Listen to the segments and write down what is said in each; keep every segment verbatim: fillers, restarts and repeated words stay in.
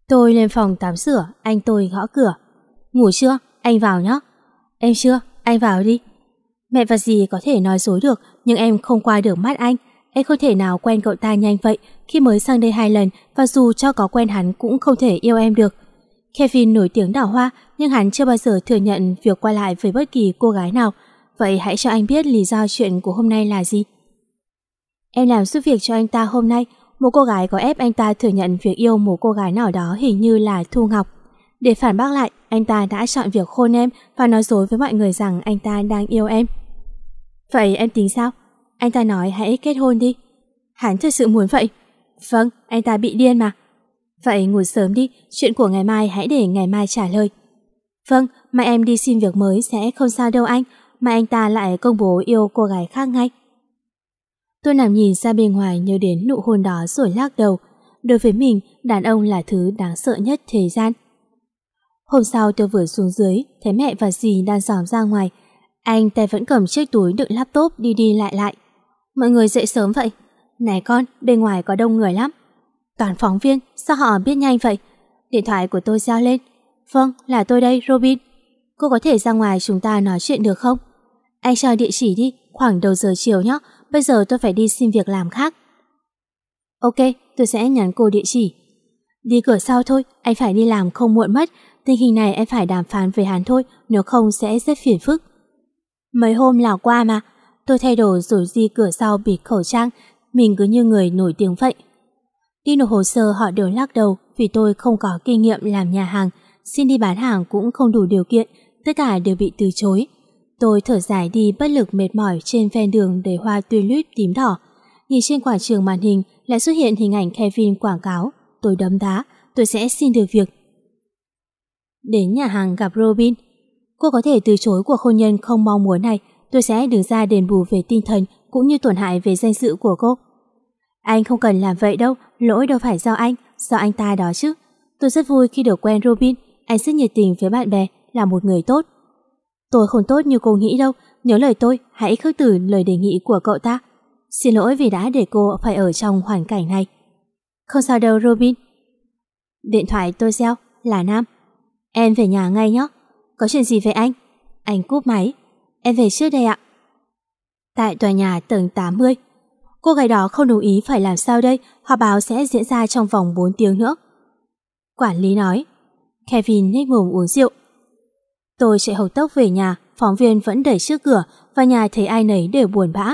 Tôi lên phòng tắm rửa, anh tôi gõ cửa. Ngủ chưa? Anh vào nhé. Em chưa, anh vào đi. Mẹ và dì có thể nói dối được, nhưng em không qua được mắt anh. Em không thể nào quen cậu ta nhanh vậy khi mới sang đây hai lần, và dù cho có quen hắn cũng không thể yêu em được. Kevin nổi tiếng đào hoa, nhưng hắn chưa bao giờ thừa nhận việc qua lại với bất kỳ cô gái nào. Vậy hãy cho anh biết lý do chuyện của hôm nay là gì. Em làm giúp việc cho anh ta hôm nay. Một cô gái có ép anh ta thừa nhận việc yêu một cô gái nào đó, hình như là Thu Ngọc. Để phản bác lại, anh ta đã chọn việc hôn em và nói dối với mọi người rằng anh ta đang yêu em. Vậy em tính sao? Anh ta nói hãy kết hôn đi. Hắn thật sự muốn vậy? Vâng, anh ta bị điên mà. Vậy ngủ sớm đi, chuyện của ngày mai hãy để ngày mai trả lời. Vâng, mai em đi xin việc mới sẽ không sao đâu anh, mà anh ta lại công bố yêu cô gái khác ngay. Tôi nằm nhìn ra bên ngoài nhớ đến nụ hôn đó rồi lắc đầu. Đối với mình, đàn ông là thứ đáng sợ nhất thế gian. Hôm sau tôi vừa xuống dưới, thấy mẹ và dì đang dòm ra ngoài. Anh tay vẫn cầm chiếc túi đựng laptop đi đi lại lại. Mọi người dậy sớm vậy? Này con, bên ngoài có đông người lắm. Toàn phóng viên, sao họ biết nhanh vậy? Điện thoại của tôi reo lên. Vâng, là tôi đây, Robin. Cô có thể ra ngoài chúng ta nói chuyện được không? Anh cho địa chỉ đi, khoảng đầu giờ chiều nhé. Bây giờ tôi phải đi xin việc làm khác. Ok, tôi sẽ nhắn cô địa chỉ. Đi cửa sau thôi, anh phải đi làm không muộn mất. Tình hình này em phải đàm phán với hắn thôi, nếu không sẽ rất phiền phức. Mấy hôm là qua mà. Tôi thay đồ rồi đi cửa sau bịt khẩu trang. Mình cứ như người nổi tiếng vậy. Đi nộp hồ sơ họ đều lắc đầu vì tôi không có kinh nghiệm làm nhà hàng. Xin đi bán hàng cũng không đủ điều kiện. Tất cả đều bị từ chối. Tôi thở dài đi bất lực mệt mỏi trên ven đường đầy hoa tulip tím đỏ. Nhìn trên quảng trường màn hình lại xuất hiện hình ảnh Kevin quảng cáo. Tôi đấm đá, tôi sẽ xin được việc. Đến nhà hàng gặp Robin. Cô có thể từ chối cuộc hôn nhân không mong muốn này. Tôi sẽ đứng ra đền bù về tinh thần cũng như tổn hại về danh dự của cô. Anh không cần làm vậy đâu, lỗi đâu phải do anh, do anh ta đó chứ. Tôi rất vui khi được quen Robin. Anh rất nhiệt tình với bạn bè, là một người tốt. Tôi không tốt như cô nghĩ đâu. Nhớ lời tôi, hãy khước từ lời đề nghị của cậu ta. Xin lỗi vì đã để cô phải ở trong hoàn cảnh này. Không sao đâu Robin. Điện thoại tôi reo, là Nam. Em về nhà ngay nhé. Có chuyện gì vậy anh? Anh cúp máy. Em về trước đây ạ. Tại tòa nhà tầng tám mươi. Cô gái đó không đồng ý, phải làm sao đây? Họp báo sẽ diễn ra trong vòng bốn tiếng nữa. Quản lý nói. Kevin nhếch mồm uống rượu. Tôi chạy hộc tốc về nhà. Phóng viên vẫn đẩy trước cửa. Và nhà thấy ai nấy đều buồn bã.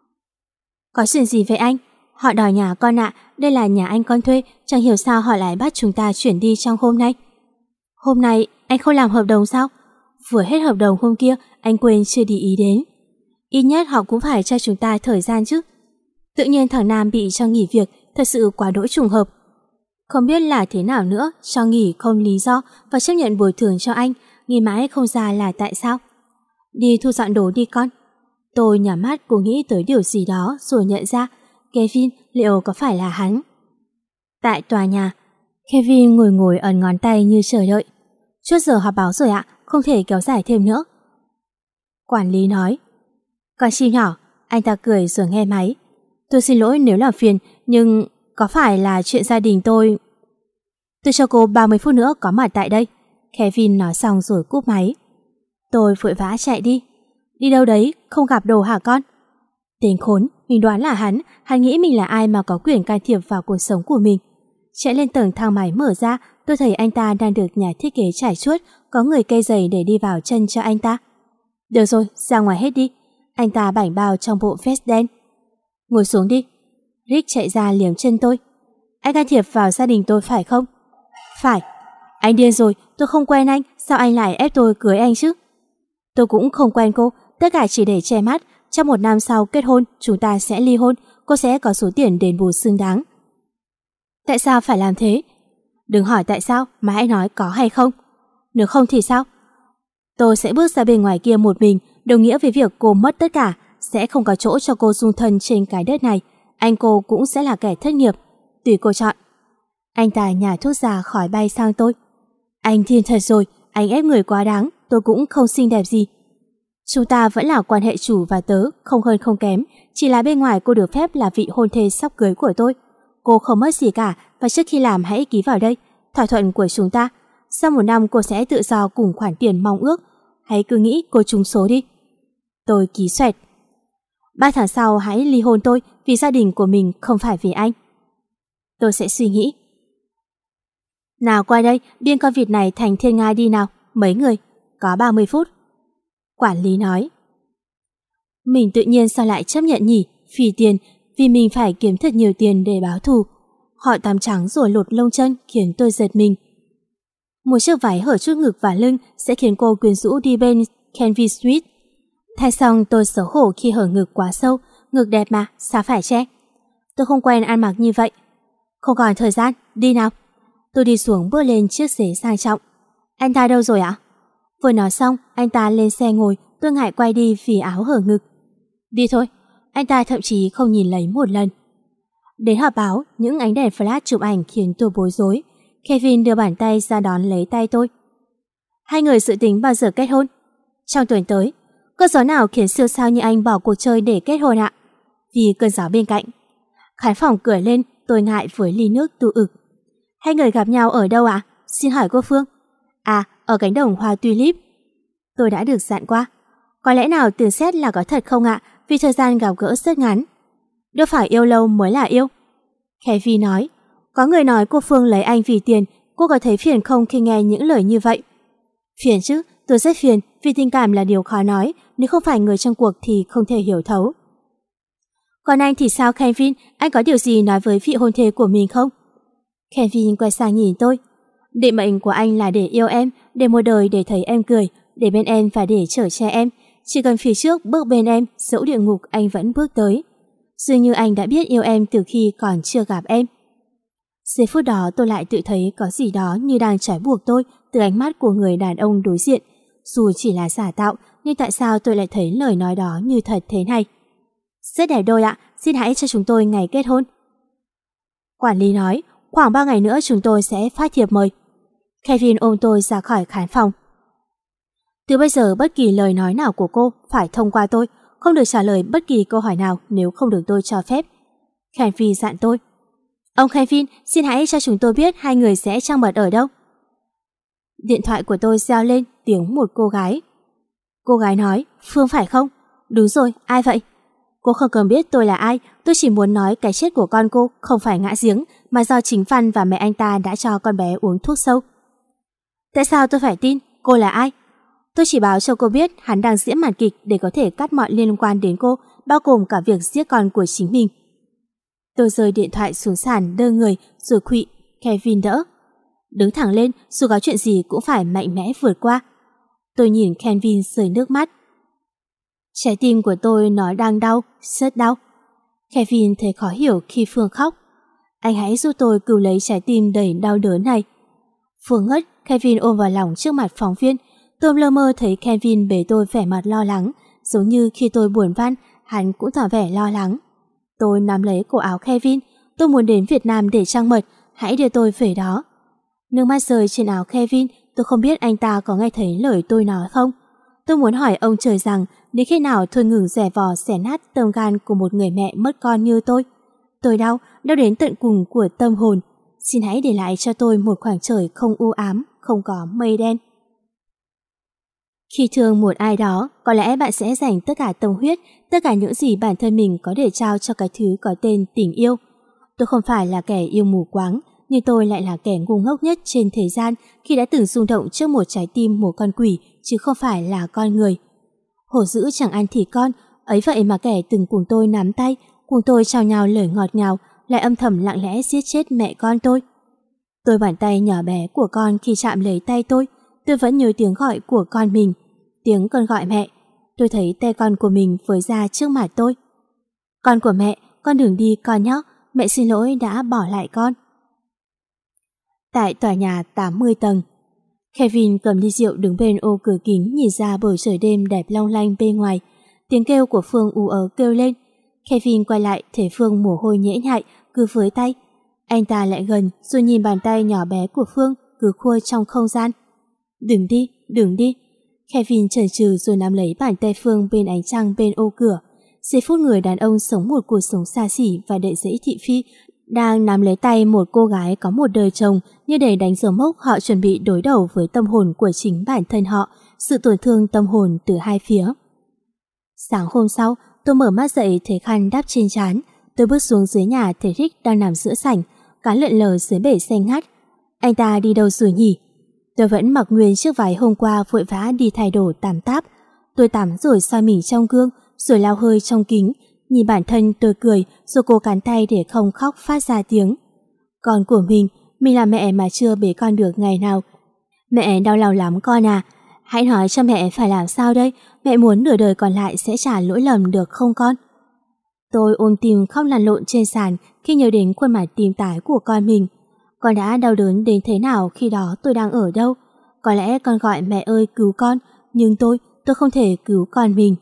Có chuyện gì vậy anh? Họ đòi nhà con ạ. Đây là nhà anh con thuê. Chẳng hiểu sao họ lại bắt chúng ta chuyển đi trong hôm nay. Hôm nay anh không làm hợp đồng sao? Vừa hết hợp đồng hôm kia, anh quên chưa đi ý đến. Ít nhất họ cũng phải cho chúng ta thời gian chứ. Tự nhiên thằng Nam bị cho nghỉ việc, thật sự quá đỗi trùng hợp. Không biết là thế nào nữa, cho nghỉ không lý do và chấp nhận bồi thường cho anh, nghĩ mãi không ra là tại sao. Đi thu dọn đồ đi con. Tôi nhắm mắt cố nghĩ tới điều gì đó rồi nhận ra Kevin liệu có phải là hắn. Tại tòa nhà, Kevin ngồi ngồi ẩn ngón tay như chờ đợi. Chốt giờ họp báo rồi ạ, không thể kéo dài thêm nữa. Quản lý nói. Con chim nhỏ, anh ta cười rồi nghe máy. Tôi xin lỗi nếu làm phiền, nhưng có phải là chuyện gia đình tôi... Tôi cho cô ba mươi phút nữa có mặt tại đây. Kevin nói xong rồi cúp máy. Tôi vội vã chạy đi. Đi đâu đấy, không gặp đồ hả con? Tên khốn, mình đoán là hắn, hắn nghĩ mình là ai mà có quyền can thiệp vào cuộc sống của mình. Chạy lên tầng thang máy mở ra, tôi thấy anh ta đang được nhà thiết kế trải chuốt, có người cây giày để đi vào chân cho anh ta. Được rồi, ra ngoài hết đi. Anh ta bảnh bao trong bộ vest đen. Ngồi xuống đi. Rick chạy ra liếm chân tôi. Anh can thiệp vào gia đình tôi phải không? Phải. Anh điên rồi, tôi không quen anh, sao anh lại ép tôi cưới anh chứ? Tôi cũng không quen cô, tất cả chỉ để che mắt. Trong một năm sau kết hôn, chúng ta sẽ ly hôn, cô sẽ có số tiền đền bù xứng đáng. Tại sao phải làm thế? Đừng hỏi tại sao, mà hãy nói có hay không. Nếu không thì sao? Tôi sẽ bước ra bên ngoài kia một mình, đồng nghĩa với việc cô mất tất cả, sẽ không có chỗ cho cô dung thân trên cái đất này. Anh cô cũng sẽ là kẻ thất nghiệp. Tùy cô chọn. Anh ta nhả thuốc ra khỏi bay sang tôi. Anh thiên thật rồi, anh ép người quá đáng, tôi cũng không xinh đẹp gì. Chúng ta vẫn là quan hệ chủ và tớ, không hơn không kém. Chỉ là bên ngoài cô được phép là vị hôn thê sắp cưới của tôi. Cô không mất gì cả, và trước khi làm hãy ký vào đây. thỏa thuận của chúng ta. Sau một năm cô sẽ tự do cùng khoản tiền mong ước. Hãy cứ nghĩ cô trúng số đi. Tôi ký xoẹt. Ba tháng sau hãy ly hôn tôi vì gia đình của mình, không phải vì anh. Tôi sẽ suy nghĩ. Nào qua đây, biên con vịt này thành thiên nga đi nào. Mấy người? Có ba mươi phút. Quản lý nói. Mình tự nhiên sao lại chấp nhận nhỉ? Phí tiền, vì mình phải kiếm thật nhiều tiền để báo thù. Họ tắm trắng rồi lột lông chân khiến tôi giật mình. Một chiếc váy hở chút ngực và lưng sẽ khiến cô quyến rũ đi bên Canvy Street. Thay xong tôi xấu hổ khi hở ngực quá sâu. Ngực đẹp mà, sao phải che? Tôi không quen ăn mặc như vậy. Không còn thời gian, đi nào. Tôi đi xuống bước lên chiếc ghế sang trọng. Anh ta đâu rồi ạ? Vừa nói xong, anh ta lên xe ngồi. Tôi ngại quay đi vì áo hở ngực. Đi thôi. Anh ta thậm chí không nhìn lấy một lần. Đến họp báo, những ánh đèn flash chụp ảnh khiến tôi bối rối. Kevin đưa bàn tay ra đón lấy tay tôi. Hai người dự tính bao giờ kết hôn? Trong tuần tới. Cơn gió nào khiến siêu sao như anh bỏ cuộc chơi để kết hôn ạ? Vì cơn gió bên cạnh. Khán phòng cười lên, tôi ngại với ly nước tu ực. Hai người gặp nhau ở đâu ạ? Xin hỏi cô Phương. À, ở cánh đồng hoa tulip. Tôi đã được dặn qua. Có lẽ nào tưởng xét là có thật không ạ? Vì thời gian gặp gỡ rất ngắn. Đâu phải yêu lâu mới là yêu. Kevin nói. Có người nói cô Phương lấy anh vì tiền. Cô có thấy phiền không khi nghe những lời như vậy? Phiền chứ, tôi rất phiền. Vì tình cảm là điều khó nói. Nếu không phải người trong cuộc thì không thể hiểu thấu. Còn anh thì sao Kevin? Anh có điều gì nói với vị hôn thê của mình không? Kevin quay sang nhìn tôi. Định mệnh của anh là để yêu em, để một đời để thấy em cười, để bên em và để chở che em. Chỉ cần phía trước bước bên em, dẫu địa ngục anh vẫn bước tới. Dường như anh đã biết yêu em từ khi còn chưa gặp em. Giây phút đó tôi lại tự thấy có gì đó như đang trói buộc tôi từ ánh mắt của người đàn ông đối diện. Dù chỉ là giả tạo, nhưng tại sao tôi lại thấy lời nói đó như thật thế này? Rất đẹp đôi ạ, xin hãy cho chúng tôi ngày kết hôn. Quản lý nói, khoảng ba ngày nữa chúng tôi sẽ phát thiệp mời. Kevin ôm tôi ra khỏi khán phòng. Từ bây giờ bất kỳ lời nói nào của cô phải thông qua tôi, không được trả lời bất kỳ câu hỏi nào nếu không được tôi cho phép. Kevin dặn tôi. Ông Kevin, xin hãy cho chúng tôi biết hai người sẽ trăng mật ở đâu. Điện thoại của tôi reo lên tiếng một cô gái. Cô gái nói, Phương phải không? Đúng rồi, ai vậy? Cô không cần biết tôi là ai, tôi chỉ muốn nói cái chết của con cô không phải ngã giếng, mà do chính Văn và mẹ anh ta đã cho con bé uống thuốc sâu. Tại sao tôi phải tin? Cô là ai? Tôi chỉ báo cho cô biết hắn đang diễn màn kịch để có thể cắt mọi liên quan đến cô, bao gồm cả việc giết con của chính mình. Tôi rơi điện thoại xuống sàn đơ người rồi khuỵu. Kevin đỡ. Đứng thẳng lên, dù có chuyện gì cũng phải mạnh mẽ vượt qua. Tôi nhìn Kevin rơi nước mắt. Trái tim của tôi nó đang đau, rất đau. Kevin thấy khó hiểu khi Phương khóc. Anh hãy giúp tôi cứu lấy trái tim đầy đau đớn này. Phương ngất, Kevin ôm vào lòng trước mặt phóng viên. Tôi lơ mơ thấy Kevin bế tôi vẻ mặt lo lắng, giống như khi tôi buồn van, hắn cũng tỏ vẻ lo lắng. Tôi nắm lấy cổ áo Kevin. Tôi muốn đến Việt Nam để trăng mật, hãy đưa tôi về đó. Nước mắt rơi trên áo Kevin. Tôi không biết anh ta có nghe thấy lời tôi nói không. Tôi muốn hỏi ông trời rằng đến khi nào thôi ngừng rẻ vò xẻ nát tâm gan của một người mẹ mất con như tôi. Tôi đau, đau đến tận cùng của tâm hồn. Xin hãy để lại cho tôi một khoảng trời không u ám, không có mây đen. Khi thương một ai đó, có lẽ bạn sẽ dành tất cả tâm huyết, tất cả những gì bản thân mình có thể trao cho cái thứ có tên tình yêu. Tôi không phải là kẻ yêu mù quáng, nhưng tôi lại là kẻ ngu ngốc nhất trên thế gian khi đã từng rung động trước một trái tim một con quỷ, chứ không phải là con người. Hổ dữ chẳng ăn thịt con, ấy vậy mà kẻ từng cùng tôi nắm tay, cùng tôi trao nhau lời ngọt ngào, lại âm thầm lặng lẽ giết chết mẹ con tôi. Tôi bàn tay nhỏ bé của con khi chạm lấy tay tôi, tôi vẫn nhớ tiếng gọi của con mình, tiếng con gọi mẹ. Tôi thấy tay con của mình với ra trước mặt tôi. Con của mẹ, con đừng đi con nhé, mẹ xin lỗi đã bỏ lại con. Tại tòa nhà tám mươi tầng, Kevin cầm ly rượu đứng bên ô cửa kính nhìn ra bầu trời đêm đẹp long lanh bên ngoài. Tiếng kêu của Phương ú ớ kêu lên. Kevin quay lại thấy Phương mồ hôi nhễ nhại cứ với tay. Anh ta lại gần rồi nhìn bàn tay nhỏ bé của Phương cứ khua trong không gian. Đừng đi, đừng đi. Kevin chần chừ rồi nắm lấy bàn tay Phương bên ánh trăng bên ô cửa. Giây phút người đàn ông sống một cuộc sống xa xỉ và đầy rẫy thị phi đang nắm lấy tay một cô gái có một đời chồng như để đánh dấu mốc họ chuẩn bị đối đầu với tâm hồn của chính bản thân họ, sự tổn thương tâm hồn từ hai phía. Sáng hôm sau, tôi mở mắt dậy thấy khăn đắp trên trán. Tôi bước xuống dưới nhà thấy Rick đang nằm giữa sảnh, cá lượn lờ dưới bể xanh ngắt. Anh ta đi đâu rồi nhỉ? Tôi vẫn mặc nguyên chiếc váy hôm qua vội vã đi thay đồ tắm táp. Tôi tắm rồi soi mình trong gương, rồi lao hơi trong kính. Nhìn bản thân tôi cười, rồi cố cắn tay để không khóc phát ra tiếng. Con của mình, mình là mẹ mà chưa bế con được ngày nào. Mẹ đau lòng lắm con à. Hãy nói cho mẹ phải làm sao đây. Mẹ muốn nửa đời còn lại sẽ trả lỗi lầm được không con? Tôi ôm tim khóc lăn lộn trên sàn khi nhớ đến khuôn mặt tím tái của con mình. Con đã đau đớn đến thế nào khi đó tôi đang ở đâu? Có lẽ con gọi mẹ ơi cứu con, nhưng tôi, tôi không thể cứu con mình.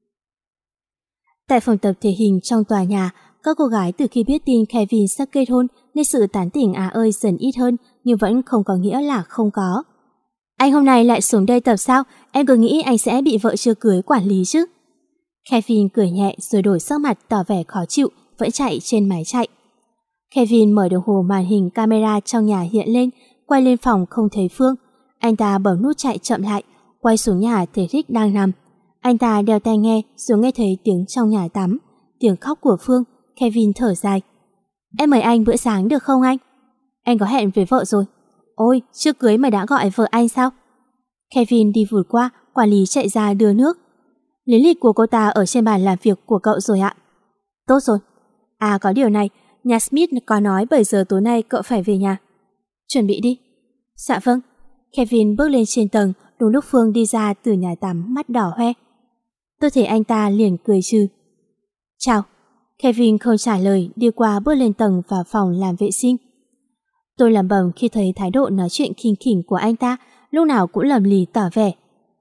Tại phòng tập thể hình trong tòa nhà, các cô gái từ khi biết tin Kevin sắp kết hôn nên sự tán tỉnh à ơi dần ít hơn, nhưng vẫn không có nghĩa là không có. Anh hôm nay lại xuống đây tập sao? Em cứ nghĩ anh sẽ bị vợ chưa cưới quản lý chứ. Kevin cười nhẹ rồi đổi sắc mặt tỏ vẻ khó chịu, vẫn chạy trên máy chạy. Kevin mở đồng hồ màn hình camera trong nhà hiện lên, quay lên phòng không thấy Phương. Anh ta bấm nút chạy chậm lại, quay xuống nhà thấy Rick đang nằm. Anh ta đeo tai nghe rồi nghe thấy tiếng trong nhà tắm, tiếng khóc của Phương. Kevin thở dài. Em mời anh bữa sáng được không anh? Anh có hẹn với vợ rồi. Ôi, chưa cưới mà đã gọi vợ anh sao? Kevin đi vụt qua, quản lý chạy ra đưa nước. Lý lịch của cô ta ở trên bàn làm việc của cậu rồi ạ. Tốt rồi. À có điều này, nhà Smith có nói bảy giờ tối nay cậu phải về nhà. Chuẩn bị đi. Dạ vâng. Kevin bước lên trên tầng, đúng lúc Phương đi ra từ nhà tắm mắt đỏ hoe. Tôi thấy anh ta liền cười trừ. Chào. Kevin không trả lời, đi qua bước lên tầng vào phòng làm vệ sinh. Tôi lẩm bẩm khi thấy thái độ nói chuyện khinh khỉnh của anh ta, lúc nào cũng lầm lì tỏ vẻ.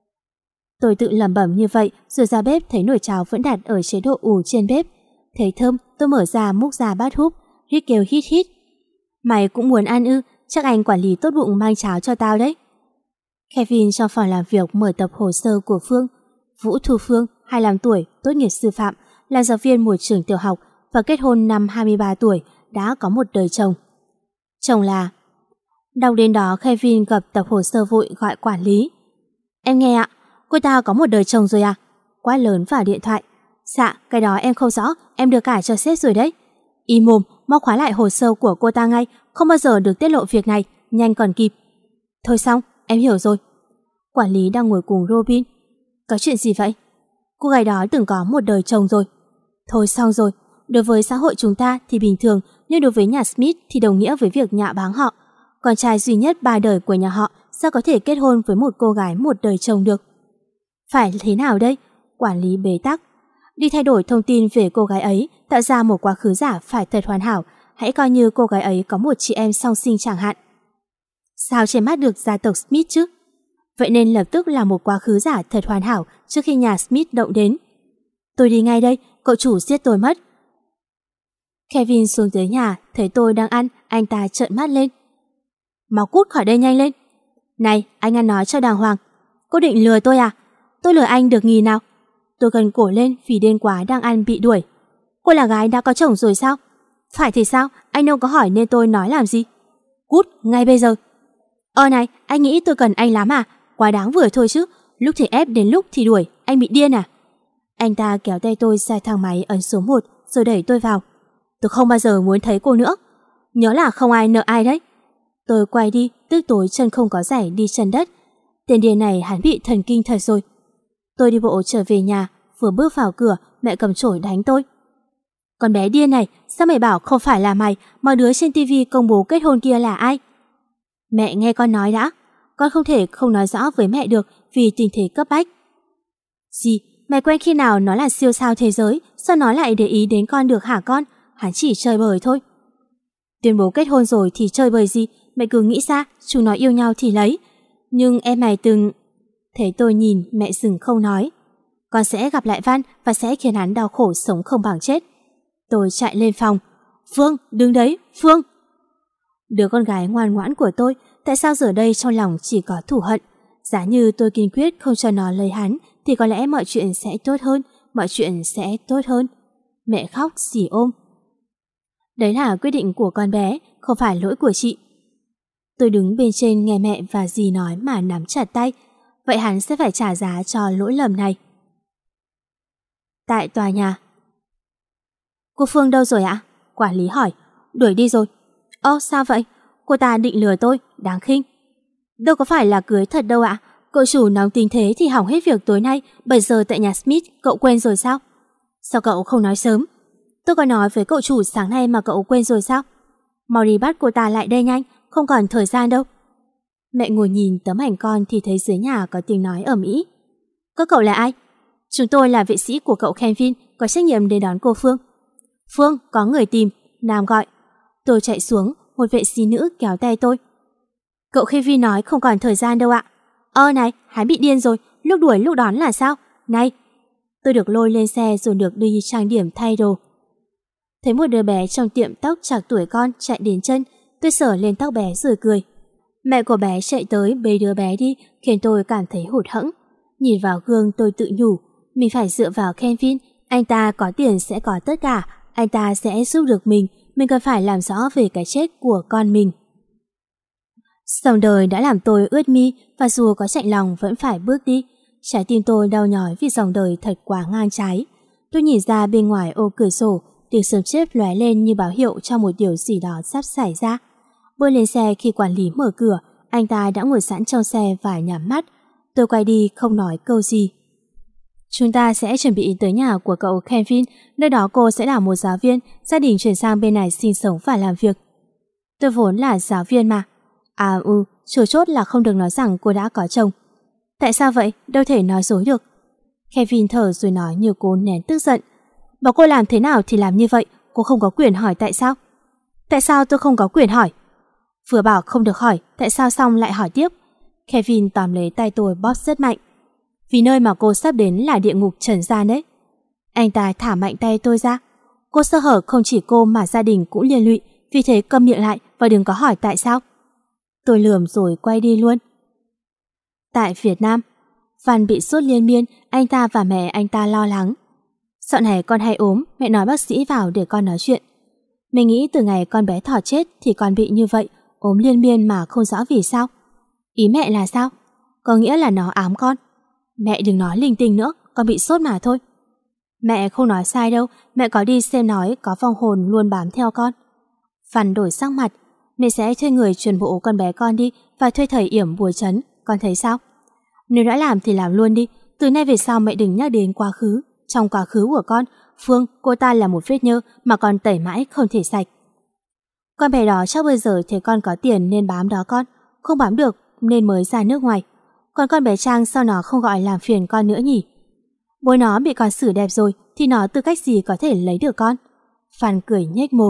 Tôi tự lẩm bẩm như vậy rồi ra bếp thấy nồi cháo vẫn đặt ở chế độ ủ trên bếp. Thấy thơm, tôi mở ra múc ra bát húp. Rick kêu hít hít. Mày cũng muốn ăn ư? Chắc anh quản lý tốt bụng mang cháo cho tao đấy. Kevin trong phòng làm việc mở tập hồ sơ của Phương. Vũ Thu Phương, hai mươi lăm tuổi, tốt nghiệp sư phạm, là giáo viên một trường tiểu học và kết hôn năm hai mươi ba tuổi, đã có một đời chồng. Chồng là... Đọc đến đó Kevin gặp tập hồ sơ vội gọi quản lý. Em nghe ạ, cô ta có một đời chồng rồi à? Quá lớn vào điện thoại. Dạ, cái đó em không rõ, em đưa cả cho sếp rồi đấy. Im mồm, mau khóa lại hồ sơ của cô ta ngay, không bao giờ được tiết lộ việc này, nhanh còn kịp. Thôi xong, em hiểu rồi. Quản lý đang ngồi cùng Robin. Có chuyện gì vậy? Cô gái đó từng có một đời chồng rồi. Thôi xong rồi, đối với xã hội chúng ta thì bình thường, nhưng đối với nhà Smith thì đồng nghĩa với việc nhạ báng họ. Con trai duy nhất ba đời của nhà họ sao có thể kết hôn với một cô gái một đời chồng được? Phải thế nào đây? Quản lý bế tắc. Đi thay đổi thông tin về cô gái ấy, tạo ra một quá khứ giả phải thật hoàn hảo. Hãy coi như cô gái ấy có một chị em song sinh chẳng hạn. Sao che mắt được gia tộc Smith chứ? Vậy nên lập tức là một quá khứ giả thật hoàn hảo trước khi nhà Smith động đến. Tôi đi ngay đây, cậu chủ giết tôi mất. Kevin xuống tới nhà, thấy tôi đang ăn, anh ta trợn mắt lên. Mau cút khỏi đây nhanh lên. Này, anh ăn nói cho đàng hoàng. Cô định lừa tôi à? Tôi lừa anh được nghỉ nào? Tôi gần cổ lên vì điên quá đang ăn bị đuổi. Cô là gái đã có chồng rồi sao? Phải thì sao? Anh đâu có hỏi nên tôi nói làm gì? Cút, ngay bây giờ. Ờ này, anh nghĩ tôi cần anh lắm à? Quá đáng vừa thôi chứ. Lúc thì ép đến lúc thì đuổi, anh bị điên à? Anh ta kéo tay tôi ra thang máy ấn số một rồi đẩy tôi vào. Tôi không bao giờ muốn thấy cô nữa. Nhớ là không ai nợ ai đấy. Tôi quay đi, tức tối chân không có giày đi chân đất. Tên điên này hắn bị thần kinh thật rồi. Tôi đi bộ trở về nhà, vừa bước vào cửa, mẹ cầm chổi đánh tôi. Con bé điên này, sao mày bảo không phải là mày, mà đứa trên tivi công bố kết hôn kia là ai? Mẹ nghe con nói đã, con không thể không nói rõ với mẹ được vì tình thế cấp bách. Gì? Mày quen khi nào nó là siêu sao thế giới, sao nó lại để ý đến con được hả con? Hắn chỉ chơi bời thôi. Tuyên bố kết hôn rồi thì chơi bời gì, mẹ cứ nghĩ ra, chúng nó yêu nhau thì lấy. Nhưng em mày từng... Thấy tôi nhìn, mẹ dừng không nói. Con sẽ gặp lại Văn và sẽ khiến hắn đau khổ sống không bằng chết. Tôi chạy lên phòng. Phương, đứng đấy, Phương. Đứa con gái ngoan ngoãn của tôi, tại sao giờ đây trong lòng chỉ có thù hận? Giá như tôi kiên quyết không cho nó lấy hắn, thì có lẽ mọi chuyện sẽ tốt hơn, mọi chuyện sẽ tốt hơn. Mẹ khóc xỉ ôm. Đấy là quyết định của con bé, không phải lỗi của chị. Tôi đứng bên trên nghe mẹ và dì nói mà nắm chặt tay. Vậy hắn sẽ phải trả giá cho lỗi lầm này. Tại tòa nhà. Cô Phương đâu rồi ạ? Quản lý hỏi. Đuổi đi rồi. Ơ sao vậy? Cô ta định lừa tôi, đáng khinh. Đâu có phải là cưới thật đâu ạ. Cậu chủ nóng tính thế thì hỏng hết việc tối nay. Bảy giờ tại nhà Smith, cậu quên rồi sao? Sao cậu không nói sớm? Tôi có nói với cậu chủ sáng nay mà cậu quên rồi sao? Mau đi bắt cô ta lại đây nhanh, không còn thời gian đâu. Mẹ ngồi nhìn tấm ảnh con thì thấy dưới nhà có tiếng nói ầm ĩ. Các cậu là ai? Chúng tôi là vệ sĩ của cậu Kevin, có trách nhiệm đến đón cô Phương. Phương, có người tìm. Nam gọi. Tôi chạy xuống, một vệ sĩ nữ kéo tay tôi. Cậu Kevin nói không còn thời gian đâu ạ. Ơ này, hắn bị điên rồi, lúc đuổi lúc đón là sao? Này. Tôi được lôi lên xe rồi được đi trang điểm thay đồ. Thấy một đứa bé trong tiệm tóc chạc tuổi con chạy đến chân, tôi sờ lên tóc bé rồi cười. Mẹ của bé chạy tới bế đứa bé đi, khiến tôi cảm thấy hụt hẫng. Nhìn vào gương tôi tự nhủ, mình phải dựa vào Kevin, anh ta có tiền sẽ có tất cả, anh ta sẽ giúp được mình, mình cần phải làm rõ về cái chết của con mình. Dòng đời đã làm tôi ướt mi và dù có chạnh lòng vẫn phải bước đi. Trái tim tôi đau nhói vì dòng đời thật quá ngang trái. Tôi nhìn ra bên ngoài ô cửa sổ, tiếng sấm chớp lóe lên như báo hiệu cho một điều gì đó sắp xảy ra. Bước lên xe khi quản lý mở cửa, anh ta đã ngồi sẵn trong xe và nhắm mắt. Tôi quay đi không nói câu gì. Chúng ta sẽ chuẩn bị tới nhà của cậu Kevin, nơi đó cô sẽ là một giáo viên, gia đình chuyển sang bên này sinh sống và làm việc. Tôi vốn là giáo viên mà. À ừ, chủ chốt là không được nói rằng cô đã có chồng. Tại sao vậy? Đâu thể nói dối được. Kevin thở rồi nói như cô nén tức giận. Bảo cô làm thế nào thì làm như vậy, cô không có quyền hỏi tại sao. Tại sao tôi không có quyền hỏi? Vừa bảo không được hỏi, tại sao xong lại hỏi tiếp? Kevin tóm lấy tay tôi bóp rất mạnh. Vì nơi mà cô sắp đến là địa ngục trần gian đấy. Anh ta thả mạnh tay tôi ra. Cô sơ hở không chỉ cô mà gia đình cũng liên lụy, vì thế câm miệng lại và đừng có hỏi tại sao. Tôi lườm rồi quay đi luôn. Tại Việt Nam, Văn bị sốt liên miên, anh ta và mẹ anh ta lo lắng. Dạo này con hay ốm, mẹ nói bác sĩ vào để con nói chuyện. Mình nghĩ từ ngày con bé Thỏ chết thì con bị như vậy, ốm liên miên mà không rõ vì sao. Ý mẹ là sao? Có nghĩa là nó ám con. Mẹ đừng nói linh tinh nữa, con bị sốt mà thôi. Mẹ không nói sai đâu, mẹ có đi xem nói có vong hồn luôn bám theo con. Văn đổi sắc mặt. Mẹ sẽ thuê người truyền bộ con bé con đi và thuê thầy yểm bùa trấn, con thấy sao? Nếu đã làm thì làm luôn đi, từ nay về sau mẹ đừng nhắc đến quá khứ. Trong quá khứ của con, Phương, cô ta là một vết nhơ mà con tẩy mãi không thể sạch. Con bé đó chắc bây giờ thấy con có tiền nên bám đó con, không bám được nên mới ra nước ngoài. Còn con bé Trang sao nó không gọi làm phiền con nữa nhỉ? Bố nó bị con xử đẹp rồi thì nó tư cách gì có thể lấy được con? Phan cười nhếch mồm.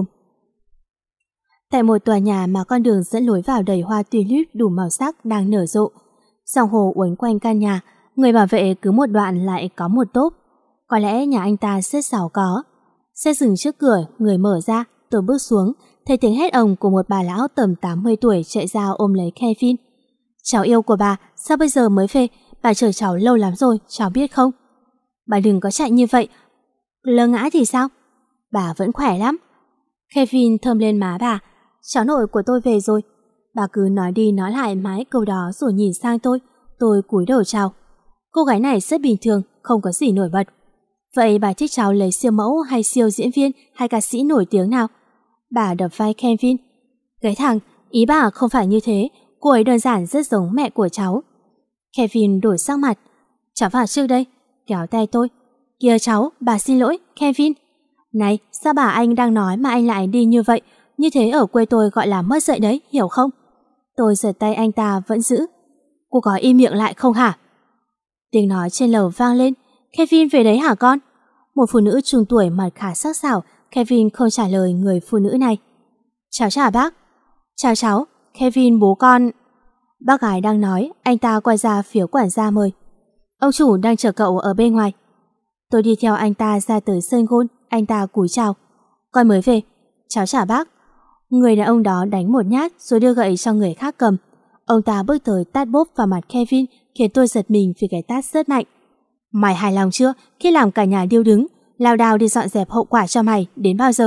Tại một tòa nhà mà con đường dẫn lối vào đầy hoa tulip đủ màu sắc đang nở rộ. Dòng hồ uốn quanh căn nhà, người bảo vệ cứ một đoạn lại có một tốp. Có lẽ nhà anh ta rất giàu có. Xe dừng trước cửa, người mở ra, tôi bước xuống, thấy tiếng hét ầm của một bà lão tầm tám mươi tuổi chạy ra ôm lấy Kevin. Cháu yêu của bà, sao bây giờ mới về? Bà chờ cháu lâu lắm rồi, cháu biết không? Bà đừng có chạy như vậy. Lỡ ngã thì sao? Bà vẫn khỏe lắm. Kevin thơm lên má bà. Cháu nội của tôi về rồi. Bà cứ nói đi nói lại mãi câu đó rồi nhìn sang tôi. Tôi cúi đầu chào. Cô gái này rất bình thường, không có gì nổi bật. Vậy bà thích cháu lấy siêu mẫu hay siêu diễn viên hay ca sĩ nổi tiếng nào? Bà đập vai Kevin. Cái thằng, ý bà không phải như thế. Cô ấy đơn giản rất giống mẹ của cháu. Kevin đổi sắc mặt. Cháu vào trước đây. Kéo tay tôi. Kìa cháu, bà xin lỗi, Kevin. Này, sao bà anh đang nói mà anh lại đi như vậy? Như thế ở quê tôi gọi là mất dạy đấy, hiểu không? Tôi giật tay anh ta vẫn giữ. Cô có im miệng lại không hả? Tiếng nói trên lầu vang lên. Kevin về đấy hả con? Một phụ nữ trung tuổi mặt khá sắc sảo. Kevin không trả lời người phụ nữ này. Chào chào bác. Chào cháu, Kevin bố con. Bác gái đang nói, anh ta quay ra phía quản gia mời. Ông chủ đang chờ cậu ở bên ngoài. Tôi đi theo anh ta ra tới sân gôn. Anh ta cúi chào. Con mới về. Chào chào bác. Người đàn ông đó đánh một nhát rồi đưa gậy cho người khác cầm. Ông ta bước tới tát bốp vào mặt Kevin, khiến tôi giật mình vì cái tát rất mạnh. Mày hài lòng chưa khi làm cả nhà điêu đứng, lao đao đi dọn dẹp hậu quả cho mày đến bao giờ?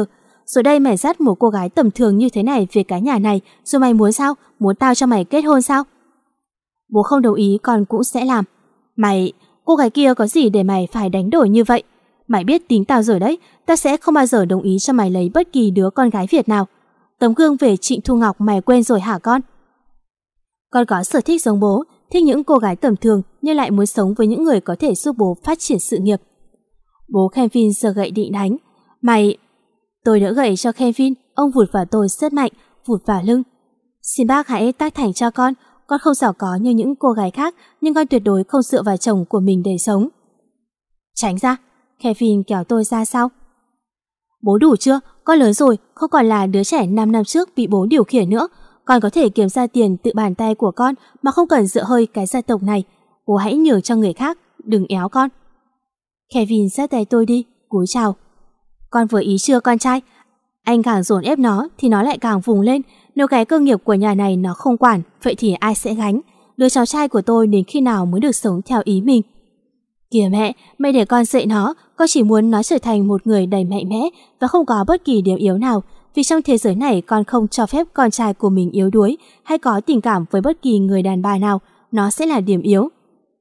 Rồi đây mày dắt một cô gái tầm thường như thế này về cái nhà này, rồi mày muốn sao? Muốn tao cho mày kết hôn sao? Bố không đồng ý con cũng sẽ làm. Mày, cô gái kia có gì để mày phải đánh đổi như vậy? Mày biết tính tao rồi đấy, tao sẽ không bao giờ đồng ý cho mày lấy bất kỳ đứa con gái Việt nào. Tấm gương về Trịnh Thu Ngọc mày quên rồi hả con? Con có sở thích giống bố, thích những cô gái tầm thường nhưng lại muốn sống với những người có thể giúp bố phát triển sự nghiệp. Bố Kevin giơ gậy định đánh. Mày... Tôi đỡ gậy cho Kevin, ông vụt vào tôi rất mạnh, vụt vào lưng. Xin bác hãy tác thành cho con, con không giàu có như những cô gái khác, nhưng con tuyệt đối không dựa vào chồng của mình để sống. Tránh ra, Kevin kéo tôi ra sau. Bố đủ chưa? Con lớn rồi, không còn là đứa trẻ năm năm trước bị bố điều khiển nữa. Con có thể kiếm ra tiền tự bàn tay của con mà không cần dựa hơi cái gia tộc này. Bố hãy nhường cho người khác, đừng éo con. Kevin xách tay tôi đi, cúi chào. Con vừa ý chưa con trai? Anh càng dồn ép nó thì nó lại càng vùng lên. Nếu cái cơ nghiệp của nhà này nó không quản, vậy thì ai sẽ gánh? Đứa cháu trai của tôi đến khi nào mới được sống theo ý mình? Kìa mẹ, mẹ để con dạy nó. Con chỉ muốn nó trở thành một người đầy mạnh mẽ và không có bất kỳ điểm yếu nào. Vì trong thế giới này con không cho phép con trai của mình yếu đuối hay có tình cảm với bất kỳ người đàn bà nào. Nó sẽ là điểm yếu.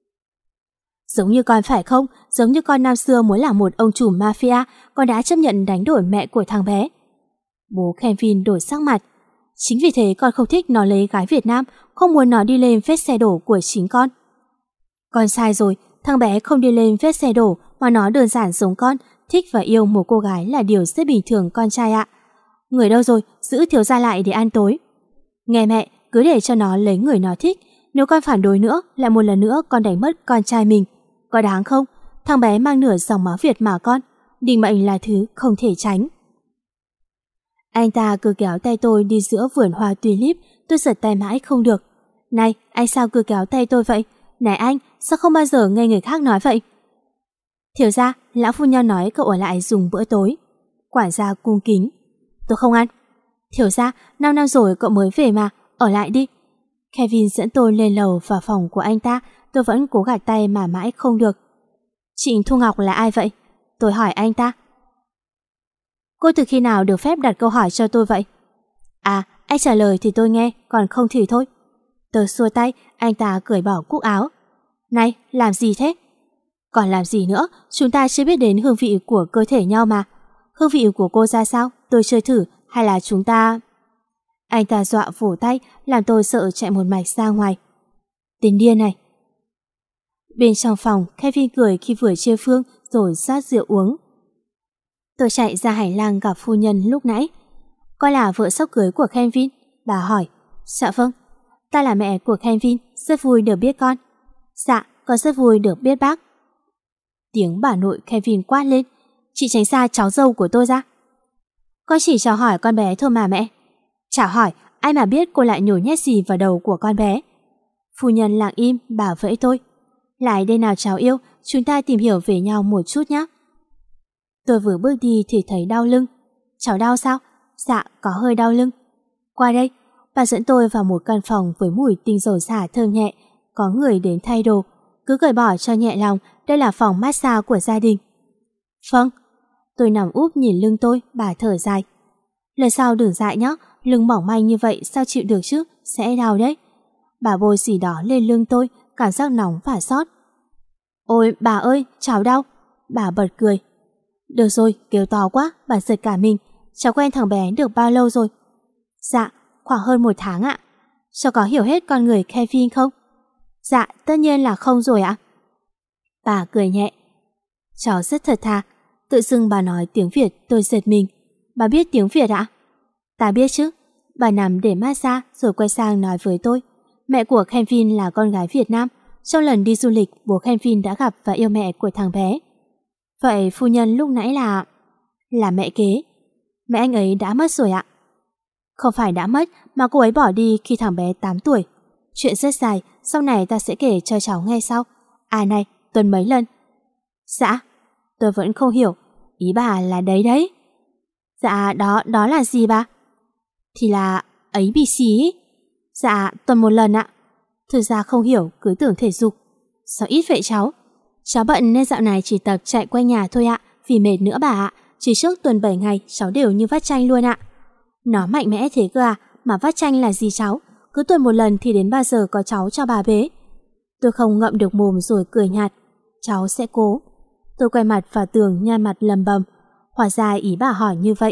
Giống như con phải không? Giống như con năm xưa muốn là một ông chủ mafia, con đã chấp nhận đánh đổi mẹ của thằng bé. Bố Kevin đổi sắc mặt. Chính vì thế con không thích nó lấy gái Việt Nam, không muốn nó đi lên vết xe đổ của chính con. Con sai rồi, thằng bé không đi lên vết xe đổ mà nó đơn giản giống con, thích và yêu một cô gái là điều rất bình thường con trai ạ. Người đâu rồi, giữ thiếu gia lại để ăn tối. Nghe mẹ, cứ để cho nó lấy người nó thích. Nếu con phản đối nữa, lại một lần nữa con đánh mất con trai mình. Có đáng không? Thằng bé mang nửa dòng máu Việt mà con. Định mệnh là thứ không thể tránh. Anh ta cứ kéo tay tôi đi giữa vườn hoa tulip, tôi giật tay mãi không được. Này, anh sao cứ kéo tay tôi vậy? Này anh, sao không bao giờ nghe người khác nói vậy? Thiếu gia, lão phu nhân nói cậu ở lại dùng bữa tối. Quản gia cung kính. Tôi không ăn. Thiếu gia, năm năm rồi cậu mới về mà, ở lại đi. Kevin dẫn tôi lên lầu vào phòng của anh ta, tôi vẫn cố gạt tay mà mãi không được. Trịnh Thu Ngọc là ai vậy? Tôi hỏi anh ta. Cô từ khi nào được phép đặt câu hỏi cho tôi vậy? À, anh trả lời thì tôi nghe, còn không thì thôi. Tôi xua tay, anh ta cởi bỏ cúc áo. Này, làm gì thế? Còn làm gì nữa, chúng ta chưa biết đến hương vị của cơ thể nhau mà. Hương vị của cô ra sao? Tôi chưa thử, hay là chúng ta... Anh ta dọa vỗ tay, làm tôi sợ chạy một mạch ra ngoài. Tên điên này. Bên trong phòng, Kevin cười khi vừa chia phương rồi rót rượu uống. Tôi chạy ra hành lang gặp phu nhân lúc nãy. Con là vợ sắp cưới của Kevin. Bà hỏi. Dạ vâng. Ta là mẹ của Kevin, rất vui được biết con. Dạ, con rất vui được biết bác. Tiếng bà nội Kevin quát lên. Chị tránh xa cháu dâu của tôi ra. Con chỉ chào hỏi con bé thôi mà mẹ. Chào hỏi, ai mà biết cô lại nhồi nhét gì vào đầu của con bé. Phu nhân lặng im, bảo vẫy tôi. Lại đây nào cháu yêu, chúng ta tìm hiểu về nhau một chút nhé. Tôi vừa bước đi thì thấy đau lưng. Cháu đau sao? Dạ, có hơi đau lưng. Qua đây, bà dẫn tôi vào một căn phòng với mùi tinh dầu xả thơm nhẹ. Có người đến thay đồ. Cứ cởi bỏ cho nhẹ lòng, đây là phòng massage của gia đình. Vâng. Tôi nằm úp nhìn lưng tôi, bà thở dài. Lần sau đừng dại nhé, lưng mỏng manh như vậy sao chịu được chứ, sẽ đau đấy. Bà bôi xì đỏ lên lưng tôi, cảm giác nóng và xót. Ôi bà ơi, cháu đau. Bà bật cười. Được rồi, kêu to quá, bà giật cả mình. Cháu quen thằng bé được bao lâu rồi? Dạ, khoảng hơn một tháng ạ. Cháu có hiểu hết con người Kevin không? Dạ, tất nhiên là không rồi ạ. Bà cười nhẹ. Cháu rất thật thà. Tự dưng bà nói tiếng Việt, tôi giật mình. Bà biết tiếng Việt ạ? Ta biết chứ. Bà nằm để massage rồi quay sang nói với tôi. Mẹ của Kevin là con gái Việt Nam. Trong lần đi du lịch, bố Kevin đã gặp và yêu mẹ của thằng bé. Vậy phu nhân lúc nãy là... Là mẹ kế. Mẹ anh ấy đã mất rồi ạ. Không phải đã mất, mà cô ấy bỏ đi khi thằng bé tám tuổi. Chuyện rất dài, sau này ta sẽ kể cho cháu nghe sau. À này, tuần mấy lần? Dạ, tôi vẫn không hiểu. Ý bà là đấy đấy. Dạ, đó, đó là gì bà? Thì là ấy bê xê ý. Dạ, tuần một lần ạ. Thực ra không hiểu, cứ tưởng thể dục. Sao ít vậy cháu? Cháu bận nên dạo này chỉ tập chạy quanh nhà thôi ạ, vì mệt nữa bà ạ. chỉ trước tuần bảy ngày cháu đều như vắt chanh luôn ạ. Nó mạnh mẽ thế cơ à, mà vắt chanh là gì cháu? Cứ tuần một lần thì đến bao giờ có cháu cho bà bế? Tôi không ngậm được mồm rồi cười nhạt. Cháu sẽ cố. Tôi quay mặt vào tường nhăn mặt lầm bầm. Hóa ra ý bà hỏi như vậy.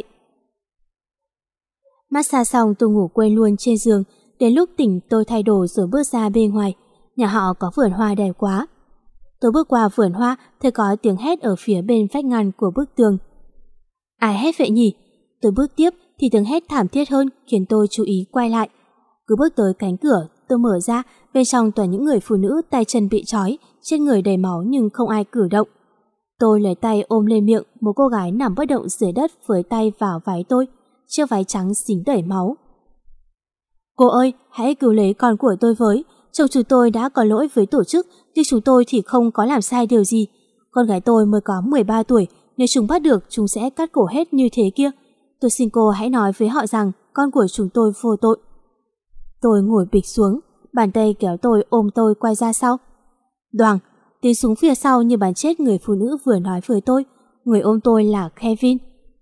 Massage xong tôi ngủ quên luôn trên giường. Đến lúc tỉnh tôi thay đồ rồi bước ra bên ngoài. Nhà họ có vườn hoa đẹp quá. Tôi bước qua vườn hoa thấy có tiếng hét ở phía bên vách ngăn của bức tường. Ai hét vậy nhỉ? Tôi bước tiếp thì tiếng hét thảm thiết hơn khiến tôi chú ý quay lại. Cứ bước tới cánh cửa tôi mở ra, bên trong toàn những người phụ nữ tay chân bị trói, trên người đầy máu nhưng không ai cử động. Tôi lấy tay ôm lên miệng một cô gái nằm bất động dưới đất với tay vào váy tôi, chiếc váy trắng dính đầy máu. Cô ơi, hãy cứu lấy con của tôi với. Chồng chúng tôi đã có lỗi với tổ chức, nhưng chúng tôi thì không có làm sai điều gì. Con gái tôi mới có mười ba tuổi, nếu chúng bắt được chúng sẽ cắt cổ hết như thế kia. Tôi xin cô hãy nói với họ rằng con của chúng tôi vô tội. Tôi ngồi bịch xuống, bàn tay kéo tôi ôm tôi quay ra sau. Đoàng, tiếng súng phía sau như bắn chết người phụ nữ vừa nói với tôi. Người ôm tôi là Kevin.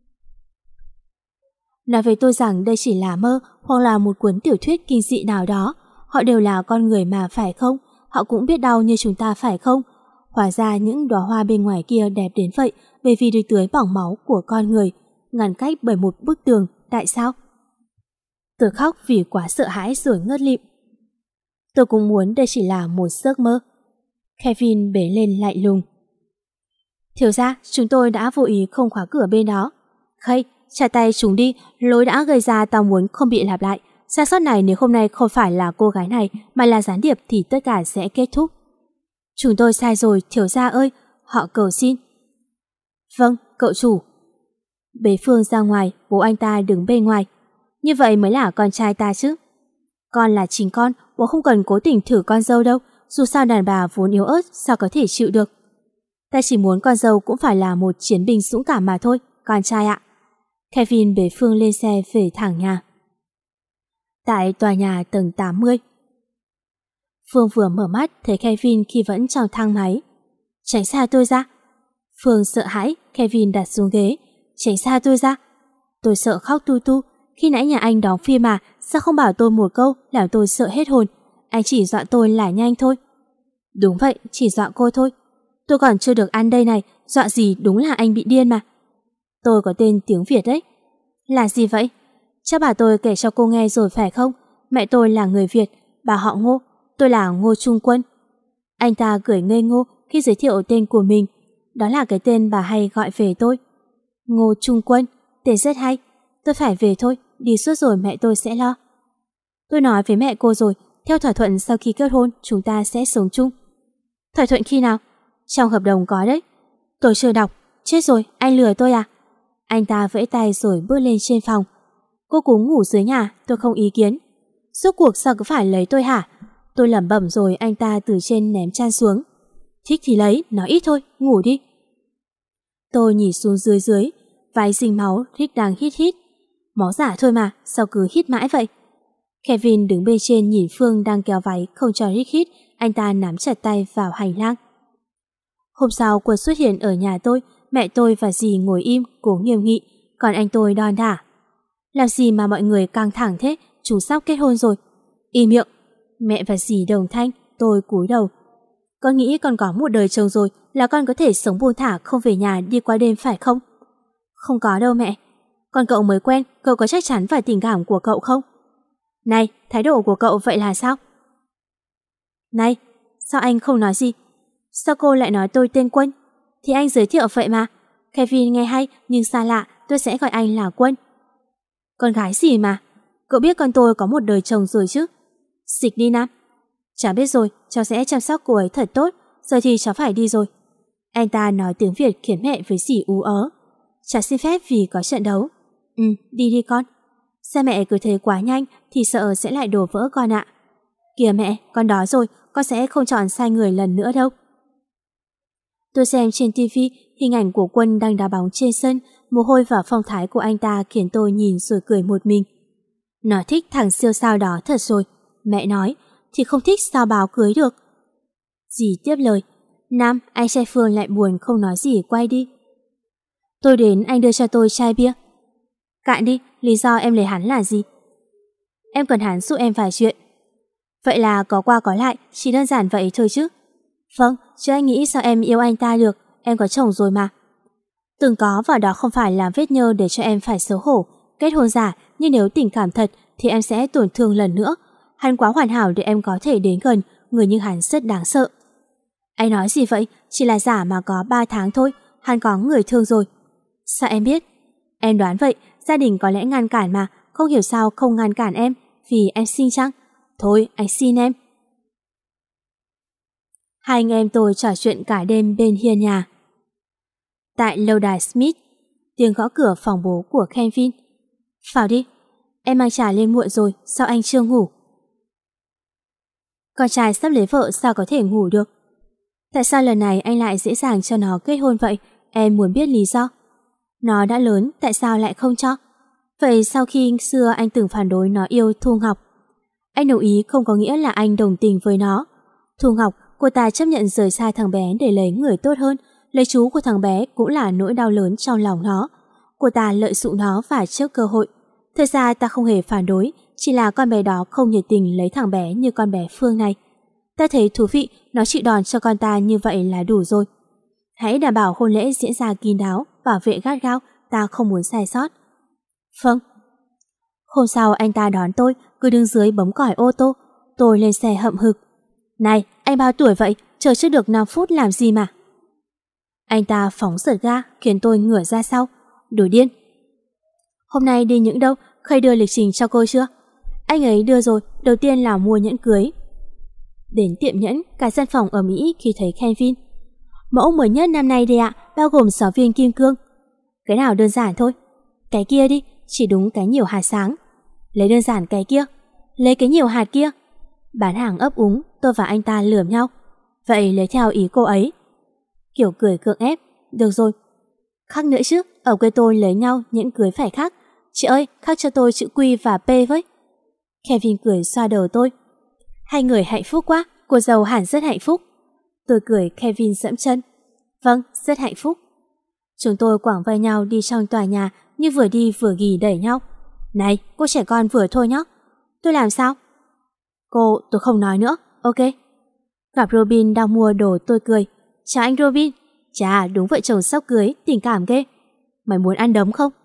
Nói với tôi rằng đây chỉ là mơ hoặc là một cuốn tiểu thuyết kinh dị nào đó. Họ đều là con người mà phải không? Họ cũng biết đau như chúng ta phải không? Hóa ra những đóa hoa bên ngoài kia đẹp đến vậy bởi vì được tưới bỏng máu của con người, ngăn cách bởi một bức tường. Tại sao? Tôi khóc vì quá sợ hãi rồi ngất lịm. Tôi cũng muốn đây chỉ là một giấc mơ. Kevin bế lên lạnh lùng. Thiếu gia, chúng tôi đã vô ý không khóa cửa bên đó. Khay, trả tay chúng đi, lỗi đã gây ra tao muốn không bị lặp lại. Sai sót này nếu hôm nay không phải là cô gái này mà là gián điệp thì tất cả sẽ kết thúc. Chúng tôi sai rồi, thiếu gia ơi, họ cầu xin. Vâng, cậu chủ. Bế Phương ra ngoài, bố anh ta đứng bên ngoài. Như vậy mới là con trai ta chứ. Con là chính con, bố không cần cố tình thử con dâu đâu. Dù sao đàn bà vốn yếu ớt, sao có thể chịu được. Ta chỉ muốn con dâu cũng phải là một chiến binh dũng cảm mà thôi, con trai ạ. Kevin bế Phương lên xe về thẳng nhà. Tại tòa nhà tầng tám mươi. Phương vừa mở mắt thấy Kevin khi vẫn trong thang máy. Tránh xa tôi ra. Phương sợ hãi, Kevin đặt xuống ghế. Tránh xa tôi ra. Tôi sợ khóc tu tu. Khi nãy nhà anh đóng phim mà, sao không bảo tôi một câu làm tôi sợ hết hồn. Anh chỉ dọa tôi là nhanh thôi. Đúng vậy, chỉ dọa cô thôi. Tôi còn chưa được ăn đây này, dọa gì đúng là anh bị điên mà. Tôi có tên tiếng Việt đấy. Là gì vậy? Chắc bà tôi kể cho cô nghe rồi phải không? Mẹ tôi là người Việt, bà họ Ngô, tôi là Ngô Trung Quân. Anh ta cười ngây ngô khi giới thiệu tên của mình. Đó là cái tên bà hay gọi về tôi. Ngô Trung Quân, tên rất hay. Tôi phải về thôi, đi suốt rồi mẹ tôi sẽ lo. Tôi nói với mẹ cô rồi, theo thỏa thuận sau khi kết hôn chúng ta sẽ sống chung. Thỏa thuận khi nào? Trong hợp đồng có đấy. Tôi chưa đọc, chết rồi, anh lừa tôi à? Anh ta vẫy tay rồi bước lên trên phòng. Cô cúng ngủ dưới nhà, tôi không ý kiến. Rốt cuộc sao cứ phải lấy tôi hả? Tôi lẩm bẩm rồi anh ta từ trên ném chăn xuống. Thích thì lấy, nói ít thôi, ngủ đi. Tôi nhìn xuống dưới dưới, váy dính máu, Rick đang hít hít. Máu giả thôi mà, sao cứ hít mãi vậy? Kevin đứng bên trên nhìn Phương đang kéo váy không cho Rick hít, anh ta nắm chặt tay vào hành lang. Hôm sau Quân xuất hiện ở nhà tôi, mẹ tôi và dì ngồi im cố nghiêm nghị, còn anh tôi đon đả. Làm gì mà mọi người căng thẳng thế, chú sắp kết hôn rồi. Im miệng. Mẹ và dì đồng thanh, tôi cúi đầu. Con nghĩ con có một đời chồng rồi là con có thể sống buông thả không về nhà đi qua đêm phải không? Không có đâu mẹ. Con cậu mới quen, cậu có chắc chắn về tình cảm của cậu không? Này, thái độ của cậu vậy là sao? Này, sao anh không nói gì? Sao cô lại nói tôi tên Quân? Thì anh giới thiệu vậy mà. Kevin nghe hay nhưng xa lạ, tôi sẽ gọi anh là Quân. Con gái gì mà? Cậu biết con tôi có một đời chồng rồi chứ? Xịch đi Nam. Cháu biết rồi, cháu sẽ chăm sóc cô ấy thật tốt. Giờ thì cháu phải đi rồi. Anh ta nói tiếng Việt khiến mẹ với dì ú ớ. Cháu xin phép vì có trận đấu. Ừ, đi đi con. Sao mẹ cứ thế quá nhanh thì sợ sẽ lại đổ vỡ con ạ. Kìa mẹ, con đói rồi, con sẽ không chọn sai người lần nữa đâu. Tôi xem trên tivi hình ảnh của Quân đang đá bóng trên sân, mồ hôi và phong thái của anh ta khiến tôi nhìn rồi cười một mình. Nó thích thằng siêu sao đó thật rồi. Mẹ nói, thì không thích sao báo cưới được. Dì tiếp lời, Nam, anh trai Phương lại buồn không nói gì quay đi. Tôi đến anh đưa cho tôi chai bia. Cạn đi, lý do em lấy hắn là gì? Em cần hắn giúp em vài chuyện. Vậy là có qua có lại, chỉ đơn giản vậy thôi chứ. Vâng, chứ anh nghĩ sao em yêu anh ta được, em có chồng rồi mà. Từng có và đó không phải là vết nhơ để cho em phải xấu hổ. Kết hôn giả, nhưng nếu tình cảm thật thì em sẽ tổn thương lần nữa. Hắn quá hoàn hảo để em có thể đến gần, người như hắn rất đáng sợ. Anh nói gì vậy? Chỉ là giả mà có ba tháng thôi, hắn có người thương rồi. Sao em biết? Em đoán vậy, gia đình có lẽ ngăn cản mà, không hiểu sao không ngăn cản em, vì em xinh chăng? Thôi, anh xin em. Hai anh em tôi trò chuyện cả đêm bên hiên nhà. Tại lâu đài Smith, tiếng gõ cửa phòng bố của Kevin. Vào đi, em mang trà lên muộn rồi, sao anh chưa ngủ? Con trai sắp lấy vợ sao có thể ngủ được? Tại sao lần này anh lại dễ dàng cho nó kết hôn vậy? Em muốn biết lý do. Nó đã lớn, tại sao lại không cho? Vậy sau khi xưa anh từng phản đối nó yêu Thu Ngọc. Anh đồng ý không có nghĩa là anh đồng tình với nó. Thu Ngọc, cô ta chấp nhận rời xa thằng bé để lấy người tốt hơn. Lấy chú của thằng bé cũng là nỗi đau lớn trong lòng nó. Cô ta lợi dụng nó và trước cơ hội. Thật ra ta không hề phản đối, chỉ là con bé đó không nhiệt tình lấy thằng bé như con bé Phương này. Ta thấy thú vị, nó chịu đòn cho con ta như vậy là đủ rồi. Hãy đảm bảo hôn lễ diễn ra kín đáo, bảo vệ gắt gao, ta không muốn sai sót. Vâng. Hôm sau anh ta đón tôi, cứ đứng dưới bấm còi ô tô. Tôi lên xe hậm hực. Này, anh bao tuổi vậy, chờ chưa được năm phút làm gì mà. Anh ta phóng giật ga, khiến tôi ngửa ra sau. Đồ điên. Hôm nay đi những đâu, Khây đưa lịch trình cho cô chưa? Anh ấy đưa rồi, đầu tiên là mua nhẫn cưới. Đến tiệm nhẫn, cả gian phòng ở Mỹ khi thấy Kevin. Mẫu mới nhất năm nay đây ạ, bao gồm sáu viên kim cương. Cái nào đơn giản thôi. Cái kia đi, chỉ đúng cái nhiều hạt sáng. Lấy đơn giản cái kia. Lấy cái nhiều hạt kia. Bán hàng ấp úng, tôi và anh ta lườm nhau. Vậy lấy theo ý cô ấy. Kiểu cười cưỡng ép. Được rồi. Khác nữa chứ, ở quê tôi lấy nhau nhẫn cưới phải khác. Chị ơi, khắc cho tôi chữ Q và P với. Kevin cười xoa đầu tôi. Hai người hạnh phúc quá, cô dâu hẳn rất hạnh phúc. Tôi cười, Kevin dẫm chân. Vâng, rất hạnh phúc. Chúng tôi quảng vai nhau đi trong tòa nhà, như vừa đi vừa ghì đẩy nhau. Này, cô trẻ con vừa thôi nhé. Tôi làm sao? Cô, tôi không nói nữa, ok. Gặp Robin đang mua đồ tôi cười. Chào anh Robin. Chà, đúng vợ chồng sắp cưới, tình cảm ghê. Mày muốn ăn đấm không?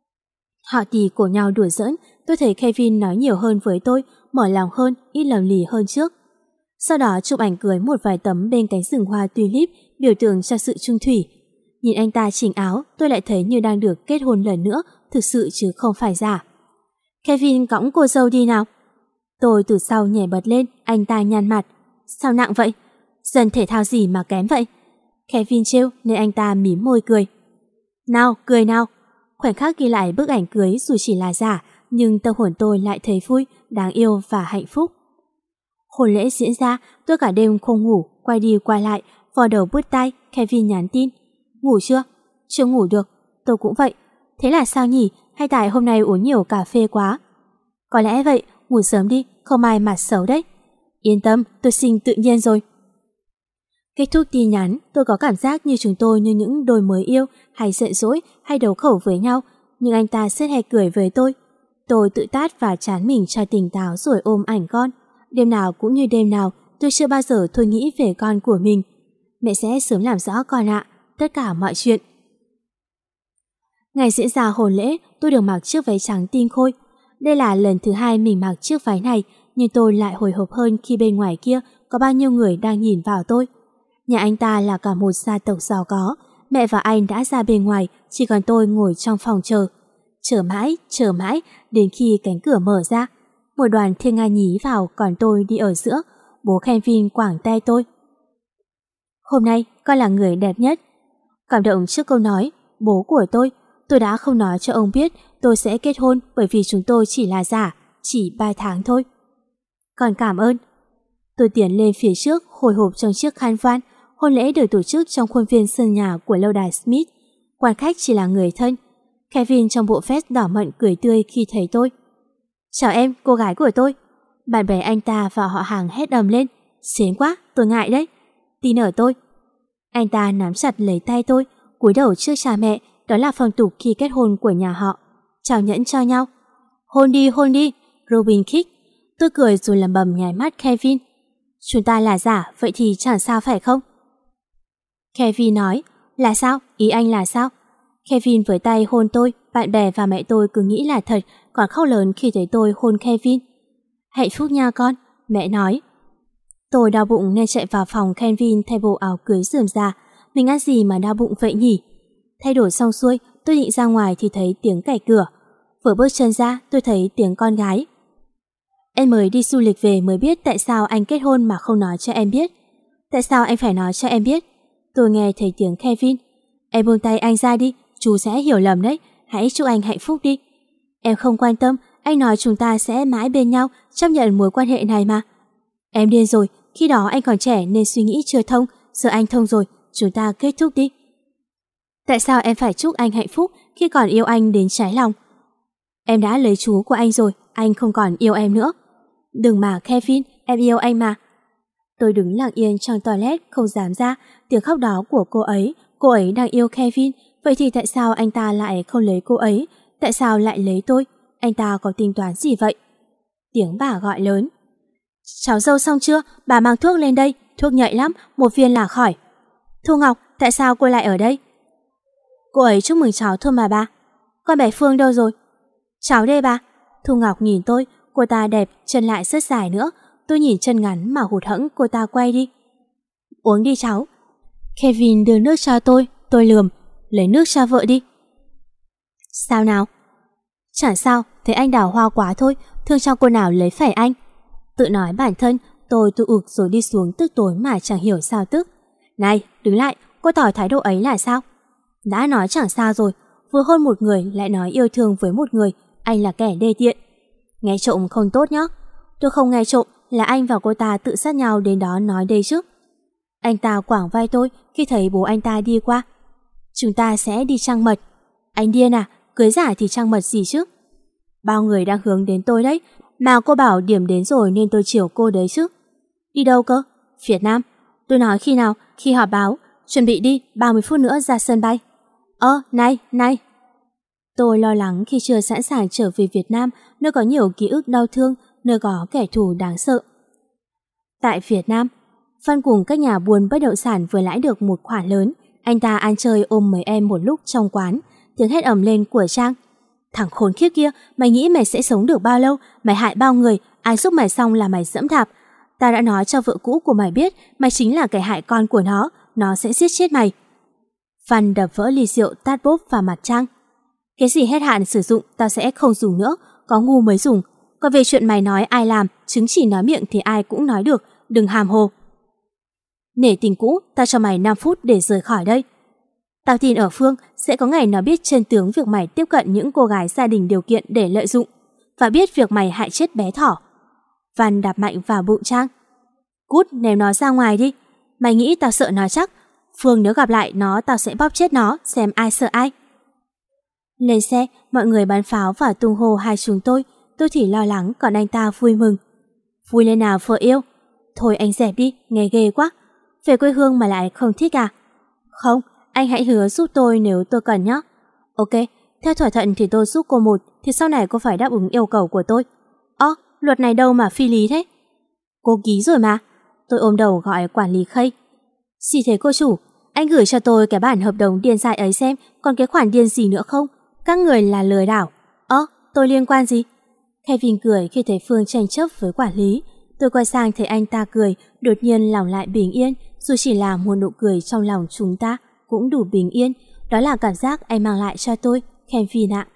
Họ tì cổ nhau đùa giỡn. Tôi thấy Kevin nói nhiều hơn với tôi, mở lòng hơn, ít lầm lì hơn trước. Sau đó chụp ảnh cưới một vài tấm bên cánh rừng hoa tulip, biểu tượng cho sự chung thủy. Nhìn anh ta chỉnh áo, tôi lại thấy như đang được kết hôn lần nữa, thực sự chứ không phải giả. Kevin cõng cô dâu đi nào. Tôi từ sau nhảy bật lên, anh ta nhăn mặt. Sao nặng vậy? Dân thể thao gì mà kém vậy? Kevin trêu nên anh ta mím môi cười. Nào, cười nào. Khoảnh khắc ghi lại bức ảnh cưới dù chỉ là giả, nhưng tâm hồn tôi lại thấy vui, đáng yêu và hạnh phúc. Hôn lễ diễn ra, tôi cả đêm không ngủ, quay đi quay lại, vò đầu bứt tai. Kevin nhắn tin. Ngủ chưa? Chưa ngủ được. Tôi cũng vậy. Thế là sao nhỉ? Hay tại hôm nay uống nhiều cà phê quá? Có lẽ vậy, ngủ sớm đi, không ai mặt xấu đấy. Yên tâm, tôi sinh tự nhiên rồi. Kết thúc tin nhắn, tôi có cảm giác như chúng tôi như những đôi mới yêu, hay giận dỗi, hay đấu khẩu với nhau, nhưng anh ta rất hay cười với tôi. Tôi tự tát và chán mình cho tỉnh táo rồi ôm ảnh con. Đêm nào cũng như đêm nào, tôi chưa bao giờ thôi nghĩ về con của mình. Mẹ sẽ sớm làm rõ con ạ, tất cả mọi chuyện. Ngày diễn ra hôn lễ, tôi được mặc chiếc váy trắng tinh khôi. Đây là lần thứ hai mình mặc chiếc váy này, nhưng tôi lại hồi hộp hơn khi bên ngoài kia có bao nhiêu người đang nhìn vào tôi. Nhà anh ta là cả một gia tộc giàu có, mẹ và anh đã ra bên ngoài, chỉ còn tôi ngồi trong phòng chờ. Chờ mãi, chờ mãi, đến khi cánh cửa mở ra. Một đoàn thiên nga nhí vào, còn tôi đi ở giữa. Bố Kevin quảng tay tôi. Hôm nay, con là người đẹp nhất. Cảm động trước câu nói, bố của tôi, tôi đã không nói cho ông biết tôi sẽ kết hôn bởi vì chúng tôi chỉ là giả, chỉ ba tháng thôi. Còn cảm ơn. Tôi tiến lên phía trước, hồi hộp trong chiếc khăn voan. Hôn lễ được tổ chức trong khuôn viên sân nhà của lâu đài Smith. Quan khách chỉ là người thân. Kevin trong bộ vest đỏ mận cười tươi khi thấy tôi. Chào em, cô gái của tôi. Bạn bè anh ta và họ hàng hét ầm lên. Xến quá, tôi ngại đấy. Tin ở tôi. Anh ta nắm chặt lấy tay tôi, cúi đầu trước cha mẹ, đó là phong tục khi kết hôn của nhà họ. Trao nhẫn cho nhau. Hôn đi, hôn đi, Robin khích. Tôi cười rồi lẩm bẩm nháy mắt Kevin. Chúng ta là giả, vậy thì chẳng sao phải không? Kevin nói, là sao? Ý anh là sao? Kevin với tay hôn tôi, bạn bè và mẹ tôi cứ nghĩ là thật, còn khóc lớn khi thấy tôi hôn Kevin. Hạnh phúc nha con, mẹ nói. Tôi đau bụng nên chạy vào phòng Kevin thay bộ áo cưới rườm rà. Mình ăn gì mà đau bụng vậy nhỉ? Thay đổi xong xuôi, tôi định ra ngoài thì thấy tiếng cày cửa. Vừa bước chân ra, tôi thấy tiếng con gái. Em mới đi du lịch về mới biết tại sao anh kết hôn mà không nói cho em biết. Tại sao anh phải nói cho em biết? Tôi nghe thấy tiếng Kevin. Em buông tay anh ra đi, chú sẽ hiểu lầm đấy. Hãy chúc anh hạnh phúc đi. Em không quan tâm, anh nói chúng ta sẽ mãi bên nhau, chấp nhận mối quan hệ này mà. Em điên rồi, khi đó anh còn trẻ nên suy nghĩ chưa thông, giờ anh thông rồi, chúng ta kết thúc đi. Tại sao em phải chúc anh hạnh phúc khi còn yêu anh đến trái lòng? Em đã lấy chú của anh rồi, anh không còn yêu em nữa. Đừng mà Kevin, em yêu anh mà. Tôi đứng lặng yên trong toilet không dám ra, tiếng khóc đó của cô ấy, cô ấy đang yêu Kevin, vậy thì tại sao anh ta lại không lấy cô ấy? Tại sao lại lấy tôi? Anh ta có tính toán gì vậy? Tiếng bà gọi lớn. Cháu dâu xong chưa? Bà mang thuốc lên đây, thuốc nhạy lắm, một viên là khỏi. Thu Ngọc, tại sao cô lại ở đây? Cô ấy chúc mừng cháu thôi mà bà. Con bé Phương đâu rồi? Cháu đây bà. Thu Ngọc nhìn tôi, cô ta đẹp, chân lại rất dài nữa. Tôi nhìn chân ngắn mà hụt hẫng, cô ta quay đi. Uống đi cháu. Kevin đưa nước cho tôi, tôi lườm. Lấy nước cho vợ đi. Sao nào? Chẳng sao, thấy anh đào hoa quá thôi, thương cho cô nào lấy phải anh. Tự nói bản thân, tôi tự ực rồi đi xuống tức tối mà chẳng hiểu sao tức. Này, đứng lại, cô tỏ thái độ ấy là sao? Đã nói chẳng sao rồi, vừa hôn một người lại nói yêu thương với một người, anh là kẻ đê tiện. Nghe trộm không tốt nhá. Tôi không nghe trộm, là anh và cô ta tự sát nhau đến đó nói đây chứ. Anh ta quảng vai tôi khi thấy bố anh ta đi qua. Chúng ta sẽ đi trăng mật. Anh điên à, cưới giả thì trăng mật gì chứ? Bao người đang hướng đến tôi đấy, mà cô bảo điểm đến rồi nên tôi chiều cô đấy chứ. Đi đâu cơ? Việt Nam. Tôi nói khi nào? Khi họp báo. Chuẩn bị đi, ba mươi phút nữa ra sân bay. Ơ, này, này. Tôi lo lắng khi chưa sẵn sàng trở về Việt Nam, nơi có nhiều ký ức đau thương, nơi có kẻ thù đáng sợ. Tại Việt Nam, Văn cùng các nhà buôn bất động sản vừa lãi được một khoản lớn. Anh ta ăn chơi ôm mấy em một lúc trong quán. Tiếng hét ầm lên của Trang. Thằng khốn khiếp kia, mày nghĩ mày sẽ sống được bao lâu? Mày hại bao người, ai giúp mày xong là mày dẫm đạp. Ta đã nói cho vợ cũ của mày biết mày chính là kẻ hại con của nó, nó sẽ giết chết mày. Văn đập vỡ ly rượu tát bốp vào mặt Trang. Cái gì hết hạn sử dụng tao sẽ không dùng nữa, có ngu mới dùng. Còn về chuyện mày nói ai làm, chứng chỉ nói miệng thì ai cũng nói được, đừng hàm hồ. Nể tình cũ, tao cho mày năm phút để rời khỏi đây. Tao tin ở Phương sẽ có ngày nó biết chân tướng việc mày tiếp cận những cô gái gia đình điều kiện để lợi dụng, và biết việc mày hại chết bé thỏ. Văn đạp mạnh vào bụng Trang. Cút, ném nó ra ngoài đi. Mày nghĩ tao sợ nó chắc? Phương nếu gặp lại nó tao sẽ bóp chết nó, xem ai sợ ai. Lên xe, mọi người bắn pháo và tung hô hai chúng tôi. Tôi thì lo lắng, còn anh ta vui mừng. Vui lên nào vợ yêu. Thôi anh dẹp đi, nghe ghê quá. Về quê hương mà lại không thích à? Không, anh hãy hứa giúp tôi nếu tôi cần nhé. Ok, theo thỏa thuận thì tôi giúp cô một, thì sau này cô phải đáp ứng yêu cầu của tôi. Ơ, luật này đâu mà phi lý thế? Cô ký rồi mà. Tôi ôm đầu gọi quản lý Khây. Gì thế cô chủ, anh gửi cho tôi cái bản hợp đồng điên dại ấy xem, còn cái khoản điên gì nữa không? Các người là lừa đảo. Ơ, tôi liên quan gì? Kevin cười khi thấy Phương tranh chấp với quản lý. Tôi quay sang thấy anh ta cười, đột nhiên lòng lại bình yên, dù chỉ là một nụ cười trong lòng chúng ta cũng đủ bình yên. Đó là cảm giác anh mang lại cho tôi, Kevin ạ.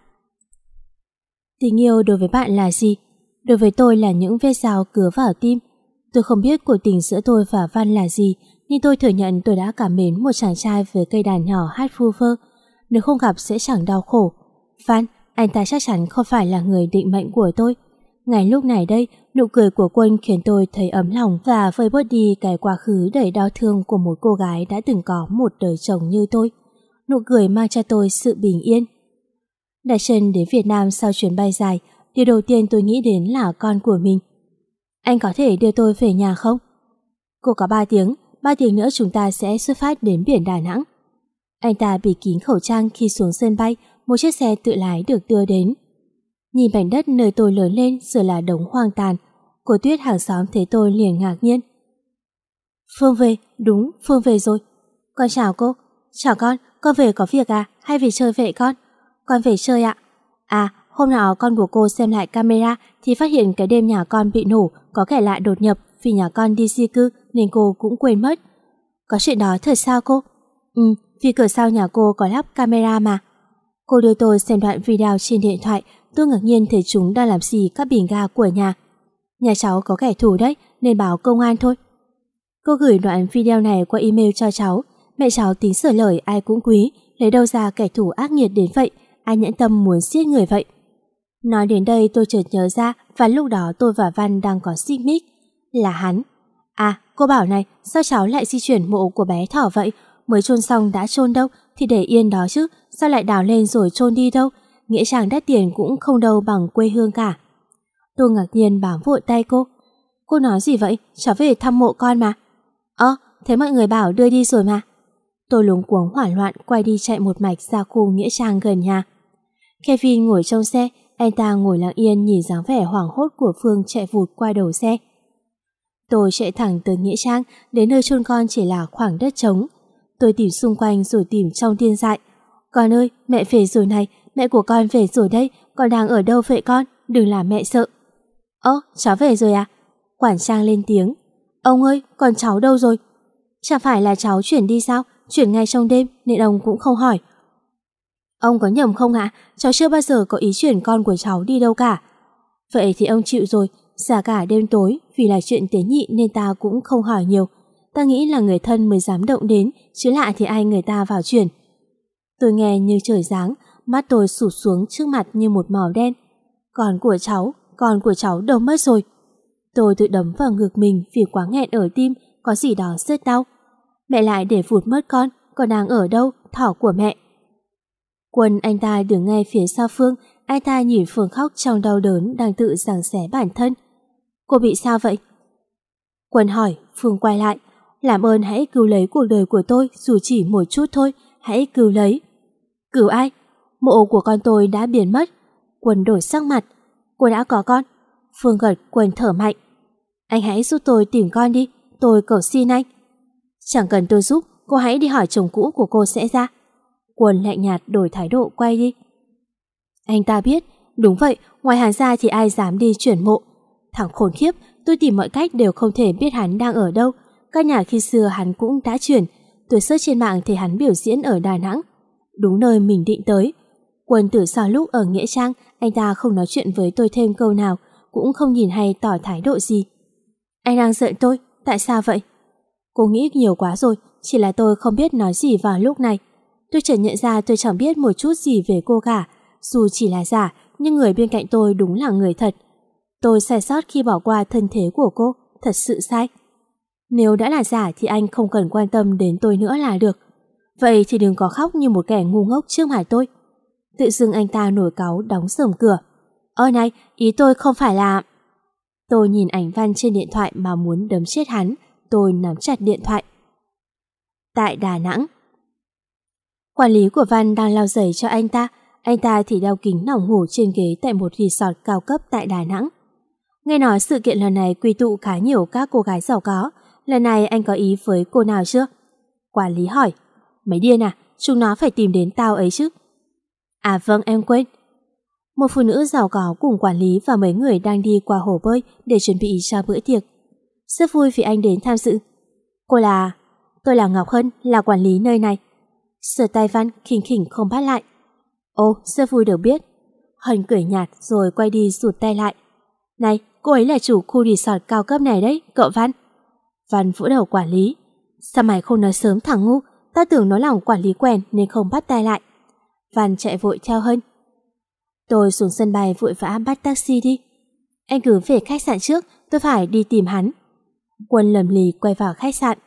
Tình yêu đối với bạn là gì? Đối với tôi là những vết dao cứa vào tim. Tôi không biết cuộc tình giữa tôi và Văn là gì, nhưng tôi thừa nhận tôi đã cảm mến một chàng trai với cây đàn nhỏ hát vu vơ. Nếu không gặp sẽ chẳng đau khổ. Văn, anh ta chắc chắn không phải là người định mệnh của tôi. Ngay lúc này đây, nụ cười của Quân khiến tôi thấy ấm lòng và vơi bớt đi cái quá khứ đầy đau thương của một cô gái đã từng có một đời chồng như tôi. Nụ cười mang cho tôi sự bình yên. Đặt chân đến Việt Nam sau chuyến bay dài, điều đầu tiên tôi nghĩ đến là con của mình. Anh có thể đưa tôi về nhà không? Cô có ba tiếng, ba tiếng nữa chúng ta sẽ xuất phát đến biển Đà Nẵng. Anh ta bịt kín khẩu trang khi xuống sân bay, một chiếc xe tự lái được đưa đến. Nhìn mảnh đất nơi tôi lớn lên giờ là đống hoang tàn. Cô Tuyết hàng xóm thấy tôi liền ngạc nhiên. Phương về, đúng, Phương về rồi. Con chào cô. Chào con, con về có việc à, hay về chơi vậy con? Con về chơi ạ. À, hôm nào con của cô xem lại camera thì phát hiện cái đêm nhà con bị nổ có kẻ lạ đột nhập vì nhà con đi di cư nên cô cũng quên mất. Có chuyện đó thật sao cô? Ừ, vì cửa sau nhà cô có lắp camera mà. Cô đưa tôi xem đoạn video trên điện thoại. Tôi ngạc nhiên thấy chúng đang làm gì các bình ga của nhà. Nhà cháu có kẻ thù đấy nên báo công an thôi. Cô gửi đoạn video này qua email cho cháu. Mẹ cháu tính sửa lời ai cũng quý, lấy đâu ra kẻ thù ác nghiệt đến vậy, ai nhẫn tâm muốn giết người vậy. Nói đến đây tôi chợt nhớ ra và lúc đó tôi và Văn đang có xích mích. Là hắn. À, cô bảo này, sao cháu lại di chuyển mộ của bé Thỏ vậy? Mới chôn xong đã chôn đâu thì để yên đó chứ, sao lại đào lên rồi chôn đi đâu? Nghĩa trang đắt tiền cũng không đâu bằng quê hương cả. Tôi ngạc nhiên bám vội tay cô. Cô nói gì vậy? Cháu về thăm mộ con mà. Ơ, thế mọi người bảo đưa đi rồi mà. Tôi luống cuống hoảng loạn quay đi chạy một mạch ra khu nghĩa trang gần nhà. Kevin ngồi trong xe, anh ta ngồi lặng yên nhìn dáng vẻ hoảng hốt của Phương chạy vụt qua đầu xe. Tôi chạy thẳng tới nghĩa trang, đến nơi chôn con chỉ là khoảng đất trống. Tôi tìm xung quanh rồi tìm trong điên dại. Con ơi, mẹ về rồi này, mẹ của con về rồi đây, con đang ở đâu vậy con? Đừng làm mẹ sợ. Ơ, cháu về rồi à? Quản trang lên tiếng. Ông ơi, con cháu đâu rồi? Chẳng phải là cháu chuyển đi sao? Chuyển ngay trong đêm nên ông cũng không hỏi. Ông có nhầm không ạ? Cháu chưa bao giờ có ý chuyển con của cháu đi đâu cả. Vậy thì ông chịu rồi. Giả cả đêm tối vì là chuyện tế nhị nên ta cũng không hỏi nhiều. Ta nghĩ là người thân mới dám động đến, chứ lạ thì ai người ta vào chuyển. Tôi nghe như trời giáng, mắt tôi sụt xuống trước mặt như một màu đen. Con của cháu, con của cháu đâu mất rồi? Tôi tự đấm vào ngực mình vì quá nghẹn ở tim, có gì đó rất đau. Mẹ lại để vụt mất con, con đang ở đâu, Thỏ của mẹ? Quân anh ta đứng ngay phía sau Phương, anh ta nhìn Phương khóc trong đau đớn đang tự giằng xé bản thân. Cô bị sao vậy? Quân hỏi. Phương quay lại. Làm ơn hãy cứu lấy cuộc đời của tôi, dù chỉ một chút thôi, hãy cứu lấy. Cứu ai? Mộ của con tôi đã biến mất. Quân đổi sắc mặt. Cô đã có con? Phương gật. Quân thở mạnh. Anh hãy giúp tôi tìm con đi, tôi cầu xin anh. Chẳng cần tôi giúp, cô hãy đi hỏi chồng cũ của cô sẽ ra. Quân lạnh nhạt đổi thái độ quay đi. Anh ta biết, đúng vậy, ngoài hắn ra thì ai dám đi chuyển mộ. Thằng khốn khiếp, tôi tìm mọi cách đều không thể biết hắn đang ở đâu. Căn nhà khi xưa hắn cũng đã chuyển. Tôi search trên mạng thì hắn biểu diễn ở Đà Nẵng, đúng nơi mình định tới. Quân từ sau lúc ở nghĩa trang, anh ta không nói chuyện với tôi thêm câu nào, cũng không nhìn hay tỏ thái độ gì. Anh đang giận tôi, tại sao vậy? Cô nghĩ nhiều quá rồi, chỉ là tôi không biết nói gì vào lúc này. Tôi chợt nhận ra tôi chẳng biết một chút gì về cô cả, dù chỉ là giả, nhưng người bên cạnh tôi đúng là người thật. Tôi sai sót khi bỏ qua thân thế của cô, thật sự sai. Nếu đã là giả thì anh không cần quan tâm đến tôi nữa là được. Vậy thì đừng có khóc như một kẻ ngu ngốc trước mặt tôi. Tự dưng anh ta nổi cáu đóng sầm cửa. Ơ này, ý tôi không phải là... Tôi nhìn ảnh Văn trên điện thoại mà muốn đấm chết hắn. Tôi nắm chặt điện thoại. Tại Đà Nẵng. Quản lý của Văn đang lau giày cho anh ta. Anh ta thì đeo kính nòng ngủ trên ghế tại một resort cao cấp tại Đà Nẵng. Nghe nói sự kiện lần này quy tụ khá nhiều các cô gái giàu có. Lần này anh có ý với cô nào chưa? Quản lý hỏi. Mày điên à? Chúng nó phải tìm đến tao ấy chứ. À vâng, em quên. Một phụ nữ giàu có cùng quản lý và mấy người đang đi qua hồ bơi để chuẩn bị cho bữa tiệc. Rất vui vì anh đến tham dự. Cô là... Tôi là Ngọc Hân, là quản lý nơi này. Sờ tay Văn khinh khỉnh không bắt lại. Ồ, rất vui được biết. Hân cười nhạt rồi quay đi rụt tay lại. Này, cô ấy là chủ khu resort cao cấp này đấy, cậu Văn. Văn vỗ đầu quản lý. Sao mày không nói sớm thằng ngu? Ta tưởng nó là một quản lý quen nên không bắt tay lại. Văn chạy vội theo Hân. Tôi xuống sân bay vội vã bắt taxi đi. Anh cứ về khách sạn trước, tôi phải đi tìm hắn. Quân lầm lì quay vào khách sạn.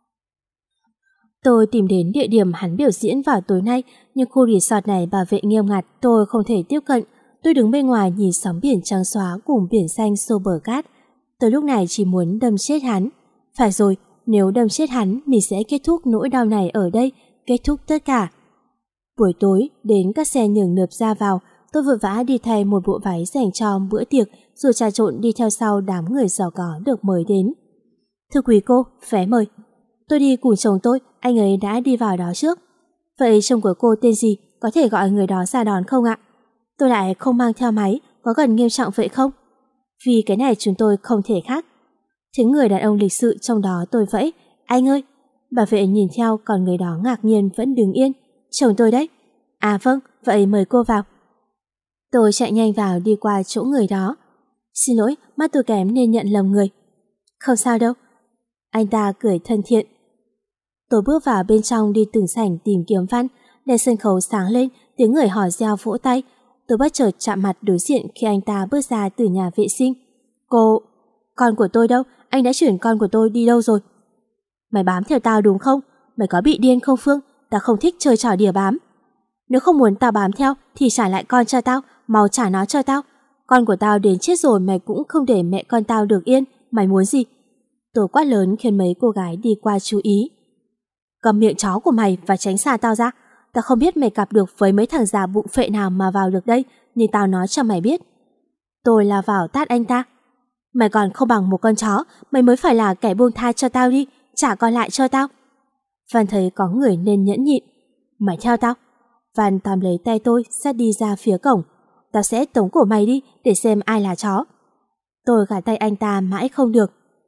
Tôi tìm đến địa điểm hắn biểu diễn vào tối nay, nhưng khu resort này bảo vệ nghiêm ngặt, tôi không thể tiếp cận. Tôi đứng bên ngoài nhìn sóng biển trắng xóa cùng biển xanh xô bờ cát. Tôi lúc này chỉ muốn đâm chết hắn. Phải rồi, nếu đâm chết hắn, mình sẽ kết thúc nỗi đau này ở đây, kết thúc tất cả. Buổi tối, đến các xe nhường nượp ra vào, tôi vội vã đi thay một bộ váy dành cho bữa tiệc rồi trà trộn đi theo sau đám người giàu có được mời đến. Thưa quý cô, vé mời. Tôi đi cùng chồng tôi, anh ấy đã đi vào đó trước. Vậy chồng của cô tên gì, có thể gọi người đó ra đón không ạ? Tôi lại không mang theo máy, có cần nghiêm trọng vậy không? Vì cái này chúng tôi không thể khác. Thế người đàn ông lịch sự trong đó tôi vẫy, anh ơi. Bảo vệ nhìn theo, còn người đó ngạc nhiên vẫn đứng yên. Chồng tôi đấy. À vâng, vậy mời cô vào. Tôi chạy nhanh vào đi qua chỗ người đó. Xin lỗi, mắt tôi kém nên nhận lầm người. Không sao đâu. Anh ta cười thân thiện. Tôi bước vào bên trong đi từng sảnh tìm kiếm Văn. Đèn sân khấu sáng lên, tiếng người hò reo vỗ tay. Tôi bất chợt chạm mặt đối diện khi anh ta bước ra từ nhà vệ sinh. Cô... Con của tôi đâu? Anh đã chuyển con của tôi đi đâu rồi? Mày bám theo tao đúng không? Mày có bị điên không Phương? Tao không thích chơi trò đỉa bám. Nếu không muốn tao bám theo thì trả lại con cho tao, mau trả nó cho tao. Con của tao đến chết rồi mày cũng không để mẹ con tao được yên. Mày muốn gì? Tôi quát lớn khiến mấy cô gái đi qua chú ý. Cầm miệng chó của mày và tránh xa tao ra. Tao không biết mày cặp được với mấy thằng già bụng phệ nào mà vào được đây, nhưng tao nói cho mày biết. Tôi là vào tát anh ta. Mày còn không bằng một con chó, mày mới phải là kẻ buông tha cho tao đi, trả con lại cho tao. Văn thấy có người nên nhẫn nhịn. Mày theo tao. Văn tóm lấy tay tôi, dắt đi ra phía cổng. Tao sẽ tống cổ mày đi để xem ai là chó. Tôi gạt tay anh ta mãi không được.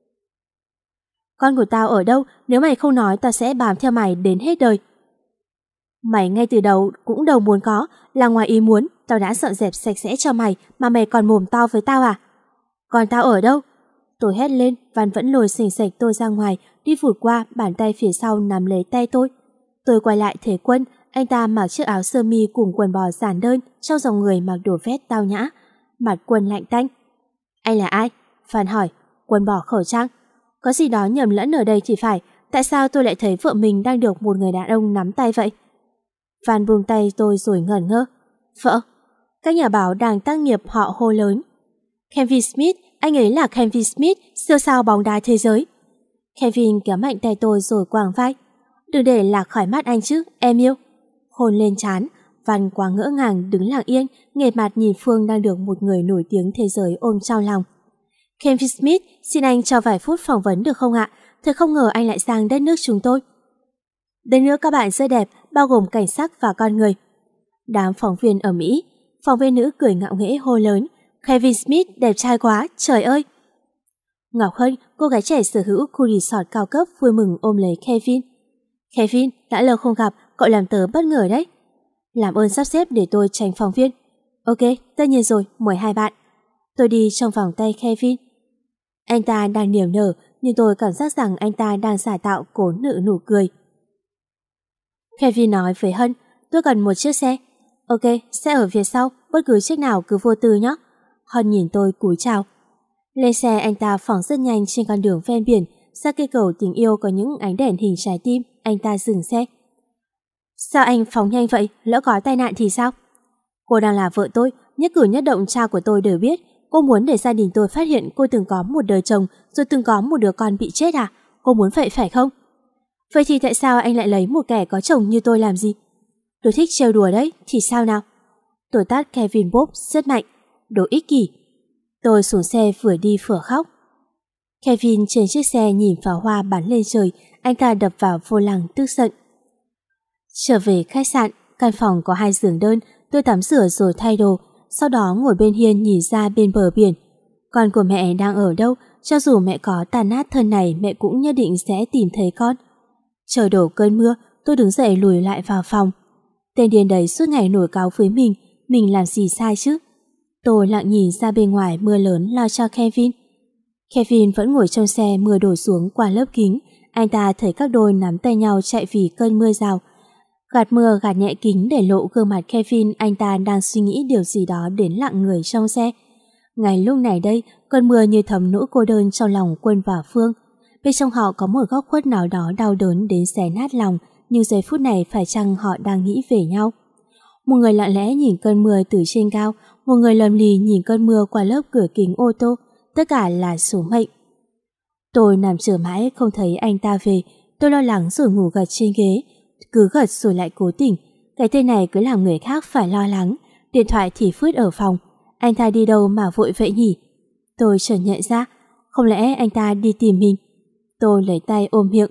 Con của tao ở đâu, nếu mày không nói tao sẽ bám theo mày đến hết đời. Mày ngay từ đầu cũng đâu muốn có, là ngoài ý muốn, tao đã dọn dẹp sạch sẽ cho mày mà mày còn mồm to với tao à? Còn tao ở đâu? Tôi hét lên, Văn vẫn lôi xình xạch tôi ra ngoài, đi vụt qua, bàn tay phía sau nắm lấy tay tôi. Tôi quay lại thấy Quân, anh ta mặc chiếc áo sơ mi cùng quần bò giản đơn trong dòng người mặc đồ vest tao nhã. Mặt Quân lạnh tanh. Anh là ai? Văn hỏi. Quân bỏ khẩu trang. Có gì đó nhầm lẫn ở đây thì phải, tại sao tôi lại thấy vợ mình đang được một người đàn ông nắm tay vậy? Văn buông tay tôi rồi ngẩn ngơ. Vợ? Các nhà báo đang tác nghiệp họ hô lớn. Kevin Smith, anh ấy là Kevin Smith, siêu sao bóng đá thế giới. Kevin kéo mạnh tay tôi rồi quàng vai. Đừng để lạc khỏi mắt anh chứ, em yêu. Hôn lên trán, Văn quá ngỡ ngàng đứng lặng yên, nghệt mặt nhìn Phương đang được một người nổi tiếng thế giới ôm trong lòng. Kevin Smith, xin anh cho vài phút phỏng vấn được không ạ? Thật không ngờ anh lại sang đất nước chúng tôi. Đất nước các bạn rất đẹp, bao gồm cảnh sắc và con người. Đám phóng viên ở Mỹ, phóng viên nữ cười ngạo nghễ hô lớn. Kevin Smith đẹp trai quá, trời ơi! Ngọc Hân, cô gái trẻ sở hữu khu resort cao cấp vui mừng ôm lấy Kevin. Kevin, đã lâu không gặp, cậu làm tớ bất ngờ đấy. Làm ơn sắp xếp để tôi tránh phóng viên. Ok, tất nhiên rồi, mời hai bạn. Tôi đi trong vòng tay Kevin. Anh ta đang niềm nở, nhưng tôi cảm giác rằng anh ta đang giả tạo cố nở nụ cười. Kevin nói với Hân, tôi cần một chiếc xe. Ok, xe ở phía sau, bất cứ chiếc nào cứ vô tư nhé. Hân nhìn tôi cúi chào. Lên xe anh ta phóng rất nhanh trên con đường ven biển, ra cây cầu tình yêu có những ánh đèn hình trái tim, anh ta dừng xe. Sao anh phóng nhanh vậy, lỡ có tai nạn thì sao? Cô đang là vợ tôi, nhất cử nhất động cha của tôi đều biết. Cô muốn để gia đình tôi phát hiện cô từng có một đời chồng rồi từng có một đứa con bị chết à? Cô muốn vậy phải không? Vậy thì tại sao anh lại lấy một kẻ có chồng như tôi làm gì? Tôi thích trêu đùa đấy, thì sao nào? Tôi tát Kevin bốp rất mạnh. Đồ ích kỷ. Tôi xuống xe vừa đi vừa khóc. Kevin trên chiếc xe nhìn pháo hoa bắn lên trời, anh ta đập vào vô lăng tức giận. Trở về khách sạn, căn phòng có hai giường đơn, tôi tắm rửa rồi thay đồ, sau đó ngồi bên hiên nhìn ra bên bờ biển. Con của mẹ đang ở đâu, cho dù mẹ có tàn nát thân này mẹ cũng nhất định sẽ tìm thấy con. Trời đổ cơn mưa, tôi đứng dậy lùi lại vào phòng. Tên điên đấy suốt ngày nổi cáu với mình, mình làm gì sai chứ? Tôi lặng nhìn ra bên ngoài mưa lớn lo cho Kevin. Kevin vẫn ngồi trong xe, mưa đổ xuống qua lớp kính. Anh ta thấy các đôi nắm tay nhau chạy vì cơn mưa rào. Gạt mưa gạt nhẹ kính để lộ gương mặt Kevin, anh ta đang suy nghĩ điều gì đó đến lặng người trong xe. Ngay lúc này đây, cơn mưa như thấm nỗi cô đơn trong lòng Quân và Phương. Bên trong họ có một góc khuất nào đó đau đớn đến xé nát lòng, nhưng giây phút này phải chăng họ đang nghĩ về nhau? Một người lặng lẽ nhìn cơn mưa từ trên cao, một người lầm lì nhìn cơn mưa qua lớp cửa kính ô tô, tất cả là số mệnh. Tôi nằm chờ mãi không thấy anh ta về, tôi lo lắng rồi ngủ gật trên ghế. cứ gật rồi lại cố tình. Cái tên này cứ làm người khác phải lo lắng. Điện thoại thì phứt ở phòng. Anh ta đi đâu mà vội vậy nhỉ? Tôi chợt nhận ra, không lẽ anh ta đi tìm mình? Tôi lấy tay ôm miệng.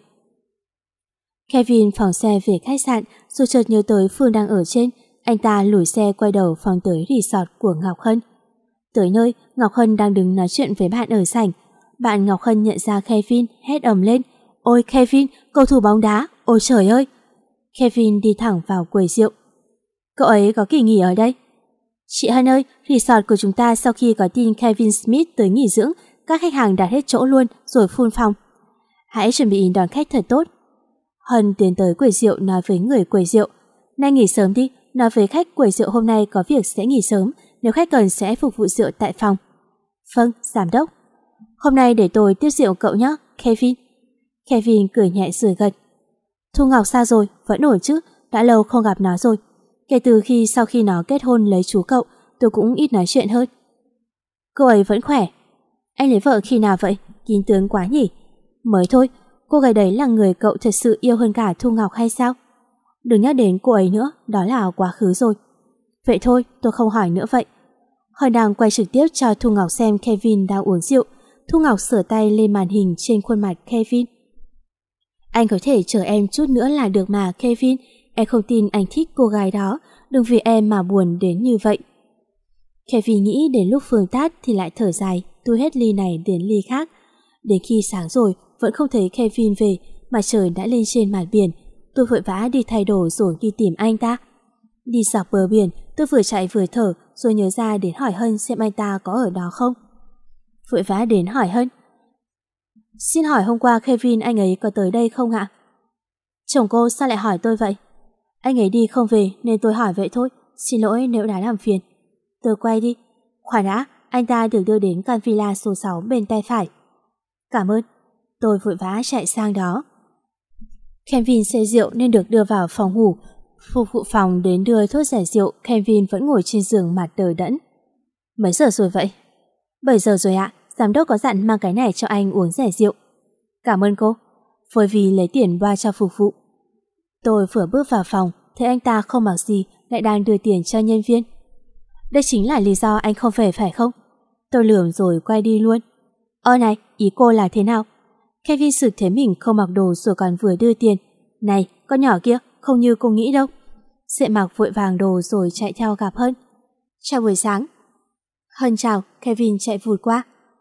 Kevin phóng xe về khách sạn, rồi chợt nhớ tới Phương đang ở trên. Anh ta lùi xe quay đầu phóng tới resort của Ngọc Hân. Tới nơi, Ngọc Hân đang đứng nói chuyện với bạn ở sảnh. Bạn Ngọc Hân nhận ra Kevin, hét ầm lên. Ôi Kevin, cầu thủ bóng đá, ôi trời ơi! Kevin đi thẳng vào quầy rượu. Cậu ấy có kỳ nghỉ ở đây. Chị Hân ơi, resort của chúng ta sau khi có tin Kevin Smith tới nghỉ dưỡng, các khách hàng đặt hết chỗ luôn rồi full phòng. Hãy chuẩn bị đón khách thật tốt. Hân tiến tới quầy rượu nói với người quầy rượu. Nay nghỉ sớm đi, nói với khách quầy rượu hôm nay có việc sẽ nghỉ sớm, nếu khách cần sẽ phục vụ rượu tại phòng. Vâng, giám đốc. Hôm nay để tôi tiếp rượu cậu nhé, Kevin. Kevin cười nhẹ rồi gật. Thu Ngọc sao rồi, vẫn ổn chứ, đã lâu không gặp nó rồi. Kể từ khi sau khi nó kết hôn lấy chú cậu, tôi cũng ít nói chuyện hơn. Cô ấy vẫn khỏe. Anh lấy vợ khi nào vậy? Kín tướng quá nhỉ. Mới thôi, cô gái đấy là người cậu thật sự yêu hơn cả Thu Ngọc hay sao? Đừng nhắc đến cô ấy nữa, đó là quá khứ rồi. Vậy thôi, tôi không hỏi nữa vậy. Hân đang quay trực tiếp cho Thu Ngọc xem Kevin đang uống rượu. Thu Ngọc sửa tay lên màn hình trên khuôn mặt Kevin. Anh có thể chờ em chút nữa là được mà Kevin. Em không tin anh thích cô gái đó. Đừng vì em mà buồn đến như vậy. Kevin nghĩ đến lúc Phương tát thì lại thở dài, tôi hết ly này đến ly khác. Đến khi sáng rồi vẫn không thấy Kevin về, mà trời đã lên trên mặt biển. Tôi vội vã đi thay đồ rồi đi tìm anh ta. Đi dọc bờ biển, tôi vừa chạy vừa thở, rồi nhớ ra đến hỏi Hân xem anh ta có ở đó không. Vội vã đến hỏi Hân. Xin hỏi hôm qua Kevin anh ấy có tới đây không ạ? Chồng cô sao lại hỏi tôi vậy? Anh ấy đi không về nên tôi hỏi vậy thôi. Xin lỗi nếu đã làm phiền. Tôi quay đi. Khoan đã, anh ta được đưa đến căn villa số sáu bên tay phải. Cảm ơn. Tôi vội vã chạy sang đó. Kevin say rượu nên được đưa vào phòng ngủ. Phục vụ phòng đến đưa thuốc giải rượu. Kevin vẫn ngồi trên giường mặt đờ đẫn. Mấy giờ rồi vậy? bảy giờ rồi ạ. Giám đốc có dặn mang cái này cho anh uống giải rượu. Cảm ơn cô. Với vì lấy tiền qua cho phục vụ. Tôi vừa bước vào phòng, thấy anh ta không mặc gì lại đang đưa tiền cho nhân viên. Đây chính là lý do anh không về phải không? Tôi lườm rồi quay đi luôn. Ơ này, ý cô là thế nào? Kevin sực thấy mình không mặc đồ rồi còn vừa đưa tiền. Này, con nhỏ kia, không như cô nghĩ đâu. Sẽ mặc vội vàng đồ rồi chạy theo gặp Hân. Chào buổi sáng. Hân chào, Kevin chạy vụt qua.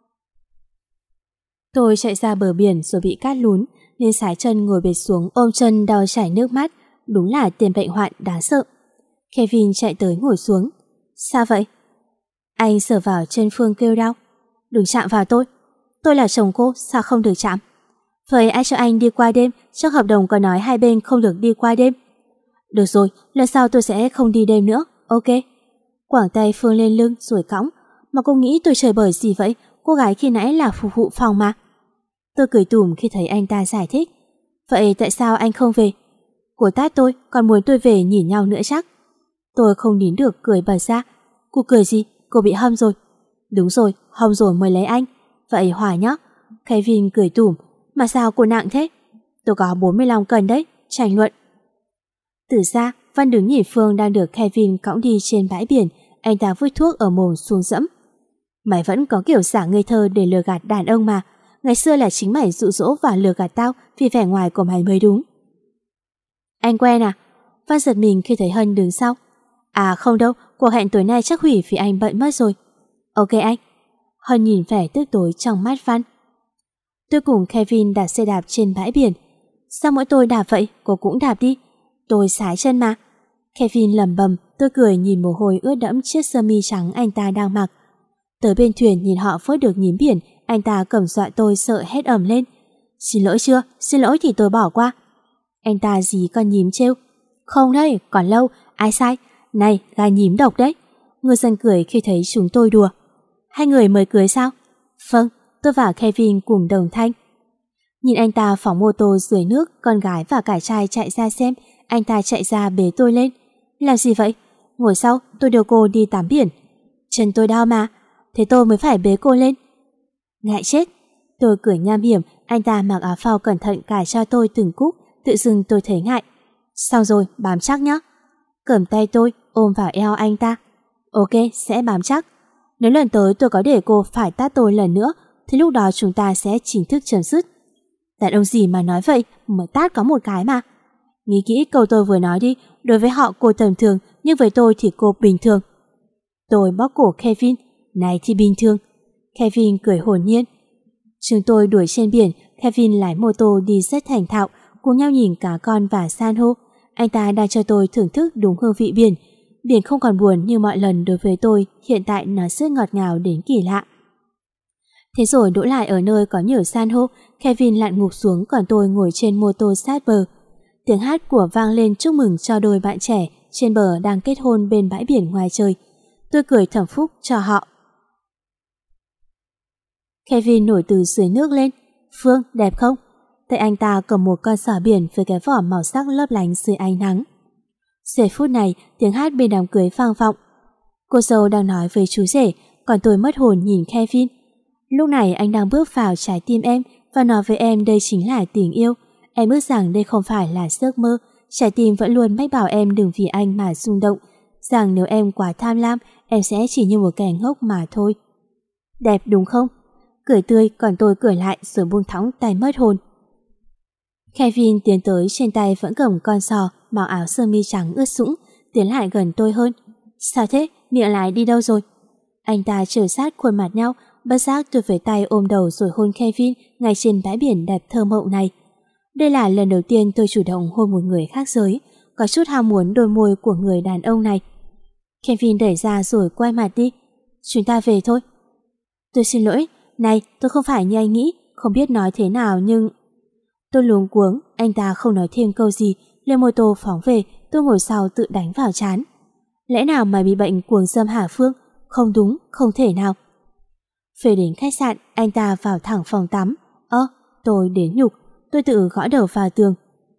Tôi chạy ra bờ biển rồi bị cát lún, nên sải chân ngồi bệt xuống ôm chân đau chảy nước mắt. Đúng là tiền bệnh hoạn đáng sợ. Kevin chạy tới ngồi xuống. Sao vậy? Anh sờ vào chân Phương kêu đau. Đừng chạm vào tôi. Tôi là chồng cô, sao không được chạm? Vậy ai cho anh đi qua đêm? Trong hợp đồng có nói hai bên không được đi qua đêm. Được rồi, lần sau tôi sẽ không đi đêm nữa. Ok. Quảng tay Phương lên lưng rồi cõng. Mà cô nghĩ tôi chơi bời gì vậy? Cô gái khi nãy là phục vụ phòng mà. Tôi cười tủm khi thấy anh ta giải thích. Vậy tại sao anh không về? Cô tát tôi, còn muốn tôi về nhìn nhau nữa chắc. Tôi không nín được cười bật ra. Cô cười gì? Cô bị hâm rồi. Đúng rồi, hâm rồi mới lấy anh. Vậy hòa nhá. Kevin cười tủm. Mà sao cô nặng thế? Tôi có bốn mươi lăm cân đấy. Tranh luận. Từ xa, Văn đứng nhìn Phương đang được Kevin cõng đi trên bãi biển. Anh ta vứt thuốc ở mồm xuống dẫm. Mày vẫn có kiểu giả ngây thơ để lừa gạt đàn ông mà. Ngày xưa là chính mày dụ dỗ và lừa gạt tao vì vẻ ngoài của mày mới đúng. Anh quen à? Văn giật mình khi thấy Hân đứng sau. À không đâu, cuộc hẹn tối nay chắc hủy vì anh bận mất rồi. Ok anh. Hân nhìn vẻ tức tối trong mắt Văn. Tôi cùng Kevin đạp xe đạp trên bãi biển. Sao mỗi tôi đạp vậy, cô cũng đạp đi. Tôi sái chân mà. Kevin lẩm bẩm. Tôi cười nhìn mồ hôi ướt đẫm chiếc sơ mi trắng anh ta đang mặc. Tới bên thuyền nhìn họ vớt được nhím biển, anh ta cầm dọa tôi sợ hét ầm lên. Xin lỗi chưa? Xin lỗi thì tôi bỏ qua. Anh ta dí con nhím trêu. Không đấy, còn lâu, ai sai? Này, gà nhím độc đấy. Ngư dân cười khi thấy chúng tôi đùa. Hai người mới cưới sao? Vâng, tôi và Kevin cùng đồng thanh. Nhìn anh ta phóng mô tô dưới nước, con gái và cả trai chạy ra xem, anh ta chạy ra bế tôi lên. Làm gì vậy? Ngồi sau, tôi đưa cô đi tắm biển. Chân tôi đau mà, thế tôi mới phải bế cô lên. Ngại chết. Tôi cười nham hiểm, anh ta mặc áo phao cẩn thận cài cho tôi từng cúc, tự dưng tôi thấy ngại. Xong rồi, bám chắc nhé. Cầm tay tôi, ôm vào eo anh ta. Ok, sẽ bám chắc. Nếu lần tới tôi có để cô phải tát tôi lần nữa, thì lúc đó chúng ta sẽ chính thức chấm dứt. Đàn ông gì mà nói vậy, mà tát có một cái mà. Nghĩ kỹ câu tôi vừa nói đi, đối với họ cô tầm thường, nhưng với tôi thì cô bình thường. Tôi bóp cổ Kevin, này thì bình thường. Kevin cười hồn nhiên. Chúng tôi đuổi trên biển, Kevin lái mô tô đi rất thành thạo, cùng nhau nhìn cá con và san hô. Anh ta đang cho tôi thưởng thức đúng hương vị biển. Biển không còn buồn như mọi lần đối với tôi, hiện tại nó rất ngọt ngào đến kỳ lạ. Thế rồi đỗ lại ở nơi có nhiều san hô, Kevin lặn ngụp xuống còn tôi ngồi trên mô tô sát bờ. Tiếng hát của vang lên chúc mừng cho đôi bạn trẻ trên bờ đang kết hôn bên bãi biển ngoài trời. Tôi cười thầm phúc cho họ. Kevin nổi từ dưới nước lên. Phương, đẹp không? Tay anh ta cầm một con sò biển với cái vỏ màu sắc lấp lánh dưới ánh nắng. Giây phút này, tiếng hát bên đám cưới vang vọng. Cô dâu đang nói với chú rể, còn tôi mất hồn nhìn Kevin. Lúc này anh đang bước vào trái tim em và nói với em đây chính là tình yêu. Em ước rằng đây không phải là giấc mơ. Trái tim vẫn luôn mách bảo em đừng vì anh mà rung động, rằng nếu em quá tham lam, em sẽ chỉ như một kẻ ngốc mà thôi. Đẹp đúng không? Cười tươi, còn tôi cười lại rồi buông thõng tay mất hồn. Kevin tiến tới, trên tay vẫn cầm con sò, màu áo sơ mi trắng ướt sũng, tiến lại gần tôi hơn. Sao thế? Miệng lại đi đâu rồi? Anh ta trở sát khuôn mặt nhau, bất giác tôi với tay ôm đầu rồi hôn Kevin ngay trên bãi biển đẹp thơ mộng này. Đây là lần đầu tiên tôi chủ động hôn một người khác giới, có chút ham muốn đôi môi của người đàn ông này. Kevin đẩy ra rồi quay mặt đi. Chúng ta về thôi. Tôi xin lỗi, này, tôi không phải như anh nghĩ, không biết nói thế nào nhưng... Tôi luống cuống, anh ta không nói thêm câu gì, lên mô tô phóng về, tôi ngồi sau tự đánh vào trán. Lẽ nào mày bị bệnh cuồng dâm hả Phương? Không đúng, không thể nào. Về đến khách sạn, anh ta vào thẳng phòng tắm. Ơ, tôi đến nhục, tôi tự gõ đầu vào tường.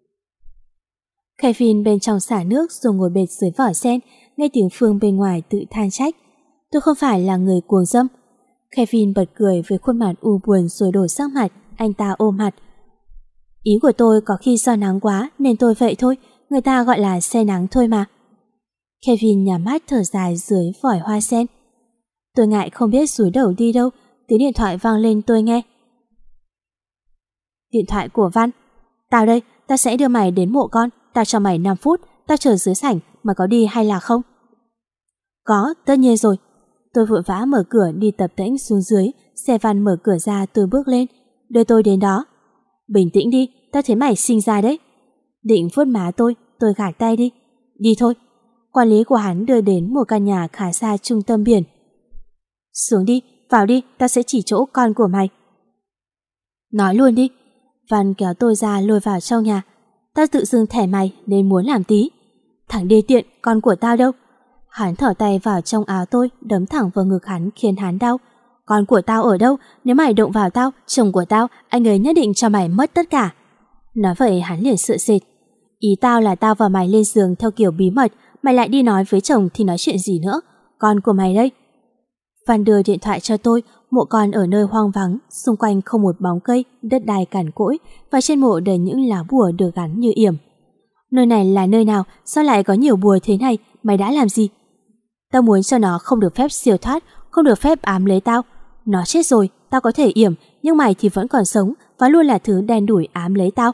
Kevin bên trong xả nước rồi ngồi bệt dưới vỏ sen, nghe tiếng Phương bên ngoài tự than trách. Tôi không phải là người cuồng dâm. Kevin bật cười với khuôn mặt u buồn rồi đổi sắc mặt, anh ta ôm mặt. Ý của tôi có khi do nắng quá nên tôi vậy thôi, người ta gọi là say nắng thôi mà. Kevin nhắm mắt thở dài dưới vòi hoa sen. Tôi ngại không biết rúi đầu đi đâu, tiếng điện thoại vang lên tôi nghe. Điện thoại của Văn. Tao đây, tao sẽ đưa mày đến mộ con, tao cho mày năm phút, tao chờ dưới sảnh, mày có đi hay là không? Có, tất nhiên rồi. Tôi vội vã mở cửa đi tập tễnh xuống dưới, xe Văn mở cửa ra tôi bước lên, đưa tôi đến đó. Bình tĩnh đi, tao thấy mày sinh ra đấy. Định vuốt má tôi, tôi gạt tay đi. Đi thôi. Quản lý của hắn đưa đến một căn nhà khá xa trung tâm biển. Xuống đi, vào đi, tao sẽ chỉ chỗ con của mày. Nói luôn đi. Văn kéo tôi ra lôi vào trong nhà. Tao tự dưng thẻ mày nên muốn làm tí. Thằng đê tiện, con của tao đâu? Hắn thỏ tay vào trong áo tôi, đấm thẳng vào ngực hắn khiến hắn đau. Con của tao ở đâu? Nếu mày động vào tao, chồng của tao, anh ấy nhất định cho mày mất tất cả. Nói vậy hắn liền sợ sệt. Ý tao là tao và mày lên giường theo kiểu bí mật, mày lại đi nói với chồng thì nói chuyện gì nữa. Con của mày đây. Văn đưa điện thoại cho tôi. Mộ con ở nơi hoang vắng, xung quanh không một bóng cây, đất đai cằn cỗi, và trên mộ đầy những lá bùa được gắn như yểm. Nơi này là nơi nào? Sao lại có nhiều bùa thế này? Mày đã làm gì? Tao muốn cho nó không được phép siêu thoát, không được phép ám lấy tao. Nó chết rồi, tao có thể yểm, nhưng mày thì vẫn còn sống và luôn là thứ đen đủi ám lấy tao.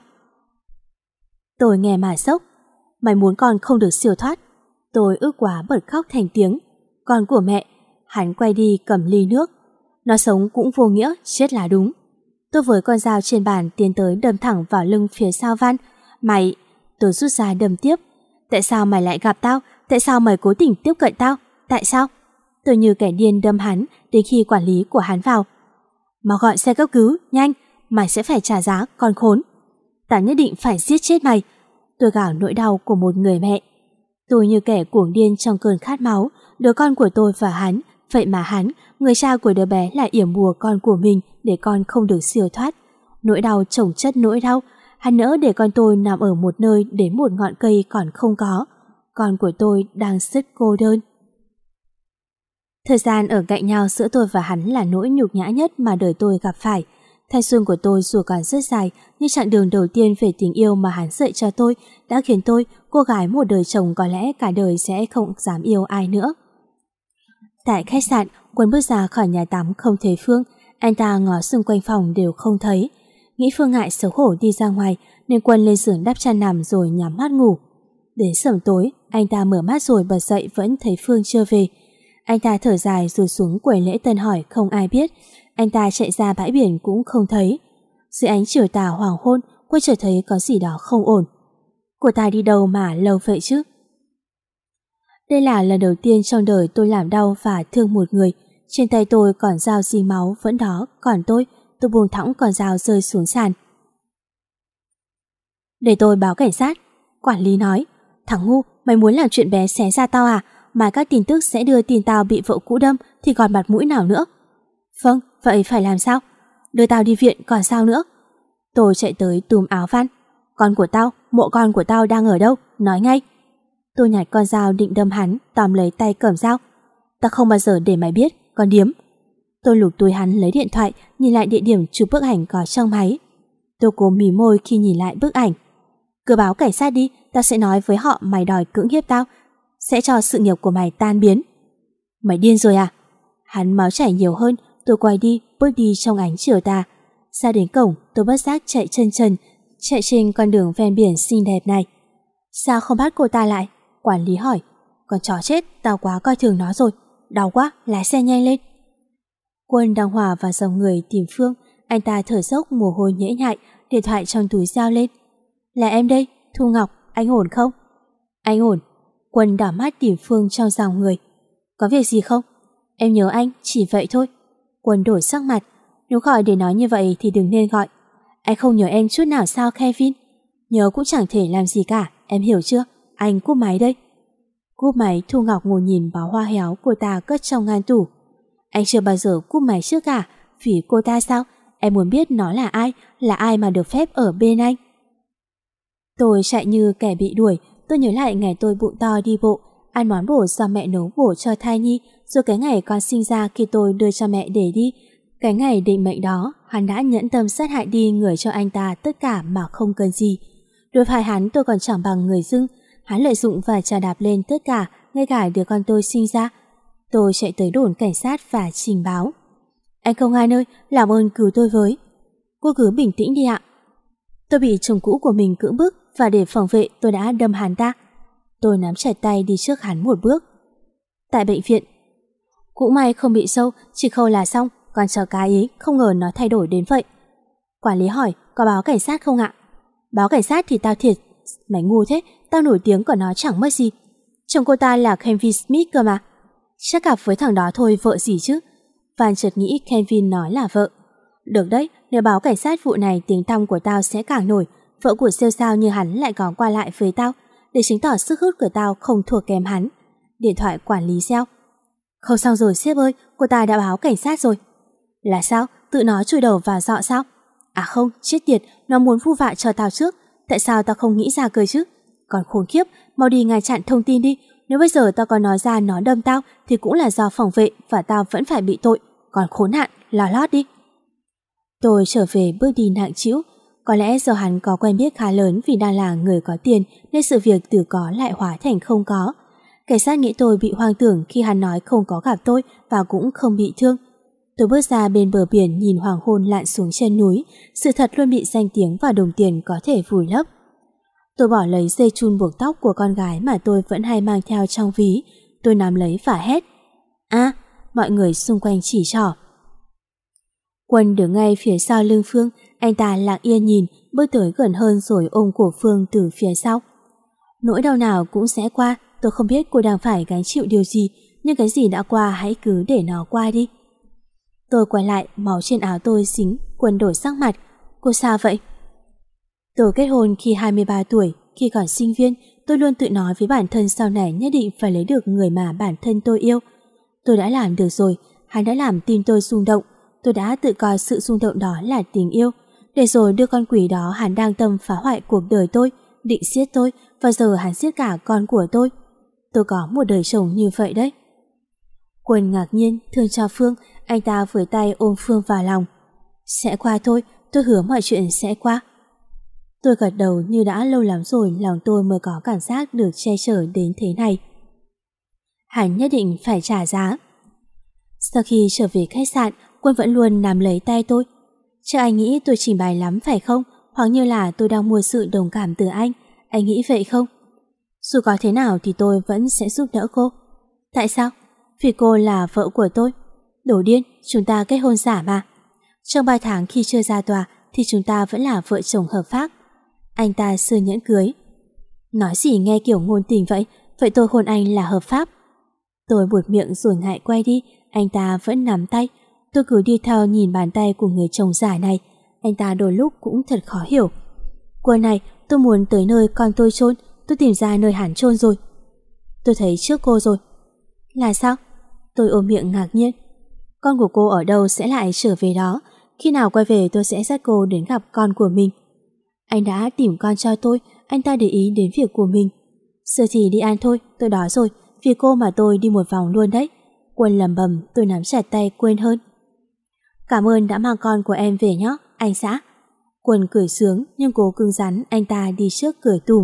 Tôi nghe mà sốc. Mày muốn con không được siêu thoát? Tôi ước quá bật khóc thành tiếng. Con của mẹ. Hắn quay đi cầm ly nước. Nó sống cũng vô nghĩa, chết là đúng. Tôi với con dao trên bàn tiến tới đâm thẳng vào lưng phía sau Văn. Mày... Tôi rút ra đâm tiếp. Tại sao mày lại gặp tao? Tại sao mày cố tình tiếp cận tao? Tại sao? Tôi như kẻ điên đâm hắn đến khi quản lý của hắn vào. Mau gọi xe cấp cứu, nhanh, mày sẽ phải trả giá, con khốn. Tao nhất định phải giết chết mày. Tôi gào nỗi đau của một người mẹ. Tôi như kẻ cuồng điên trong cơn khát máu, đứa con của tôi và hắn. Vậy mà hắn, người cha của đứa bé lại yểm bùa con của mình để con không được siêu thoát. Nỗi đau chồng chất nỗi đau. Hắn nỡ để con tôi nằm ở một nơi đến một ngọn cây còn không có. Con của tôi đang rất cô đơn. Thời gian ở cạnh nhau giữa tôi và hắn là nỗi nhục nhã nhất mà đời tôi gặp phải. Thanh xuân của tôi dù còn rất dài, nhưng chặng đường đầu tiên về tình yêu mà hắn dạy cho tôi đã khiến tôi, cô gái một đời chồng có lẽ cả đời sẽ không dám yêu ai nữa. Tại khách sạn, Quân bước ra khỏi nhà tắm không thấy Phương. Anh ta ngó xung quanh phòng đều không thấy. Nghĩ Phương ngại xấu hổ đi ra ngoài nên Quân lên giường đắp chăn nằm rồi nhắm mắt ngủ. Đến sẩm tối, anh ta mở mắt rồi bật dậy vẫn thấy Phương chưa về. Anh ta thở dài rồi xuống quầy lễ tân hỏi không ai biết. Anh ta chạy ra bãi biển cũng không thấy. Dưới ánh chiều tà hoàng hôn, Quân chợt thấy có gì đó không ổn. Cô ta đi đâu mà lâu vậy chứ? Đây là lần đầu tiên trong đời tôi làm đau và thương một người. Trên tay tôi còn dao dính máu vẫn đó, còn tôi, tôi buông thõng con dao rơi xuống sàn. Để tôi báo cảnh sát. Quản lý nói, thằng ngu, mày muốn làm chuyện bé xé ra tao à? Mà các tin tức sẽ đưa tin tao bị vợ cũ đâm thì còn mặt mũi nào nữa? Vâng, vậy phải làm sao? Đưa tao đi viện còn sao nữa? Tôi chạy tới túm áo Văn. Con của tao, mộ con của tao đang ở đâu? Nói ngay. Tôi nhặt con dao định đâm hắn, tóm lấy tay cầm dao. Tao không bao giờ để mày biết, con điếm. Tôi lục túi hắn lấy điện thoại, nhìn lại địa điểm chụp bức ảnh có trong máy. Tôi cố mí môi khi nhìn lại bức ảnh. Cứ báo cảnh sát đi, tao sẽ nói với họ mày đòi cưỡng hiếp tao, sẽ cho sự nghiệp của mày tan biến. Mày điên rồi à? Hắn máu chảy nhiều hơn. Tôi quay đi, bước đi trong ánh chiều tà. Ra đến cổng, tôi bất giác chạy chân trần, chạy trên con đường ven biển xinh đẹp này. Sao không bắt cô ta lại? Quản lý hỏi. Con chó chết, tao quá coi thường nó rồi. Đau quá, lái xe nhanh lên. Quân đang hòa vào dòng người tìm Phương. Anh ta thở dốc mồ hôi nhễ nhại, điện thoại trong túi giao lên. Là em đây, Thu Ngọc, anh ổn không? Anh ổn. Quân đảo mắt tìm Phương trong dòng người. Có việc gì không? Em nhớ anh, chỉ vậy thôi. Quân đổi sắc mặt. Nếu gọi để nói như vậy thì đừng nên gọi. Anh không nhớ em chút nào sao Kevin? Nhớ cũng chẳng thể làm gì cả, em hiểu chưa? Anh cúp máy đây. Cúp máy. Thu Ngọc ngồi nhìn bó hoa héo cô ta cất trong ngăn tủ. Anh chưa bao giờ cúp máy trước cả. Vì cô ta sao? Em muốn biết nó là ai, là ai mà được phép ở bên anh. Tôi chạy như kẻ bị đuổi. Tôi nhớ lại ngày tôi bụng to đi bộ, ăn món bổ do mẹ nấu bổ cho thai nhi, rồi cái ngày con sinh ra khi tôi đưa cho mẹ để đi. Cái ngày định mệnh đó, hắn đã nhẫn tâm sát hại đi người cho anh ta tất cả mà không cần gì. Đối với hắn tôi còn chẳng bằng người dưng. Hắn lợi dụng và trà đạp lên tất cả, ngay cả đứa con tôi sinh ra. Tôi chạy tới đồn cảnh sát và trình báo. Anh công an ơi, làm ơn cứu tôi với. Cô cứ bình tĩnh đi ạ. Tôi bị chồng cũ của mình cưỡng bức và để phòng vệ tôi đã đâm hắn ta. Tôi nắm chặt tay đi trước hắn một bước. Tại bệnh viện. Cũng may không bị sâu, chỉ khâu là xong. Còn chó cái ấy không ngờ nó thay đổi đến vậy. Quản lý hỏi, có báo cảnh sát không ạ? Báo cảnh sát thì tao thiệt. Mày ngu thế, tao nổi tiếng của nó chẳng mất gì. Chồng cô ta là Kevin Smith cơ mà. Chắc gặp với thằng đó thôi, vợ gì chứ. Van chợt nghĩ Kevin nói là vợ. Được đấy, nếu báo cảnh sát vụ này tiếng tăm của tao sẽ càng nổi. Vợ của siêu sao như hắn lại có qua lại với tao, để chứng tỏ sức hút của tao không thua kém hắn. Điện thoại quản lý reo. Không xong rồi sếp ơi, cô ta đã báo cảnh sát rồi. Là sao? Tự nó chui đầu vào dọ sao? À không, chết tiệt, nó muốn vu vạ cho tao trước. Tại sao tao không nghĩ ra cơ chứ? Còn khốn kiếp, mau đi ngăn chặn thông tin đi. Nếu bây giờ tao có nói ra nó đâm tao thì cũng là do phòng vệ và tao vẫn phải bị tội. Còn khốn nạn, lò lót đi. Tôi trở về bước đi nặng trĩu. Có lẽ do hắn có quen biết khá lớn vì đang là người có tiền nên sự việc từ có lại hóa thành không có. Cảnh sát nghĩ tôi bị hoang tưởng khi hắn nói không có gặp tôi và cũng không bị thương. Tôi bước ra bên bờ biển nhìn hoàng hôn lặn xuống chân núi. Sự thật luôn bị danh tiếng và đồng tiền có thể vùi lấp. Tôi bỏ lấy dây chun buộc tóc của con gái mà tôi vẫn hay mang theo trong ví. Tôi nắm lấy và hét. À, mọi người xung quanh chỉ trỏ. Quân đứng ngay phía sau lưng Phương. Anh ta lặng yên nhìn, bước tới gần hơn rồi ôm cổ Phương từ phía sau. Nỗi đau nào cũng sẽ qua. Tôi không biết cô đang phải gánh chịu điều gì, nhưng cái gì đã qua hãy cứ để nó qua đi. Tôi quay lại, máu trên áo tôi dính. Quân đổi sắc mặt. Cô sao vậy? Tôi kết hôn khi hai mươi ba tuổi. Khi còn sinh viên, tôi luôn tự nói với bản thân sau này nhất định phải lấy được người mà bản thân tôi yêu. Tôi đã làm được rồi. Hắn đã làm tim tôi rung động. Tôi đã tự coi sự rung động đó là tình yêu. Để rồi đưa con quỷ đó hắn đang tâm phá hoại cuộc đời tôi, định giết tôi, và giờ hắn giết cả con của tôi. Tôi có một đời chồng như vậy đấy. Quân ngạc nhiên, thương cho Phương. Anh ta với tay ôm Phương vào lòng. Sẽ qua thôi, tôi hứa mọi chuyện sẽ qua. Tôi gật đầu như đã lâu lắm rồi lòng tôi mới có cảm giác được che chở đến thế này. Hắn nhất định phải trả giá. Sau khi trở về khách sạn, Quân vẫn luôn nắm lấy tay tôi. Chắc anh nghĩ tôi trình bày lắm phải không? Hoặc như là tôi đang mua sự đồng cảm từ anh. Anh nghĩ vậy không? Dù có thế nào thì tôi vẫn sẽ giúp đỡ cô. Tại sao? Vì cô là vợ của tôi. Đồ điên, chúng ta kết hôn giả mà. Trong ba tháng khi chưa ra tòa thì chúng ta vẫn là vợ chồng hợp pháp. Anh ta sơ nhẫn cưới. Nói gì nghe kiểu ngôn tình vậy? Vậy tôi hôn anh là hợp pháp. Tôi buột miệng rồi ngại quay đi. Anh ta vẫn nắm tay. Tôi cứ đi theo nhìn bàn tay của người chồng giả này. Anh ta đôi lúc cũng thật khó hiểu. Cô này, tôi muốn tới nơi con tôi chôn. Tôi tìm ra nơi hắn chôn rồi. Tôi thấy trước cô rồi. Là sao? Tôi ôm miệng ngạc nhiên. Con của cô ở đâu sẽ lại trở về đó. Khi nào quay về tôi sẽ dắt cô đến gặp con của mình. Anh đã tìm con cho tôi. Anh ta để ý đến việc của mình. Giờ thì đi ăn thôi, tôi đói rồi. Vì cô mà tôi đi một vòng luôn đấy. Quân lầm bầm, tôi nắm chặt tay quên hơn. Cảm ơn đã mang con của em về nhé, anh xã. Quân cười sướng nhưng cố cứng rắn. Anh ta đi trước cười tủm.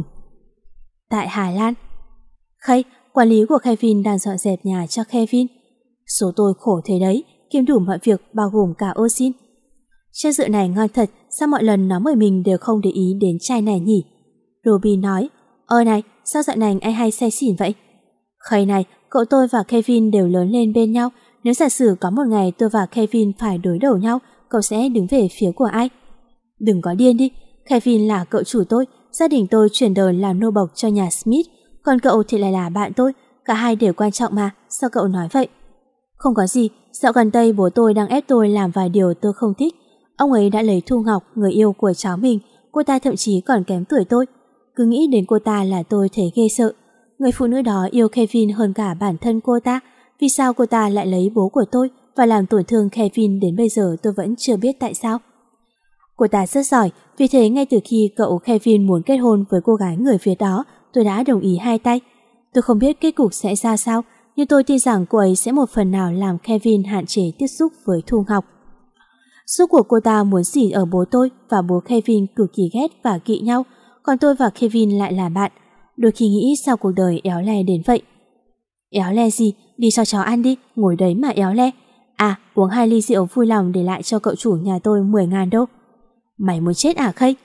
Tại Hà Lan. Khay, quản lý của Kevin đang dọn dẹp nhà cho Kevin. Số tôi khổ thế đấy, kiêm đủ mọi việc bao gồm cả ô xin. Chai rượu này ngon thật, sao mọi lần nó mời mình đều không để ý đến chai này nhỉ? Ruby nói, ơ này, sao dạo này anh hay say xỉn vậy? Khay này, cậu tôi và Kevin đều lớn lên bên nhau. Nếu giả sử có một ngày tôi và Kevin phải đối đầu nhau, cậu sẽ đứng về phía của ai? Đừng có điên đi, Kevin là cậu chủ tôi. Gia đình tôi chuyển đời làm nô bộc cho nhà Smith. Còn cậu thì lại là bạn tôi. Cả hai đều quan trọng mà, sao cậu nói vậy? Không có gì, dạo gần đây bố tôi đang ép tôi làm vài điều tôi không thích. Ông ấy đã lấy Thu Ngọc, người yêu của cháu mình. Cô ta thậm chí còn kém tuổi tôi. Cứ nghĩ đến cô ta là tôi thấy ghê sợ. Người phụ nữ đó yêu Kevin hơn cả bản thân cô ta. Vì sao cô ta lại lấy bố của tôi và làm tổn thương Kevin đến bây giờ tôi vẫn chưa biết tại sao. Cô ta rất giỏi, vì thế ngay từ khi cậu Kevin muốn kết hôn với cô gái người Việt đó, tôi đã đồng ý hai tay. Tôi không biết kết cục sẽ ra sao, nhưng tôi tin rằng cô ấy sẽ một phần nào làm Kevin hạn chế tiếp xúc với Thu Ngọc. Suốt cuộc cô ta muốn gì ở bố tôi và bố Kevin cực kỳ ghét và kỵ nhau, còn tôi và Kevin lại là bạn. Đôi khi nghĩ sao cuộc đời éo le đến vậy. Éo le gì, đi cho cháu ăn đi, ngồi đấy mà éo le. À, uống hai ly rượu vui lòng để lại cho cậu chủ nhà tôi mười ngàn đô. Mày muốn chết à Khay?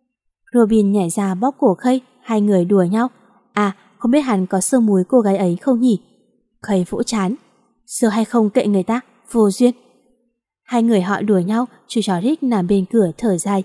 Robin nhảy ra bóp cổ Khay, hai người đùa nhau. À, không biết hắn có sơ múi cô gái ấy không nhỉ? Khay vỗ chán. Sơ hay không kệ người ta, vô duyên. Hai người họ đùa nhau, chú chó Rick nằm bên cửa thở dài.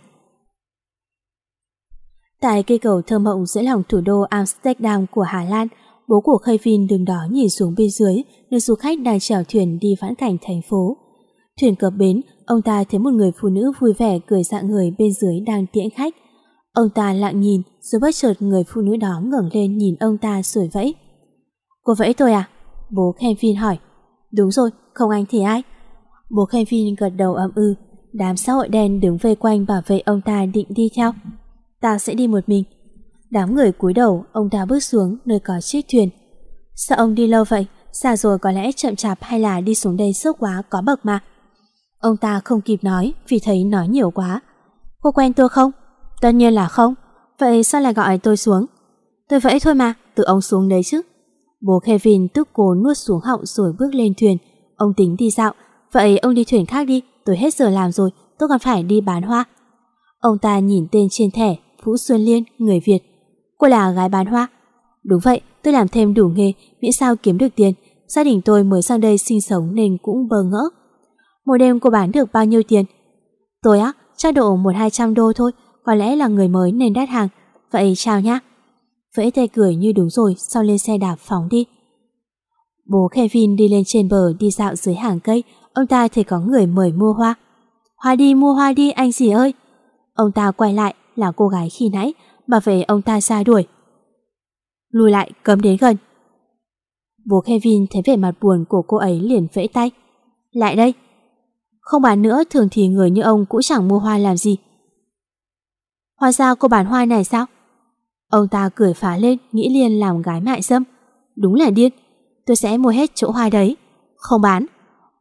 Tại cây cầu thơ mộng giữa lòng thủ đô Amsterdam của Hà Lan, bố của Kevin đứng đó nhìn xuống bên dưới nơi du khách đang chèo thuyền đi vãn cảnh thành phố. Thuyền cập bến, ông ta thấy một người phụ nữ vui vẻ cười rạng người bên dưới đang tiễn khách. Ông ta lặng nhìn, rồi bất chợt người phụ nữ đó ngẩng lên nhìn ông ta rồi vẫy. Cô vẫy tôi à? Bố Kevin hỏi. Đúng rồi, không anh thì ai? Bố Kevin gật đầu ậm ừ. Đám xã hội đen đứng vây quanh bảo vệ ông ta định đi theo. Tao sẽ đi một mình. Đám người cúi đầu, ông ta bước xuống nơi có chiếc thuyền. Sao ông đi lâu vậy? Già rồi có lẽ chậm chạp hay là đi xuống đây sớm quá có bậc mà. Ông ta không kịp nói vì thấy nói nhiều quá. Cô quen tôi không? Tất nhiên là không. Vậy sao lại gọi tôi xuống? Tôi vẫy thôi mà, tự ông xuống đấy chứ. Bố Kevin tức cố nuốt xuống họng rồi bước lên thuyền. Ông tính đi dạo. Vậy ông đi thuyền khác đi, tôi hết giờ làm rồi, tôi còn phải đi bán hoa. Ông ta nhìn tên trên thẻ, Vũ Xuân Liên, người Việt. Cô là gái bán hoa? Đúng vậy, tôi làm thêm đủ nghề, miễn sao kiếm được tiền. Gia đình tôi mới sang đây sinh sống nên cũng bơ ngỡ. Một đêm cô bán được bao nhiêu tiền? Tôi á, chắc độ một hai trăm đô thôi, có lẽ là người mới nên đắt hàng. Vậy chào nhá. Vẫy tay cười như đúng rồi, sau lên xe đạp phóng đi. Bố Kevin đi lên trên bờ đi dạo dưới hàng cây. Ông ta thấy có người mời mua hoa. Hoa đi, mua hoa đi anh dì ơi. Ông ta quay lại là cô gái khi nãy, bảo vệ ông ta ra đuổi. Lùi lại, cấm đến gần. Bố Kevin thấy vẻ mặt buồn của cô ấy liền vẫy tay. Lại đây. Không bán nữa, thường thì người như ông cũng chẳng mua hoa làm gì. Hóa ra cô bán hoa này sao? Ông ta cười phá lên, nghĩ liền làm gái mại dâm. Đúng là điên. Tôi sẽ mua hết chỗ hoa đấy. Không bán.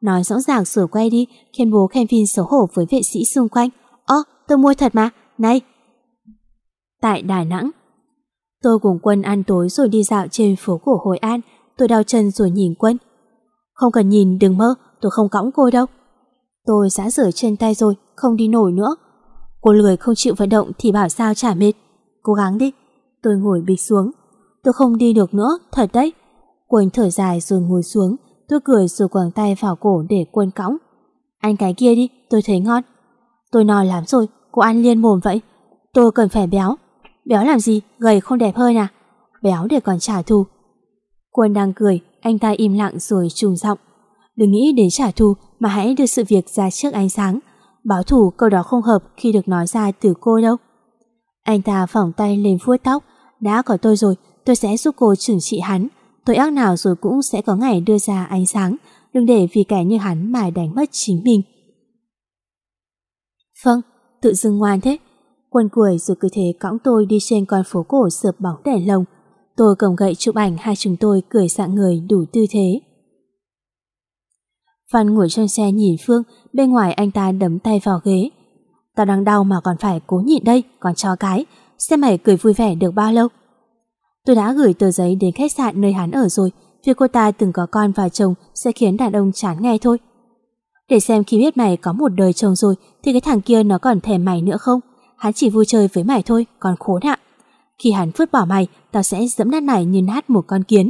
nói rõ ràng rồi quay đi, khiến bố Kevin xấu hổ với vệ sĩ xung quanh. Ơ, tôi mua thật mà, này. Tại Đà Nẵng, tôi cùng Quân ăn tối rồi đi dạo trên phố cổ Hội An. Tôi đau chân rồi nhìn Quân. Không cần nhìn, đừng mơ, tôi không cõng cô đâu. Tôi đã rửa chân tay rồi, không đi nổi nữa. Cô lười không chịu vận động thì bảo sao chả mệt. Cố gắng đi. Tôi ngồi bịch xuống. Tôi không đi được nữa, thật đấy. Quân thở dài rồi ngồi xuống. Tôi cười rồi quàng tay vào cổ để Quân cõng. Ăn cái kia đi, tôi thấy ngon. Tôi no lắm rồi, cô ăn liên mồm vậy. Tôi cần phải béo. Béo làm gì, gầy không đẹp hơn à? Béo để còn trả thù. Quân đang cười, anh ta im lặng rồi trùng giọng. Đừng nghĩ đến trả thù mà hãy đưa sự việc ra trước ánh sáng. Báo thù câu đó không hợp khi được nói ra từ cô đâu. Anh ta phỏng tay lên vuốt tóc. Đã có tôi rồi, tôi sẽ giúp cô trừng trị hắn. Tội ác nào rồi cũng sẽ có ngày đưa ra ánh sáng. Đừng để vì kẻ như hắn mà đánh mất chính mình. Vâng, tự dưng ngoan thế. Quân cười rồi cứ thế cõng tôi đi trên con phố cổ sượp bóng đèn lồng. Tôi cầm gậy chụp ảnh, hai chúng tôi cười rạng người đủ tư thế. Văn ngồi trong xe nhìn Phương, bên ngoài anh ta đấm tay vào ghế. Tao đang đau mà còn phải cố nhịn đây, còn chó cái. Xem mày cười vui vẻ được bao lâu. Tôi đã gửi tờ giấy đến khách sạn nơi hắn ở rồi. Việc cô ta từng có con và chồng sẽ khiến đàn ông chán nghe thôi. Để xem khi biết mày có một đời chồng rồi thì cái thằng kia nó còn thèm mày nữa không. Hắn chỉ vui chơi với mày thôi, còn khốn ạ. Khi hắn vứt bỏ mày, tao sẽ giẫm nát mày như nát một con kiến.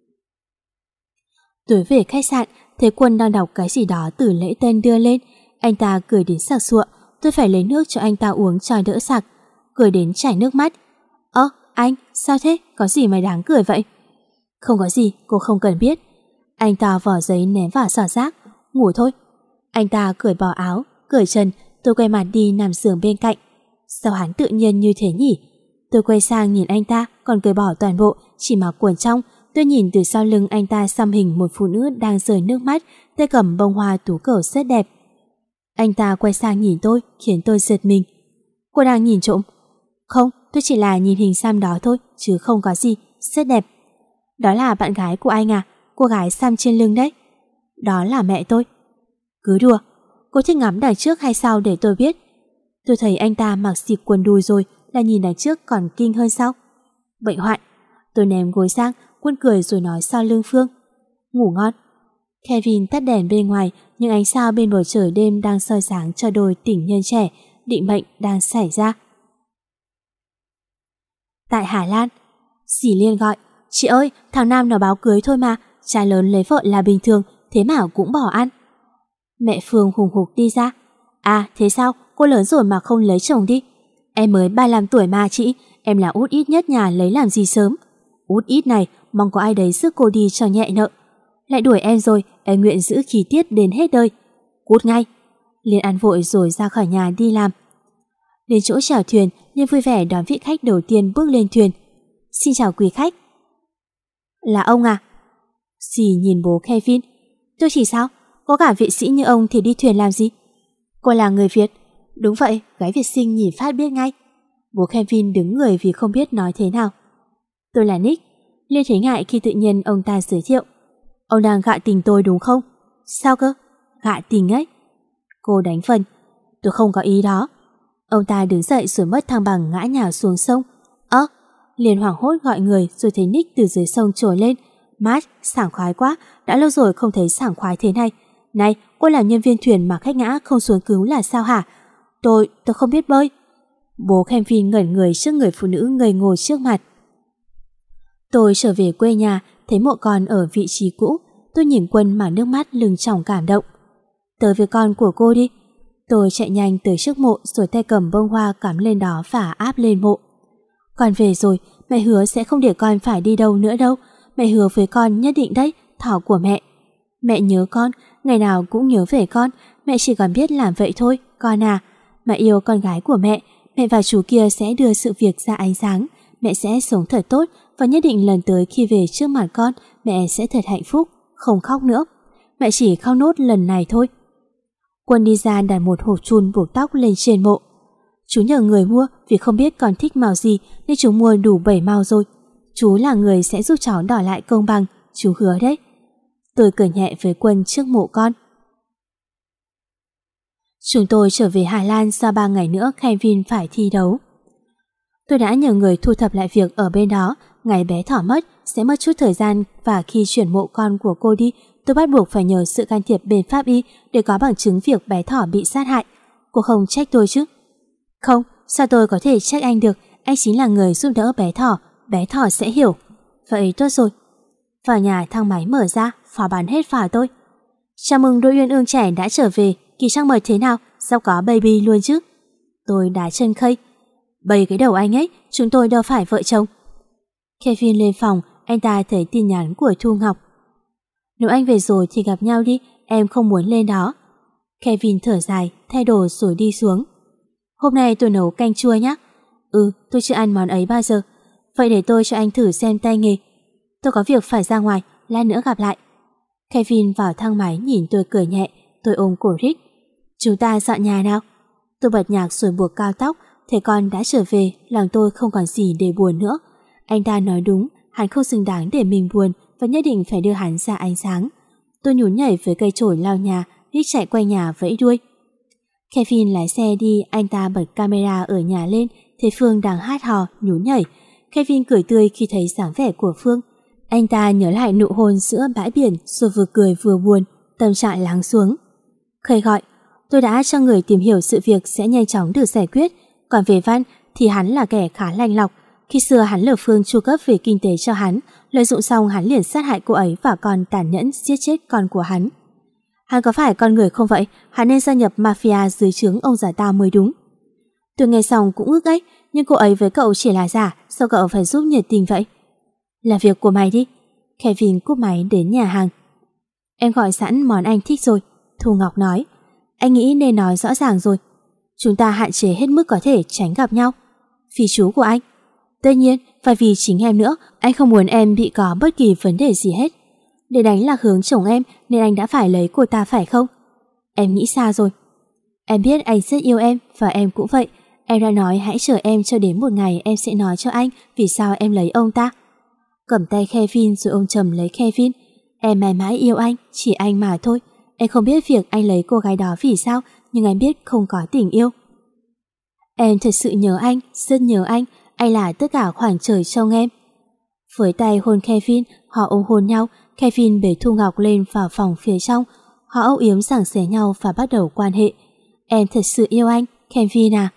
Tối về khách sạn, thấy Quân đang đọc cái gì đó từ lễ tân đưa lên. Anh ta cười đến sặc sụa. Tôi phải lấy nước cho anh ta uống cho đỡ sặc. Cười đến chảy nước mắt. Ơ, anh, sao thế? Có gì mà đáng cười vậy? Không có gì, cô không cần biết. Anh ta vỏ giấy ném vào giỏ rác. Ngủ thôi. Anh ta cởi bỏ áo, cởi chân. Tôi quay mặt đi nằm giường bên cạnh. Sao hắn tự nhiên như thế nhỉ? Tôi quay sang nhìn anh ta, còn cởi bỏ toàn bộ, chỉ mặc quần trong. Tôi nhìn từ sau lưng anh ta xăm hình một phụ nữ đang rơi nước mắt, tay cầm bông hoa tú cầu rất đẹp. Anh ta quay sang nhìn tôi, khiến tôi giật mình. Cô đang nhìn trộm? Không, tôi chỉ là nhìn hình xăm đó thôi, chứ không có gì, rất đẹp. Đó là bạn gái của anh à? Cô gái xăm trên lưng đấy. Đó là mẹ tôi. Cứ đùa, cô thích ngắm đằng trước hay sau để tôi biết. Tôi thấy anh ta mặc xịp quần đùi rồi, là nhìn đằng trước còn kinh hơn sao? Bệnh hoạn. Tôi ném gối sang, Quân cười rồi nói sau lưng Phương. Ngủ ngon. Kevin tắt đèn bên ngoài, nhưng ánh sao bên bầu trời đêm đang soi sáng cho đôi tình nhân trẻ, định mệnh đang xảy ra. Tại Hà Lan, dì Liên gọi. Chị ơi, thằng Nam nó báo cưới thôi mà, trai lớn lấy vợ là bình thường, thế mà cũng bỏ ăn. Mẹ Phương hùng hục đi ra. À, thế sao? Cô lớn rồi mà không lấy chồng đi? Em mới ba mươi lăm tuổi mà chị, em là út ít nhất nhà lấy làm gì sớm. Út ít này, mong có ai đấy giúp cô đi cho nhẹ nợ. Lại đuổi em rồi, em nguyện giữ khí tiết đến hết đời. Cút ngay. Liên ăn vội rồi ra khỏi nhà đi làm. Đến chỗ chèo thuyền, Liên vui vẻ đón vị khách đầu tiên bước lên thuyền. Xin chào quý khách. Là ông à? Dì nhìn bố Kevin. Tôi chỉ sao? Có cả vệ sĩ như ông thì đi thuyền làm gì? Cô là người Việt. Đúng vậy, gái Việt sinh nhìn phát biết ngay. Bố Kevin đứng người vì không biết nói thế nào. Tôi là Nick. Liên thấy ngại khi tự nhiên ông ta giới thiệu. Ông đang gạ tình tôi đúng không? Sao cơ? Gạ tình ấy? Cô đánh phần. Tôi không có ý đó. Ông ta đứng dậy rồi mất thăng bằng ngã nhào xuống sông. Ơ, Liên hoảng hốt gọi người rồi thấy Nick từ dưới sông trồi lên. Mát, sảng khoái quá, đã lâu rồi không thấy sảng khoái thế này. Này, cô là nhân viên thuyền mà khách ngã không xuống cứu là sao hả? Tôi, tôi không biết bơi. Bố Kevin ngẩn người trước người phụ nữ ngây ngô trước mặt. Tôi trở về quê nhà, thấy mộ con ở vị trí cũ. Tôi nhìn Quân mà nước mắt lưng tròng cảm động. Tới với con của cô đi. Tôi chạy nhanh tới trước mộ rồi tay cầm bông hoa cắm lên đó và áp lên mộ. Con về rồi, mẹ hứa sẽ không để con phải đi đâu nữa đâu. Mẹ hứa với con nhất định đấy, Thỏ của mẹ. Mẹ nhớ con, ngày nào cũng nhớ về con. Mẹ chỉ còn biết làm vậy thôi, con à. Mẹ yêu con gái của mẹ. Mẹ và chú kia sẽ đưa sự việc ra ánh sáng. Mẹ sẽ sống thật tốt và nhất định lần tới khi về trước mặt con, mẹ sẽ thật hạnh phúc, không khóc nữa. Mẹ chỉ khóc nốt lần này thôi. Quân đi ra đặt một hộp chun buộc tóc lên trên mộ. Chú nhờ người mua vì không biết con thích màu gì nên chú mua đủ bảy màu rồi. Chú là người sẽ giúp cháu đòi lại công bằng, chú hứa đấy. Tôi cười nhẹ với Quân trước mộ con. Chúng tôi trở về Hà Lan sau ba ngày nữa Kevin phải thi đấu. Tôi đã nhờ người thu thập lại việc ở bên đó. Ngày bé Thỏ mất sẽ mất chút thời gian, và khi chuyển mộ con của cô đi, tôi bắt buộc phải nhờ sự can thiệp bên pháp y để có bằng chứng việc bé Thỏ bị sát hại. Cô không trách tôi chứ? Không, sao tôi có thể trách anh được? Anh chính là người giúp đỡ bé Thỏ, bé Thỏ sẽ hiểu. Vậy tốt rồi. Vào nhà, thang máy mở ra, phó bán hết vào tôi. Chào mừng đôi uyên ương trẻ đã trở về, kỳ trang mời thế nào? Sao có baby luôn chứ? Tôi đá chân khây. Bày cái đầu anh ấy, chúng tôi đâu phải vợ chồng. Kevin lên phòng, anh ta thấy tin nhắn của Thu Ngọc. Nếu anh về rồi thì gặp nhau đi, em không muốn lên đó. Kevin thở dài, thay đồ rồi đi xuống. Hôm nay tôi nấu canh chua nhé. Ừ, tôi chưa ăn món ấy bao giờ. Vậy để tôi cho anh thử xem tay nghề. Tôi có việc phải ra ngoài, lát nữa gặp lại. Kevin vào thang máy nhìn tôi cười nhẹ, tôi ôm cổ Rick. Chúng ta dọn nhà nào. Tôi bật nhạc rồi buộc cao tóc, thấy con đã trở về, lòng tôi không còn gì để buồn nữa. Anh ta nói đúng, hắn không xứng đáng để mình buồn và nhất định phải đưa hắn ra ánh sáng. Tôi nhún nhảy với cây chổi lau nhà, Rick chạy quanh nhà vẫy đuôi. Kevin lái xe đi, anh ta bật camera ở nhà lên, thấy Phương đang hát hò, nhún nhảy. Kevin cười tươi khi thấy dáng vẻ của Phương. Anh ta nhớ lại nụ hôn giữa bãi biển, rồi vừa cười vừa buồn, tâm trạng lắng xuống. Khơi gọi, tôi đã cho người tìm hiểu sự việc sẽ nhanh chóng được giải quyết. Còn về Văn thì hắn là kẻ khá lành lọc. Khi xưa hắn lừa Phương chu cấp về kinh tế cho hắn, lợi dụng xong hắn liền sát hại cô ấy và còn tàn nhẫn giết chết con của hắn. Hắn có phải con người không vậy? Hắn nên gia nhập mafia dưới trướng ông già Tao mới đúng. Tôi nghe xong cũng ức ếch, nhưng cô ấy với cậu chỉ là giả, sao cậu phải giúp nhiệt tình vậy? Là việc của mày đi. Kevin cúp máy đến nhà hàng. Em gọi sẵn món anh thích rồi, Thu Ngọc nói. Anh nghĩ nên nói rõ ràng rồi. Chúng ta hạn chế hết mức có thể tránh gặp nhau. Vì chú của anh. Tất nhiên, và vì chính em nữa, anh không muốn em bị có bất kỳ vấn đề gì hết. Để đánh lạc hướng chồng em nên anh đã phải lấy cô ta phải không? Em nghĩ xa rồi. Em biết anh rất yêu em và em cũng vậy. Em đã nói hãy chờ em cho đến một ngày em sẽ nói cho anh vì sao em lấy ông ta. Cầm tay Kevin rồi ôm chầm lấy Kevin. Em mãi mãi yêu anh, chỉ anh mà thôi. Em không biết việc anh lấy cô gái đó vì sao, nhưng em biết không có tình yêu. Em thật sự nhớ anh, rất nhớ anh. Anh là tất cả khoảng trời trong em. Với tay hôn Kevin, họ ôm hôn nhau. Kevin bế Thu Ngọc lên vào phòng phía trong. Họ âu yếm giằng xé nhau và bắt đầu quan hệ. Em thật sự yêu anh, Kevin à.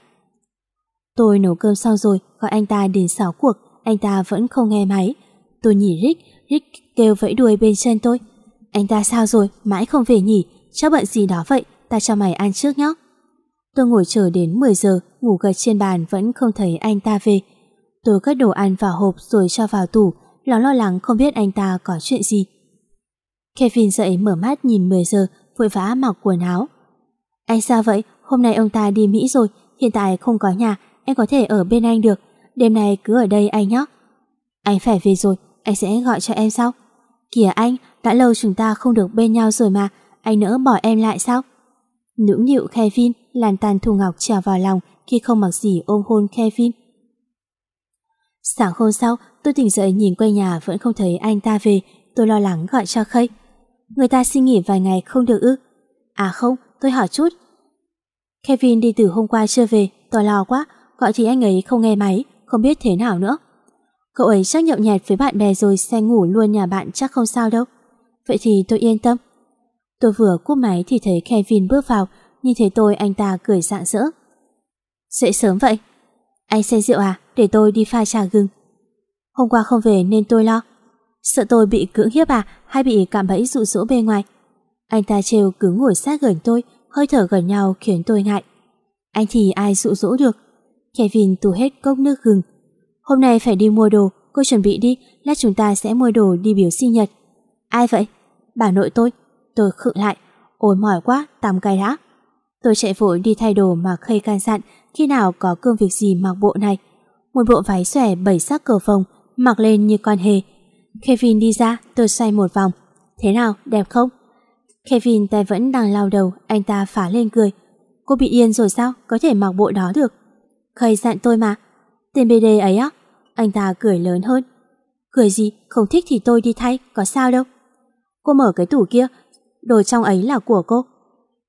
Tôi nấu cơm xong rồi, gọi anh ta đến sáu cuộc. Anh ta vẫn không nghe máy. Tôi nhìn Rick, Rick kêu vẫy đuôi bên chân tôi. Anh ta sao rồi, mãi không về nhỉ? Chắc bận gì đó vậy, ta cho mày ăn trước nhé. Tôi ngồi chờ đến mười giờ, ngủ gật trên bàn vẫn không thấy anh ta về. Tôi cất đồ ăn vào hộp rồi cho vào tủ, lo lo lắng không biết anh ta có chuyện gì. Kevin dậy mở mắt nhìn mười giờ, vội vã mặc quần áo. Anh sao vậy? Hôm nay ông ta đi Mỹ rồi, hiện tại không có nhà, em có thể ở bên anh được. Đêm nay cứ ở đây anh nhé. Anh phải về rồi, anh sẽ gọi cho em sau. Kìa anh, đã lâu chúng ta không được bên nhau rồi mà, anh nỡ bỏ em lại sao? Nũng nịu Kevin, làn tàn Thu Ngọc trào vào lòng khi không mặc gì ôm hôn Kevin. Sáng hôm sau, tôi tỉnh dậy nhìn quanh nhà vẫn không thấy anh ta về, tôi lo lắng gọi cho Khây. Người ta xin nghỉ vài ngày không được ư? À không, tôi hỏi chút. Kevin đi từ hôm qua chưa về, tôi lo quá, gọi thì anh ấy không nghe máy, không biết thế nào nữa. Cậu ấy chắc nhậu nhẹt với bạn bè rồi say ngủ luôn nhà bạn chắc không sao đâu. Vậy thì tôi yên tâm. Tôi vừa cúp máy thì thấy Kevin bước vào, nhìn thấy tôi anh ta cười rạng rỡ. Dậy sớm vậy? Anh say rượu à? Để tôi đi pha trà gừng. Hôm qua không về nên tôi lo. Sợ tôi bị cưỡng hiếp à, hay bị cạm bẫy dụ dỗ bên ngoài? Anh ta trêu cứ ngồi sát gần tôi, hơi thở gần nhau khiến tôi ngại. Anh thì ai dụ dỗ được? Kevin tù hết cốc nước gừng. Hôm nay phải đi mua đồ, cô chuẩn bị đi, lát chúng ta sẽ mua đồ đi biểu sinh nhật. Ai vậy? Bà nội tôi. Tôi khựng lại. Ôi mỏi quá, tắm cái đã. Tôi chạy vội đi thay đồ mà Khây can dặn khi nào có công việc gì mặc bộ này. Một bộ váy xòe bảy sắc cờ phồng, mặc lên như con hề. Kevin đi ra, tôi xoay một vòng. Thế nào, đẹp không? Kevin tay vẫn đang lau đầu, anh ta phá lên cười. Cô bị điên rồi sao, có thể mặc bộ đó được? Khây dặn tôi mà. Tên bê đê ấy á? Anh ta cười lớn hơn. Cười gì, không thích thì tôi đi thay, có sao đâu. Cô mở cái tủ kia, đồ trong ấy là của cô.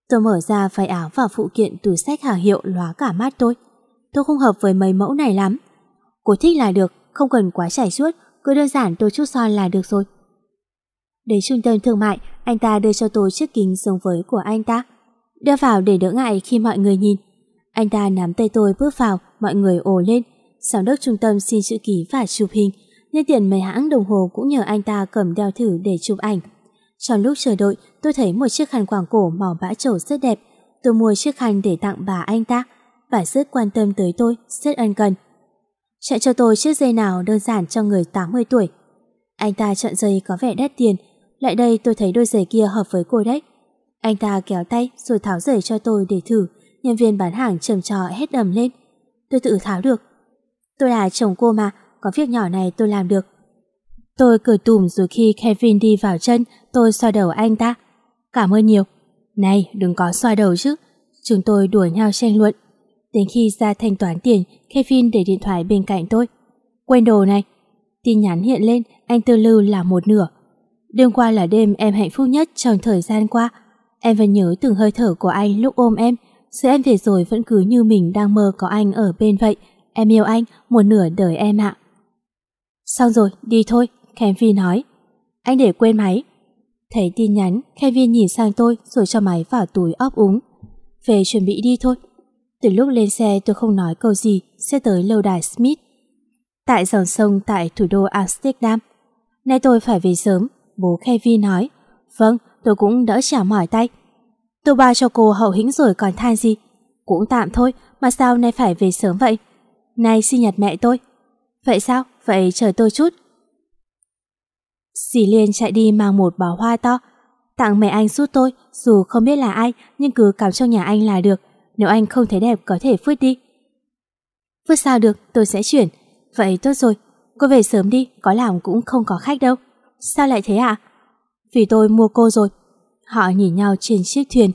Tôi mở ra váy áo và phụ kiện túi xách hàng hiệu lóa cả mắt tôi. Tôi không hợp với mấy mẫu này lắm. Cô thích là được, không cần quá trải chuốt, cứ đơn giản tô chút son là được rồi. Đến trung tâm thương mại, anh ta đưa cho tôi chiếc kính giống với của anh ta. Đưa vào để đỡ ngại khi mọi người nhìn. Anh ta nắm tay tôi bước vào, mọi người ồ lên. Giám đốc trung tâm xin chữ ký và chụp hình. Nhân tiện mấy hãng đồng hồ cũng nhờ anh ta cầm đeo thử để chụp ảnh. Trong lúc chờ đợi, tôi thấy một chiếc khăn quàng cổ màu bã trầu rất đẹp. Tôi mua chiếc khăn để tặng bà anh ta. Bà rất quan tâm tới tôi, rất ân cần. Chọn cho tôi chiếc dây nào đơn giản cho người tám mươi tuổi. Anh ta chọn dây có vẻ đắt tiền. Lại đây tôi thấy đôi giày kia hợp với cô đấy. Anh ta kéo tay rồi tháo giày cho tôi để thử. Nhân viên bán hàng trầm trò hét ầm lên. Tôi tự tháo được. Tôi là chồng cô mà, có việc nhỏ này tôi làm được. Tôi cười tủm rồi khi Kevin đi vào chân, tôi xoa đầu anh ta. Cảm ơn nhiều. Này, đừng có xoa đầu chứ. Chúng tôi đùa nhau tranh luận. Đến khi ra thanh toán tiền, Kevin để điện thoại bên cạnh tôi. Quên đồ này. Tin nhắn hiện lên, anh tư lưu là một nửa. Đêm qua là đêm em hạnh phúc nhất trong thời gian qua. Em vẫn nhớ từng hơi thở của anh lúc ôm em. Sự em về rồi vẫn cứ như mình đang mơ có anh ở bên vậy. Em yêu anh, một nửa đời em ạ. Xong rồi, đi thôi, Kevin nói. Anh để quên máy. Thấy tin nhắn, Kevin nhìn sang tôi rồi cho máy vào túi ấp úng. Về chuẩn bị đi thôi. Từ lúc lên xe tôi không nói câu gì, sẽ tới lâu đài Smith. Tại dòng sông tại thủ đô Amsterdam. Nay tôi phải về sớm, bố Kevin nói. Vâng, tôi cũng đỡ chả mỏi tay. Tôi bao cho cô hậu hĩnh rồi còn than gì. Cũng tạm thôi, mà sao nay phải về sớm vậy? Nay sinh nhật mẹ tôi. Vậy sao? Vậy chờ tôi chút. Dì Liên chạy đi mang một bó hoa to. Tặng mẹ anh giúp tôi, dù không biết là ai, nhưng cứ cắm trong nhà anh là được. Nếu anh không thấy đẹp có thể vứt đi. Vứt sao được, tôi sẽ chuyển. Vậy tốt rồi, cô về sớm đi, có làm cũng không có khách đâu. Sao lại thế ạ? Vì tôi mua cô rồi. Họ nhìn nhau trên chiếc thuyền.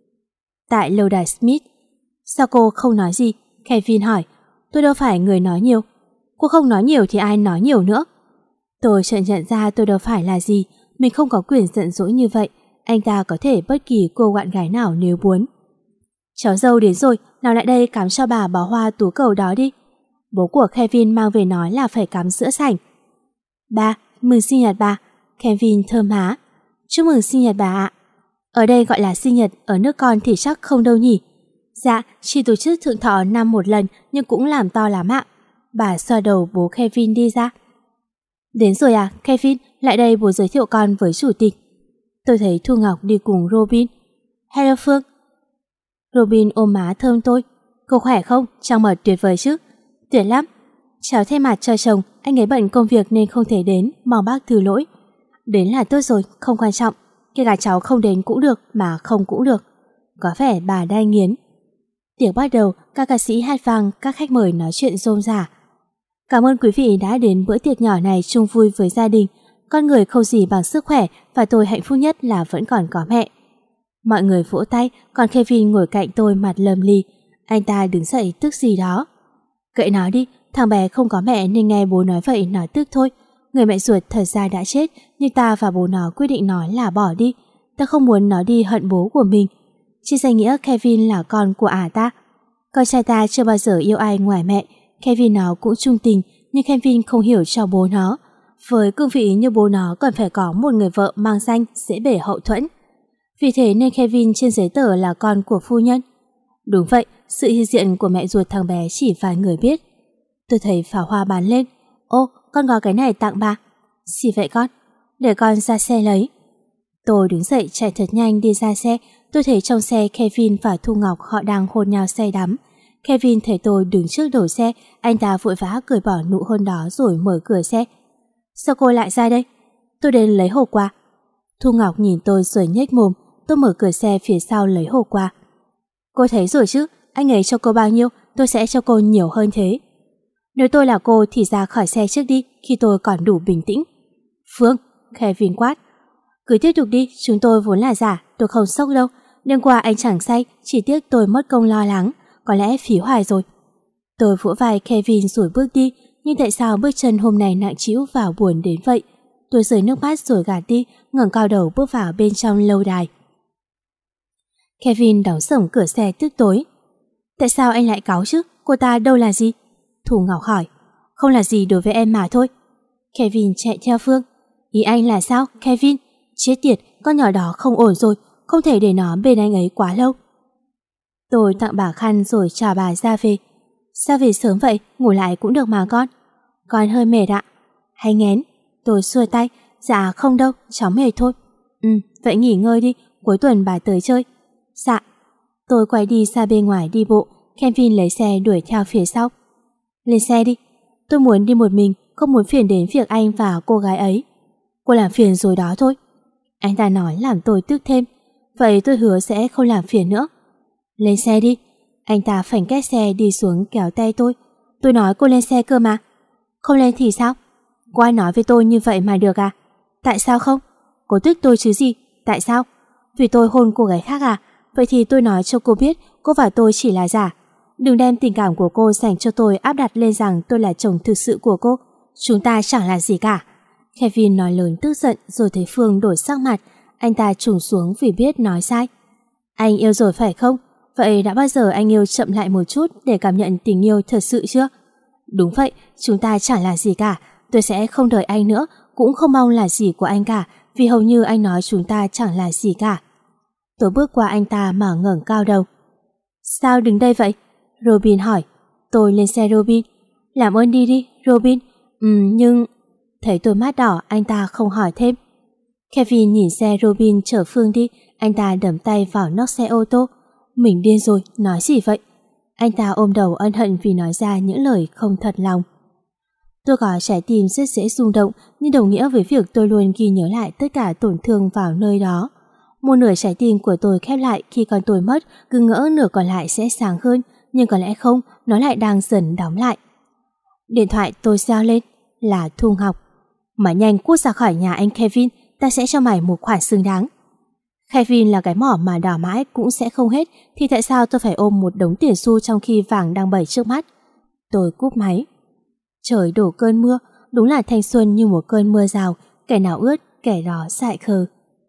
Tại lâu đài Smith. Sao cô không nói gì? Kevin hỏi. Tôi đâu phải người nói nhiều. Cô không nói nhiều thì ai nói nhiều nữa? Tôi chợt nhận ra tôi đâu phải là gì. Mình không có quyền giận dỗi như vậy. Anh ta có thể bất kỳ cô bạn gái nào nếu muốn. Cháu dâu đến rồi, nào lại đây cắm cho bà bó hoa tú cầu đó đi. Bố của Kevin mang về nói là phải cắm giữa sảnh. Ba, mừng sinh nhật bà. Kevin thơm má. Chúc mừng sinh nhật bà ạ. Ở đây gọi là sinh nhật, ở nước con thì chắc không đâu nhỉ. Dạ, chỉ tổ chức thượng thọ năm một lần nhưng cũng làm to lắm ạ. Bà xoa đầu bố Kevin đi ra. Đến rồi à, Kevin, lại đây bố giới thiệu con với chủ tịch. Tôi thấy Thu Ngọc đi cùng Robin. Hello Phương. Robin ôm má thơm tôi. Cô khỏe không? Trăng mật tuyệt vời chứ? Tuyệt lắm. Cháu thay mặt cho chồng, anh ấy bận công việc nên không thể đến, mong bác thứ lỗi. Đến là tốt rồi, không quan trọng. Kể cả cháu không đến cũng được, mà không cũng được. Có vẻ bà đai nghiến. Tiệc bắt đầu, các ca sĩ hát vang, các khách mời nói chuyện rôm rả. Cảm ơn quý vị đã đến bữa tiệc nhỏ này chung vui với gia đình. Con người không gì bằng sức khỏe và tôi hạnh phúc nhất là vẫn còn có mẹ. Mọi người vỗ tay, còn Kevin ngồi cạnh tôi mặt lầm lì. Anh ta đứng dậy tức gì đó. Kệ nó đi, thằng bé không có mẹ nên nghe bố nói vậy nó tức thôi. Người mẹ ruột thật ra đã chết, nhưng ta và bố nó quyết định nói là bỏ đi. Ta không muốn nó đi hận bố của mình. Trên danh nghĩa Kevin là con của ả ta. Con trai ta chưa bao giờ yêu ai ngoài mẹ. Kevin nó cũng trung tình, nhưng Kevin không hiểu cho bố nó. Với cương vị như bố nó còn phải có một người vợ mang danh dễ bể hậu thuẫn. Vì thế nên Kevin trên giấy tờ là con của phu nhân. Đúng vậy, sự hiện diện của mẹ ruột thằng bé chỉ vài người biết. Tôi thấy pháo hoa bán lên. Ô, con có cái này tặng bà. Gì vậy con? Để con ra xe lấy. Tôi đứng dậy chạy thật nhanh đi ra xe. Tôi thấy trong xe Kevin và Thu Ngọc họ đang hôn nhau say đắm. Kevin thấy tôi đứng trước đầu xe, anh ta vội vã cởi bỏ nụ hôn đó rồi mở cửa xe. Sao cô lại ra đây? Tôi đến lấy hộp quà. Thu Ngọc nhìn tôi rồi nhếch mồm. Tôi mở cửa xe phía sau lấy hộp quà. Cô thấy rồi chứ, anh ấy cho cô bao nhiêu, tôi sẽ cho cô nhiều hơn thế. Nếu tôi là cô thì ra khỏi xe trước đi, khi tôi còn đủ bình tĩnh. Phương, Kevin quát. Cứ tiếp tục đi, chúng tôi vốn là giả, tôi không sốc đâu. Đêm qua anh chẳng say, chỉ tiếc tôi mất công lo lắng, có lẽ phí hoài rồi. Tôi vỗ vai Kevin rồi bước đi, nhưng tại sao bước chân hôm nay nặng trĩu và buồn đến vậy? Tôi rơi nước mắt rồi gạt đi, ngẩng cao đầu bước vào bên trong lâu đài. Kevin đóng sầm cửa xe tức tối. Tại sao anh lại cáu chứ? Cô ta đâu là gì? Thu Ngọc hỏi. Không là gì đối với em mà thôi. Kevin chạy theo Phương. Ý anh là sao, Kevin? Chết tiệt, con nhỏ đó không ổn rồi, không thể để nó bên anh ấy quá lâu. Tôi tặng bà khăn rồi chào bà ra về. Sao về sớm vậy, ngủ lại cũng được mà con. Con hơi mệt ạ. Hay nghén? Tôi xua tay. Dạ không đâu, cháu mệt thôi. Ừ, vậy nghỉ ngơi đi, cuối tuần bà tới chơi. Dạ. Tôi quay đi ra bên ngoài đi bộ. Kevin lấy xe đuổi theo phía sau. Lên xe đi. Tôi muốn đi một mình, không muốn phiền đến việc anh và cô gái ấy. Cô làm phiền rồi đó thôi. Anh ta nói làm tôi tức thêm. Vậy tôi hứa sẽ không làm phiền nữa. Lên xe đi. Anh ta phanh két xe đi xuống kéo tay tôi. Tôi nói cô lên xe cơ mà. Không lên thì sao? Cô ai nói với tôi như vậy mà được à? Tại sao không? Cô tức tôi chứ gì? Tại sao? Vì tôi hôn cô gái khác à? Vậy thì tôi nói cho cô biết cô và tôi chỉ là giả. Đừng đem tình cảm của cô dành cho tôi áp đặt lên rằng tôi là chồng thực sự của cô. Chúng ta chẳng là gì cả. Kevin nói lớn tức giận rồi thấy Phương đổi sắc mặt. Anh ta trùng xuống vì biết nói sai. Anh yêu rồi phải không? Vậy đã bao giờ anh yêu chậm lại một chút để cảm nhận tình yêu thật sự chưa? Đúng vậy, chúng ta chẳng là gì cả. Tôi sẽ không đợi anh nữa, cũng không mong là gì của anh cả, vì hầu như anh nói chúng ta chẳng là gì cả. Tôi bước qua anh ta mà ngẩng cao đầu. Sao đứng đây vậy? Robin hỏi. Tôi lên xe Robin. Làm ơn đi đi, Robin. Ừ, nhưng... Thấy tôi mắt đỏ, anh ta không hỏi thêm. Kevin nhìn xe Robin chở Phương đi, anh ta đấm tay vào nóc xe ô tô. Mình điên rồi, nói gì vậy? Anh ta ôm đầu ân hận vì nói ra những lời không thật lòng. Tôi có trái tim rất dễ rung động, nhưng đồng nghĩa với việc tôi luôn ghi nhớ lại tất cả tổn thương vào nơi đó. Một nửa trái tim của tôi khép lại khi con tôi mất, cứ ngỡ nửa còn lại sẽ sáng hơn, nhưng có lẽ không, nó lại đang dần đóng lại. Điện thoại tôi reo lên, là Thu Ngọc. Mà nhanh cút ra khỏi nhà anh Kevin, ta sẽ cho mày một khoản xứng đáng. Kevin là cái mỏ mà đào mãi cũng sẽ không hết, thì tại sao tôi phải ôm một đống tiền xu trong khi vàng đang bày trước mắt? Tôi cúp máy. Trời đổ cơn mưa, đúng là thanh xuân như một cơn mưa rào, kẻ nào ướt, kẻ đó dại khờ.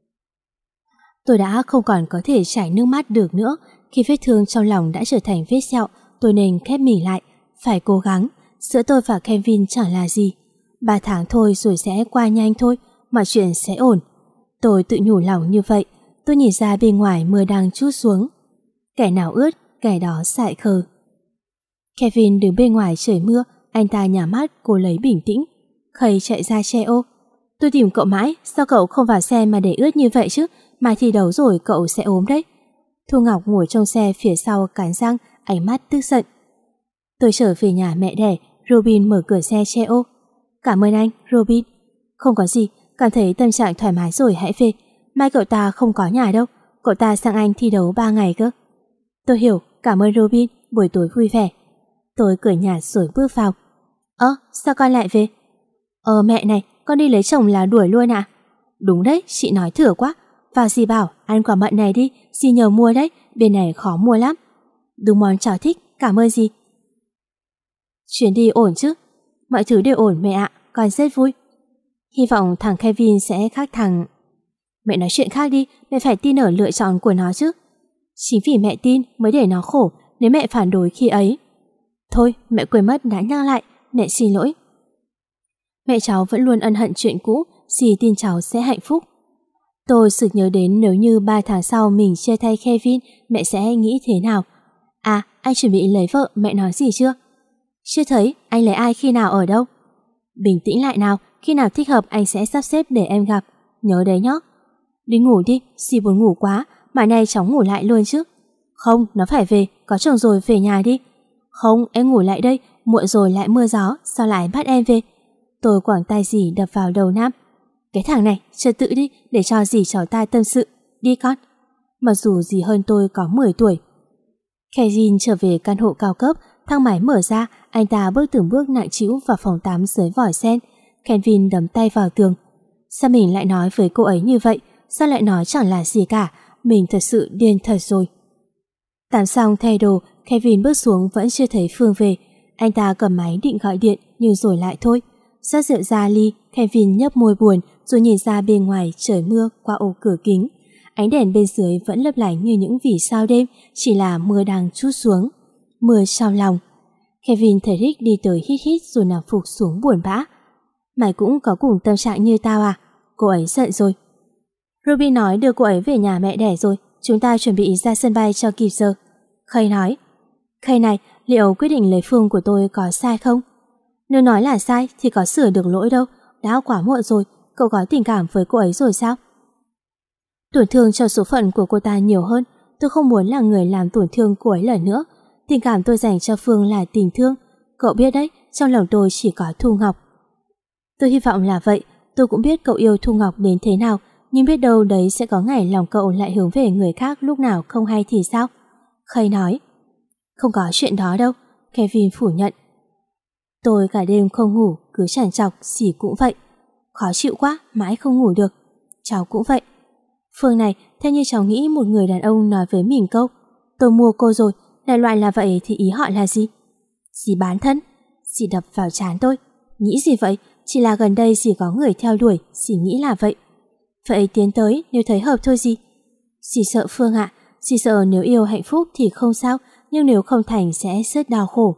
Tôi đã không còn có thể chảy nước mắt được nữa. Khi vết thương trong lòng đã trở thành vết sẹo, tôi nên khép mình lại, phải cố gắng. Giữa tôi và Kevin chẳng là gì. Ba tháng thôi rồi sẽ qua nhanh thôi, mà chuyện sẽ ổn. Tôi tự nhủ lòng như vậy. Tôi nhìn ra bên ngoài mưa đang trút xuống. Kẻ nào ướt, kẻ đó dại khờ. Kevin đứng bên ngoài trời mưa, anh ta nhả mắt cố lấy bình tĩnh. Khầy chạy ra che ô. Tôi tìm cậu mãi, sao cậu không vào xe mà để ướt như vậy chứ? Mai thi đấu rồi cậu sẽ ốm đấy. Thu Ngọc ngồi trong xe phía sau cắn răng, ánh mắt tức giận. Tôi trở về nhà mẹ đẻ, Robin mở cửa xe che ô. Cảm ơn anh, Robin. Không có gì, cảm thấy tâm trạng thoải mái rồi hãy về. Mai cậu ta không có nhà đâu, cậu ta sang Anh thi đấu ba ngày cơ. Tôi hiểu, cảm ơn Robin, buổi tối vui vẻ. Tôi cười nhạt rồi bước vào. Ơ, sao con lại về? Ờ mẹ này, con đi lấy chồng là đuổi luôn à? Đúng đấy, chị nói thừa quá. Vào dì bảo, ăn quả mận này đi, dì nhờ mua đấy, bên này khó mua lắm. Đúng món cháu thích, cảm ơn dì. Chuyến đi ổn chứ? Mọi thứ đều ổn mẹ ạ, con rất vui. Hy vọng thằng Kevin sẽ khác thằng... Mẹ nói chuyện khác đi, mẹ phải tin ở lựa chọn của nó chứ. Chính vì mẹ tin mới để nó khổ nếu mẹ phản đối khi ấy. Thôi, mẹ quên mất đã nhắc lại, mẹ xin lỗi. Mẹ cháu vẫn luôn ân hận chuyện cũ, dì tin cháu sẽ hạnh phúc. Tôi sực nhớ đến nếu như ba tháng sau mình chia tay Kevin, mẹ sẽ nghĩ thế nào. À, anh chuẩn bị lấy vợ, mẹ nói gì chưa? Chưa thấy, anh lấy ai khi nào ở đâu? Bình tĩnh lại nào, khi nào thích hợp anh sẽ sắp xếp để em gặp. Nhớ đấy nhá. Đi ngủ đi, dì buồn ngủ quá, mà nay cháu ngủ lại luôn chứ. Không, nó phải về, có chồng rồi về nhà đi. Không, em ngủ lại đây, muộn rồi lại mưa gió, sao lại bắt em về? Tôi quẳng tay dì đập vào đầu Nam. Cái thằng này, trật tự đi, để cho dì cháu ta tâm sự. Đi con. Mặc dù dì hơn tôi có mười tuổi. Kevin trở về căn hộ cao cấp, thang máy mở ra, anh ta bước từng bước nặng trĩu vào phòng tắm dưới vòi sen. Kevin đấm tay vào tường. Sao mình lại nói với cô ấy như vậy? Sao lại nói chẳng là gì cả? Mình thật sự điên thật rồi. Tắm xong thay đồ, Kevin bước xuống vẫn chưa thấy Phương về. Anh ta cầm máy định gọi điện nhưng rồi lại thôi. Rót rượu ra ly, Kevin nhấp môi buồn rồi nhìn ra bên ngoài trời mưa qua ô cửa kính. ánh đèn bên dưới vẫn lấp lánh như những vì sao đêm, chỉ là mưa đang trút xuống. Mưa trong lòng. Kevin thấy Rick đi tới hít hít rồi nằm phục xuống buồn bã. Mày cũng có cùng tâm trạng như tao à? Cô ấy giận rồi. Ruby nói đưa cô ấy về nhà mẹ đẻ rồi, chúng ta chuẩn bị ra sân bay cho kịp giờ. Kay nói. Kay này, liệu quyết định lấy Phương của tôi có sai không? Nếu nói là sai thì có sửa được lỗi đâu, đã quá muộn rồi, cậu có tình cảm với cô ấy rồi sao? Tổn thương cho số phận của cô ta nhiều hơn, tôi không muốn là người làm tổn thương cô ấy lần nữa. Tình cảm tôi dành cho Phương là tình thương, cậu biết đấy, trong lòng tôi chỉ có Thu Ngọc. Tôi hy vọng là vậy, tôi cũng biết cậu yêu Thu Ngọc đến thế nào, nhưng biết đâu đấy sẽ có ngày lòng cậu lại hướng về người khác lúc nào không hay thì sao? Kay nói. Không có chuyện đó đâu, Kevin phủ nhận. Tôi cả đêm không ngủ, cứ trằn trọc, gì cũng vậy. Khó chịu quá, mãi không ngủ được. Cháu cũng vậy. Phương này, theo như cháu nghĩ một người đàn ông nói với mình câu tôi mua cô rồi, đại loại là vậy thì ý họ là gì? Dì bán thân, dì đập vào trán tôi. Nghĩ gì vậy? Chỉ là gần đây dì có người theo đuổi, dì nghĩ là vậy. Vậy tiến tới nếu thấy hợp thôi gì? Dì sợ Phương ạ, dì sợ nếu yêu hạnh phúc thì không sao, nhưng nếu không thành sẽ rất đau khổ.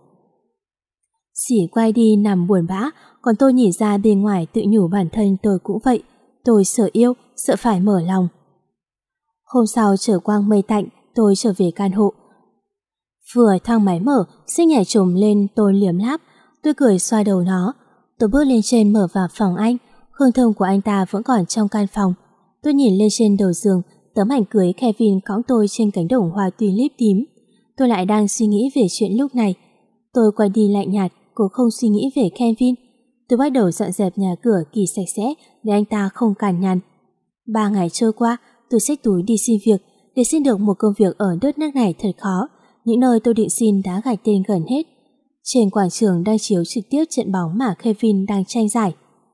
Dì quay đi nằm buồn bã, còn tôi nhìn ra bên ngoài tự nhủ bản thân tôi cũng vậy. Tôi sợ yêu, sợ phải mở lòng. Hôm sau trở quang mây tạnh, tôi trở về căn hộ. Vừa thang máy mở, Xích nhảy trồm lên tôi liếm láp. Tôi cười xoa đầu nó. Tôi bước lên trên mở vào phòng anh. Hương thơm của anh ta vẫn còn trong căn phòng. Tôi nhìn lên trên đầu giường, tấm ảnh cưới Kevin cõng tôi trên cánh đồng hoa tulip tím. Tôi lại đang suy nghĩ về chuyện lúc này. Tôi quay đi lạnh nhạt, cố không suy nghĩ về Kevin. Tôi bắt đầu dọn dẹp nhà cửa kỳ sạch sẽ để anh ta không cằn nhằn. Ba ngày trôi qua, tôi xách túi đi xin việc. Để xin được một công việc ở đất nước này thật khó. Những nơi tôi định xin đã gạch tên gần hết. Trên quảng trường đang chiếu trực tiếp trận bóng mà Kevin đang tranh giải.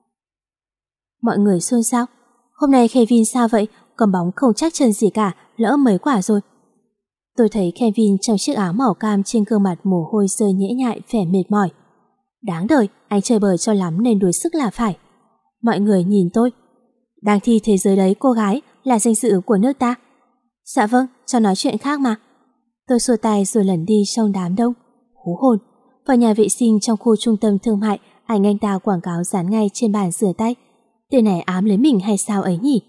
Mọi người xôn xao. Hôm nay Kevin sao vậy? Cầm bóng không chắc chân gì cả, lỡ mấy quả rồi. Tôi thấy Kevin trong chiếc áo màu cam, trên gương mặt mồ hôi rơi nhễ nhại, vẻ mệt mỏi. Đáng đời, anh chơi bời cho lắm nên đuối sức là phải. Mọi người nhìn tôi. Đang thi thế giới đấy cô gái, là danh dự của nước ta. Dạ vâng, cho nói chuyện khác mà. Tôi xua tay rồi lẩn đi trong đám đông. Hú hồn. Vào nhà vệ sinh trong khu trung tâm thương mại, ảnh anh ta quảng cáo dán ngay trên bàn rửa tay. Tên này ám lấy mình hay sao ấy nhỉ?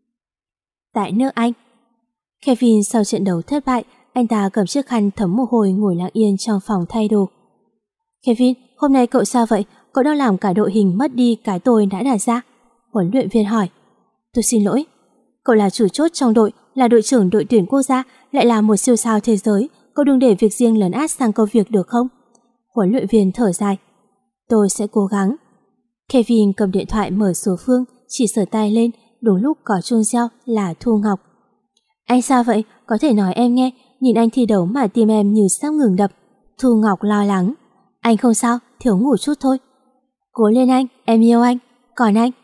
Tại nước Anh. Kevin sau trận đấu thất bại, anh ta cầm chiếc khăn thấm mồ hôi ngồi lặng yên trong phòng thay đồ. Kevin, hôm nay cậu sao vậy? Cậu đang làm cả đội hình mất đi cái tôi đã đặt ra. Huấn luyện viên hỏi. Tôi xin lỗi. Cậu là chủ chốt trong đội, là đội trưởng đội tuyển quốc gia, lại là một siêu sao thế giới. Cậu đừng để việc riêng lấn át sang công việc được không? Huấn luyện viên thở dài. Tôi sẽ cố gắng. Kevin cầm điện thoại mở số phương, chỉ sờ tay lên, đúng lúc có chuông reo là Thu Ngọc. Anh sao vậy? Có thể nói em nghe, nhìn anh thi đấu mà tim em như sắp ngừng đập. Thu Ngọc lo lắng. Anh không sao, thiếu ngủ chút thôi. Cố lên anh, em yêu anh. Còn anh?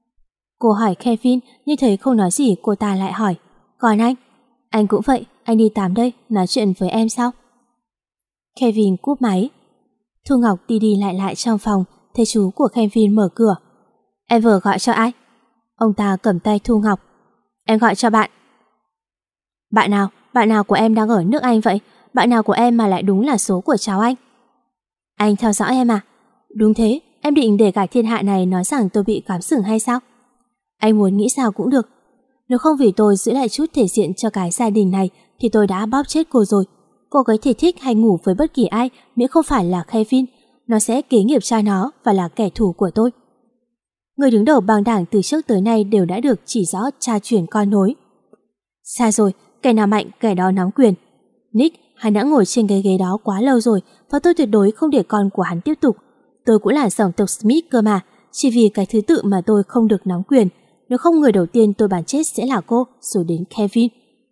Cô hỏi Kevin, nhưng thấy không nói gì cô ta lại hỏi. Còn anh? Anh cũng vậy, anh đi tắm đây, nói chuyện với em sau. Kevin cúp máy. Thu Ngọc đi đi lại lại trong phòng, thấy chú của Kevin mở cửa. Em vừa gọi cho ai? Ông ta cầm tay Thu Ngọc. Em gọi cho bạn. Bạn nào? Bạn nào của em đang ở nước Anh vậy? Bạn nào của em mà lại đúng là số của cháu anh? Anh theo dõi em à? Đúng thế, em định để cả thiên hạ này nói rằng tôi bị cám sừng hay sao? Anh muốn nghĩ sao cũng được. Nếu không vì tôi giữ lại chút thể diện cho cái gia đình này thì tôi đã bóp chết cô rồi. Cô ấy thể thích hay ngủ với bất kỳ ai miễn không phải là Kevin, nó sẽ kế nghiệp cha nó và là kẻ thù của tôi. Người đứng đầu bang đảng từ trước tới nay đều đã được chỉ rõ cha truyền con nối. Xa rồi, kẻ nào mạnh kẻ đó nắm quyền. Nick, hắn đã ngồi trên cái ghế đó quá lâu rồi và tôi tuyệt đối không để con của hắn tiếp tục. Tôi cũng là dòng tộc Smith cơ mà, chỉ vì cái thứ tự mà tôi không được nắm quyền. Nếu không người đầu tiên tôi bắn chết sẽ là cô, rồi đến Kevin.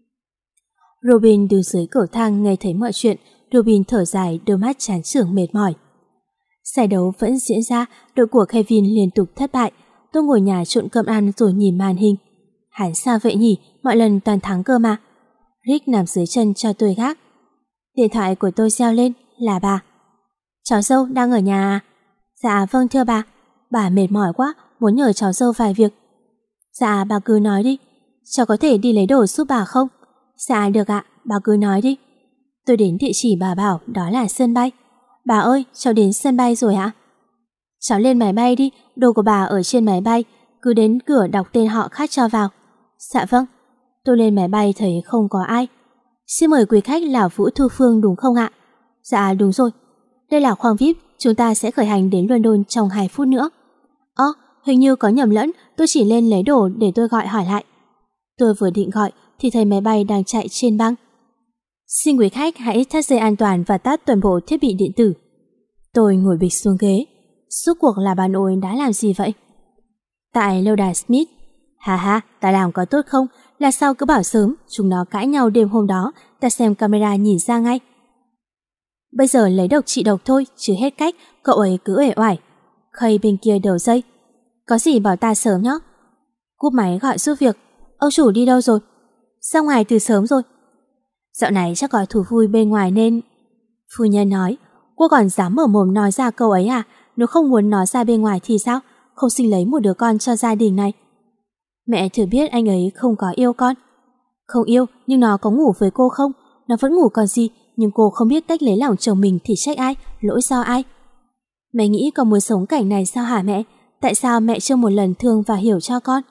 Robin đứng dưới cầu thang nghe thấy mọi chuyện. Robin thở dài, đôi mắt chán chường mệt mỏi. Giải đấu vẫn diễn ra, đội của Kevin liên tục thất bại. Tôi ngồi nhà trộn cơm ăn rồi nhìn màn hình. Hắn sao vậy nhỉ, mọi lần toàn thắng cơ mà. Rick nằm dưới chân cho tôi gác. Điện thoại của tôi reo lên, là bà. Cháu dâu đang ở nhà à? Dạ vâng thưa bà. Bà mệt mỏi quá, muốn nhờ cháu dâu vài việc. Dạ bà cứ nói đi. cháu có thể đi lấy đồ giúp bà không? Dạ được ạ, bà cứ nói đi. Tôi đến địa chỉ bà bảo, đó là sân bay. Bà ơi, cháu đến sân bay rồi ạ. Cháu lên máy bay đi, đồ của bà ở trên máy bay, cứ đến cửa đọc tên họ khách cho vào. Dạ vâng. Tôi lên máy bay thấy không có ai. Xin mời quý khách là Vũ Thu Phương đúng không ạ? Dạ đúng rồi. Đây là khoang vi ai pi, chúng ta sẽ khởi hành đến London trong hai phút nữa. Ơ, hình như có nhầm lẫn, tôi chỉ lên lấy đồ để tôi gọi hỏi lại. Tôi vừa định gọi thì thấy máy bay đang chạy trên băng. Xin quý khách hãy thắt dây an toàn và tắt toàn bộ thiết bị điện tử. Tôi ngồi bịch xuống ghế. Suốt cuộc là bà nội đã làm gì vậy? Tại lâu đài Smith. Hà hà, ta làm có tốt không? Là sao cứ bảo sớm, chúng nó cãi nhau đêm hôm đó, ta xem camera nhìn ra ngay. Bây giờ lấy độc trị độc thôi, chứ hết cách, cậu ấy cứ uể oải. Khay bên kia đầu dây. Có gì bảo ta sớm nhé. Cúp máy gọi giúp việc. Ông chủ đi đâu rồi? Ra ngoài từ sớm rồi. Dạo này chắc có thú vui bên ngoài nên... Phu nhân nói, cô còn dám mở mồm nói ra câu ấy à? Nếu không muốn nói ra bên ngoài thì sao? Không sinh lấy một đứa con cho gia đình này. Mẹ thử biết anh ấy không có yêu con. Không yêu, nhưng nó có ngủ với cô không? Nó vẫn ngủ còn gì, nhưng cô không biết cách lấy lòng chồng mình thì trách ai, lỗi do ai? Mẹ nghĩ con muốn sống cảnh này sao hả mẹ? Tại sao mẹ chưa một lần thương và hiểu cho con?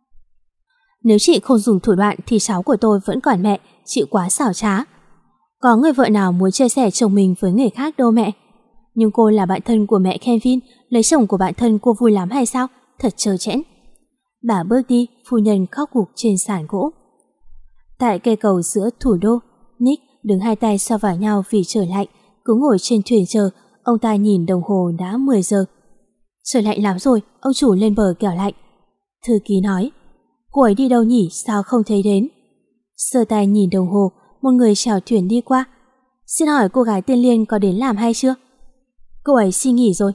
Nếu chị không dùng thủ đoạn thì cháu của tôi vẫn còn mẹ, chị quá xảo trá. Có người vợ nào muốn chia sẻ chồng mình với người khác đâu mẹ. Nhưng cô là bạn thân của mẹ Kevin, lấy chồng của bạn thân cô vui lắm hay sao? Thật trơ trẽn. Bà bước đi, phu nhân khóc gục trên sàn gỗ. Tại cây cầu giữa thủ đô, Nick đứng hai tay xoa vào nhau vì trời lạnh, cứ ngồi trên thuyền chờ. Ông ta nhìn đồng hồ đã mười giờ. Trời lạnh lắm rồi, ông chủ lên bờ kẻo lạnh. Thư ký nói, cô ấy đi đâu nhỉ, sao không thấy đến? Sơ tay nhìn đồng hồ, một người chèo thuyền đi qua. Xin hỏi cô gái tên Liên có đến làm hay chưa? Cô ấy xin nghỉ rồi.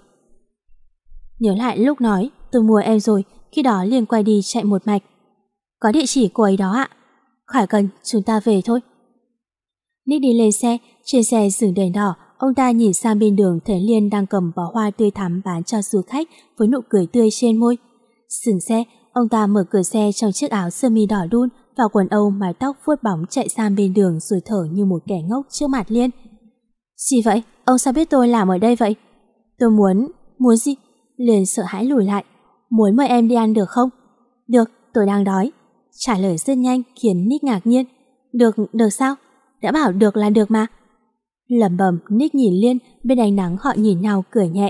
Nhớ lại lúc nói, tôi mua em rồi, khi đó Liên quay đi chạy một mạch. Có địa chỉ cô ấy đó ạ. Khỏi cần, chúng ta về thôi. Nick đi lên xe, trên xe dừng đèn đỏ, ông ta nhìn sang bên đường thấy Liên đang cầm bó hoa tươi thắm bán cho du khách với nụ cười tươi trên môi. Dừng xe, ông ta mở cửa xe trong chiếc áo sơ mi đỏ đun và quần âu mái tóc vuốt bóng chạy sang bên đường rồi thở như một kẻ ngốc trước mặt Liên. Gì vậy? Ông sao biết tôi làm ở đây vậy? Tôi muốn... Muốn gì? Liên sợ hãi lùi lại. Muốn mời em đi ăn được không? Được, tôi đang đói. Trả lời rất nhanh khiến Nick ngạc nhiên. Được, được sao? Đã bảo được là được mà. Lẩm bẩm, Nick nhìn Liên, bên ánh nắng họ nhìn nhau cười nhẹ.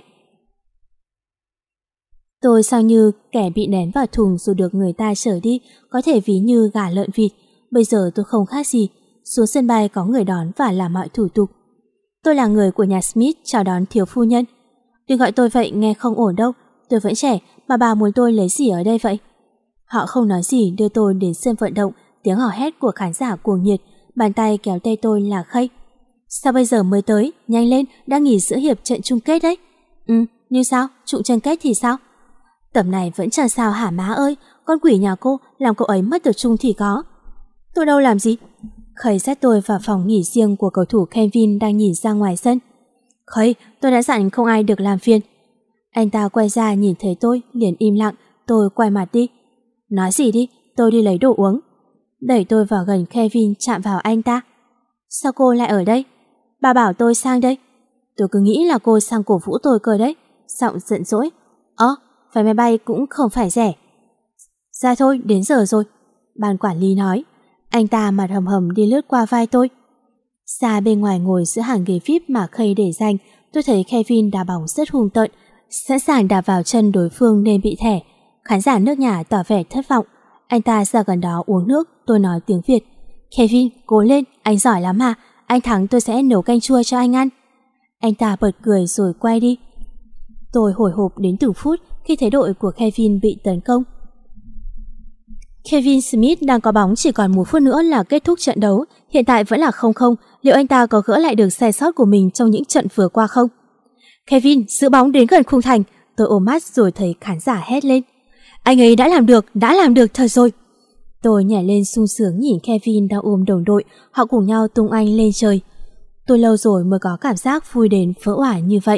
Tôi sao như kẻ bị ném vào thùng rồi được người ta chở đi, có thể ví như gà lợn vịt. Bây giờ tôi không khác gì. Xuống sân bay có người đón và làm mọi thủ tục. Tôi là người của nhà Smith chào đón thiếu phu nhân. Đừng gọi tôi vậy, nghe không ổn đâu. Tôi vẫn trẻ, mà bà muốn tôi lấy gì ở đây vậy? Họ không nói gì đưa tôi đến sân vận động, tiếng hò hét của khán giả cuồng nhiệt, bàn tay kéo tay tôi là Khay. Sao bây giờ mới tới? Nhanh lên, đang nghỉ giữa hiệp trận chung kết đấy. Ừ, như sao? Trụ chân kết thì sao? Tầm này vẫn chẳng sao hả má ơi, con quỷ nhà cô làm cậu ấy mất tập trung thì có. Tôi đâu làm gì? Khay dắt tôi vào phòng nghỉ riêng của cầu thủ Kevin đang nhìn ra ngoài sân. Khay, tôi đã dặn không ai được làm phiền. Anh ta quay ra nhìn thấy tôi, liền im lặng, tôi quay mặt đi. Nói gì đi, tôi đi lấy đồ uống. Đẩy tôi vào gần Kevin chạm vào anh ta. Sao cô lại ở đây? Bà bảo tôi sang đây. Tôi cứ nghĩ là cô sang cổ vũ tôi cơ đấy. Giọng giận dỗi. Ơ, vé máy bay cũng không phải rẻ. Ra thôi, đến giờ rồi. Ban quản lý nói. Anh ta mặt hầm hầm đi lướt qua vai tôi. Xa bên ngoài ngồi giữa hàng ghế vi ai pi mà Khay để dành, tôi thấy Kevin đá bóng rất hung tợn, sẵn sàng đạp vào chân đối phương nên bị thẻ. Khán giả nước nhà tỏ vẻ thất vọng. Anh ta ra gần đó uống nước. Tôi nói tiếng Việt. Kevin, cố lên, anh giỏi lắm mà. Anh thắng tôi sẽ nấu canh chua cho anh ăn. Anh ta bật cười rồi quay đi. Tôi hồi hộp đến từng phút khi thấy đội của Kevin bị tấn công. Kevin Smith đang có bóng, chỉ còn một phút nữa là kết thúc trận đấu. Hiện tại vẫn là không không. Liệu anh ta có gỡ lại được sai sót của mình trong những trận vừa qua không? Kevin giữ bóng đến gần khung thành. Tôi ôm mắt rồi thấy khán giả hét lên. Anh ấy đã làm được, đã làm được thật rồi. Tôi nhảy lên sung sướng nhìn Kevin đang ôm đồng đội, họ cùng nhau tung anh lên trời. Tôi lâu rồi mới có cảm giác vui đến vỡ òa như vậy.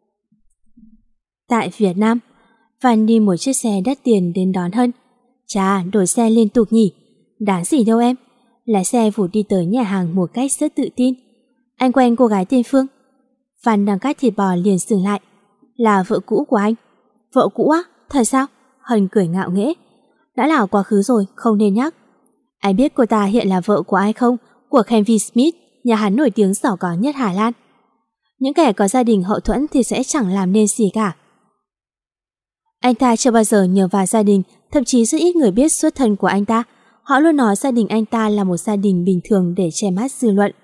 Tại Việt Nam, Văn đi một chiếc xe đắt tiền đến đón Hân. Chà, đổi xe liên tục nhỉ. Đáng gì đâu em. Lái xe vụt đi tới nhà hàng một cách rất tự tin. Anh quen cô gái tên Phương. Văn đang cắt thịt bò liền dừng lại. Là vợ cũ của anh. Vợ cũ á? Thật sao? Hân cười ngạo nghễ. Đã là quá khứ rồi, không nên nhắc. Anh biết cô ta hiện là vợ của ai không? Của Kevin Smith, nhà hắn nổi tiếng giàu có nhất Hà Lan. Những kẻ có gia đình hậu thuẫn thì sẽ chẳng làm nên gì cả. Anh ta chưa bao giờ nhờ vào gia đình, thậm chí rất ít người biết xuất thân của anh ta. Họ luôn nói gia đình anh ta là một gia đình bình thường để che mắt dư luận.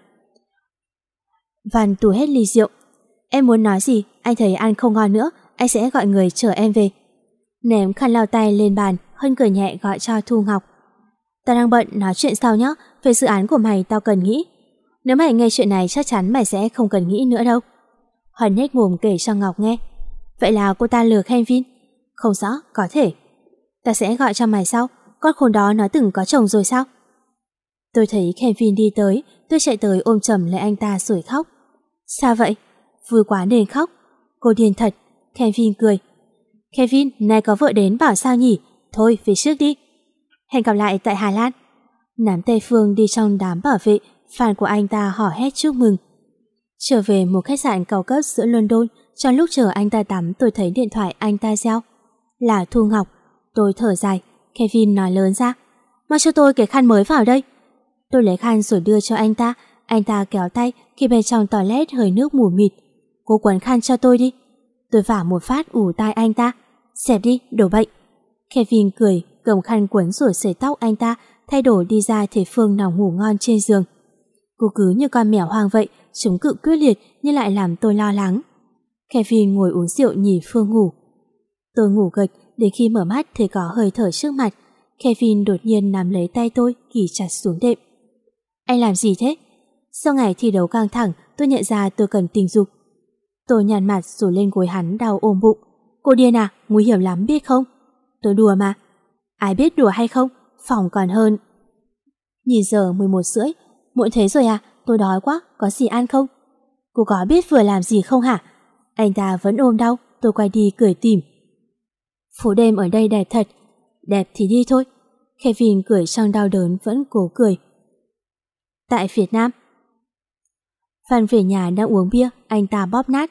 Văn tù hết ly rượu. Em muốn nói gì? Anh thấy ăn không ngon nữa, anh sẽ gọi người chở em về. Ném khăn lau tay lên bàn, Hân cười nhẹ gọi cho Thu Ngọc. Tao đang bận, nói chuyện sau nhé. Về dự án của mày tao cần nghĩ. Nếu mày nghe chuyện này chắc chắn mày sẽ không cần nghĩ nữa đâu. Hân nhếch mồm kể cho Ngọc nghe. Vậy là cô ta lừa Kevin? Không rõ, có thể. Ta sẽ gọi cho mày sau. Con khốn đó nó từng có chồng rồi sao? Tôi thấy Kevin đi tới, tôi chạy tới ôm chầm lấy anh ta rồi khóc. Sao vậy? Vui quá nên khóc. Cô điên thật. Kevin cười. Kevin, nay có vợ đến bảo sao nhỉ? Thôi, về trước đi. Hẹn gặp lại tại Hà Lan. Nắm tay Phương đi trong đám bảo vệ, fan của anh ta hò hét chúc mừng. Trở về một khách sạn cao cấp giữa London, trong lúc chờ anh ta tắm tôi thấy điện thoại anh ta reo. Là Thu Ngọc. Tôi thở dài. Kevin nói lớn ra. Mau cho tôi cái khăn mới vào đây. Tôi lấy khăn rồi đưa cho anh ta. Anh ta kéo tay khi bên trong toilet hơi nước mù mịt. Cô quấn khăn cho tôi đi. Tôi vả một phát ù tai anh ta. Xẹp đi, đổ bệnh. Kevin cười, cầm khăn quấn rồi sấy tóc anh ta, thay đổi đi ra thấy Phương nằm ngủ ngon trên giường. Cô cứ như con mèo hoang vậy, chống cự quyết liệt nhưng lại làm tôi lo lắng. Kevin ngồi uống rượu nhìn Phương ngủ. Tôi ngủ gật, đến khi mở mắt thì có hơi thở trước mặt. Kevin đột nhiên nắm lấy tay tôi, ghì chặt xuống đệm. Anh làm gì thế? Sau ngày thi đấu căng thẳng, tôi nhận ra tôi cần tình dục. Tôi nhăn mặt rồi lên gối hắn đau ôm bụng. Cô điên à, nguy hiểm lắm biết không? Tôi đùa mà. Ai biết đùa hay không, phòng còn hơn. Nhìn giờ mười một rưỡi, muộn thế rồi à, tôi đói quá, có gì ăn không? Cô có biết vừa làm gì không hả? Anh ta vẫn ôm đau, tôi quay đi cười tủm. Phố đêm ở đây đẹp thật. Đẹp thì đi thôi. Kevin cười trong đau đớn vẫn cố cười. Tại Việt Nam. Văn về nhà đang uống bia, anh ta bóp nát.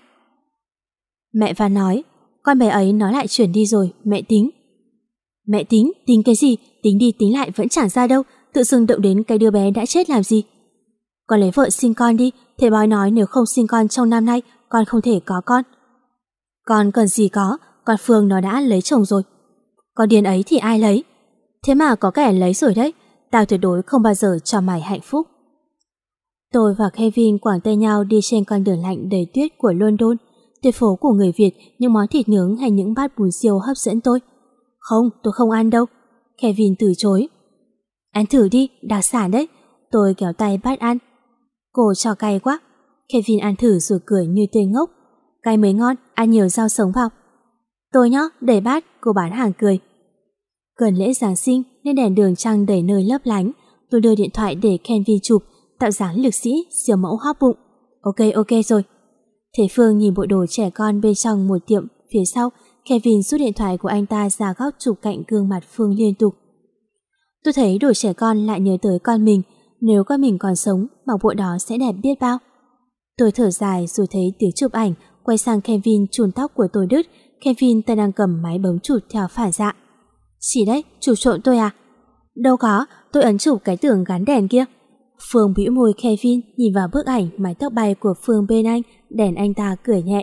Mẹ Văn nói, con bé ấy nó lại chuyển đi rồi, mẹ tính. Mẹ tính, tính cái gì? Tính đi tính lại vẫn chẳng ra đâu, tự dưng động đến cái đứa bé đã chết làm gì. Con lấy vợ sinh con đi, thầy bói nói nếu không sinh con trong năm nay, con không thể có con. Con cần gì có, con Phương nó đã lấy chồng rồi. Con điên ấy thì ai lấy? Thế mà có kẻ lấy rồi đấy, tao tuyệt đối không bao giờ cho mày hạnh phúc. Tôi và Kevin quàng tay nhau đi trên con đường lạnh đầy tuyết của London, tuyệt phố của người Việt, những món thịt nướng hay những bát bún riêu hấp dẫn tôi. Không, tôi không ăn đâu. Kevin từ chối. Ăn thử đi, đặc sản đấy. Tôi kéo tay bắt ăn. Cô cho cay quá. Kevin ăn thử rồi cười như tên ngốc. Cay mới ngon, ăn nhiều rau sống vào. Tôi nhá, đẩy bát, cô bán hàng cười. Gần lễ Giáng sinh nên đèn đường trăng đầy nơi lấp lánh. Tôi đưa điện thoại để Kevin chụp, tạo dáng lực sĩ, siêu mẫu hóp bụng. Ok, ok rồi. Thế Phương nhìn bộ đồ trẻ con bên trong một tiệm phía sau. Kevin rút điện thoại của anh ta ra góc chụp cạnh gương mặt Phương liên tục. Tôi thấy đồ trẻ con lại nhớ tới con mình. Nếu con mình còn sống, mặc bộ đó sẽ đẹp biết bao. Tôi thở dài rồi thấy tiếng chụp ảnh. Quay sang Kevin, chùn tóc của tôi đứt. Kevin ta đang cầm máy bấm chụp theo phản xạ. Chỉ đấy, chụp trộn tôi à? Đâu có, tôi ấn chụp cái tường gắn đèn kia. Phương bĩu môi. Kevin nhìn vào bức ảnh mái tóc bay của Phương bên anh, đèn anh ta cười nhẹ.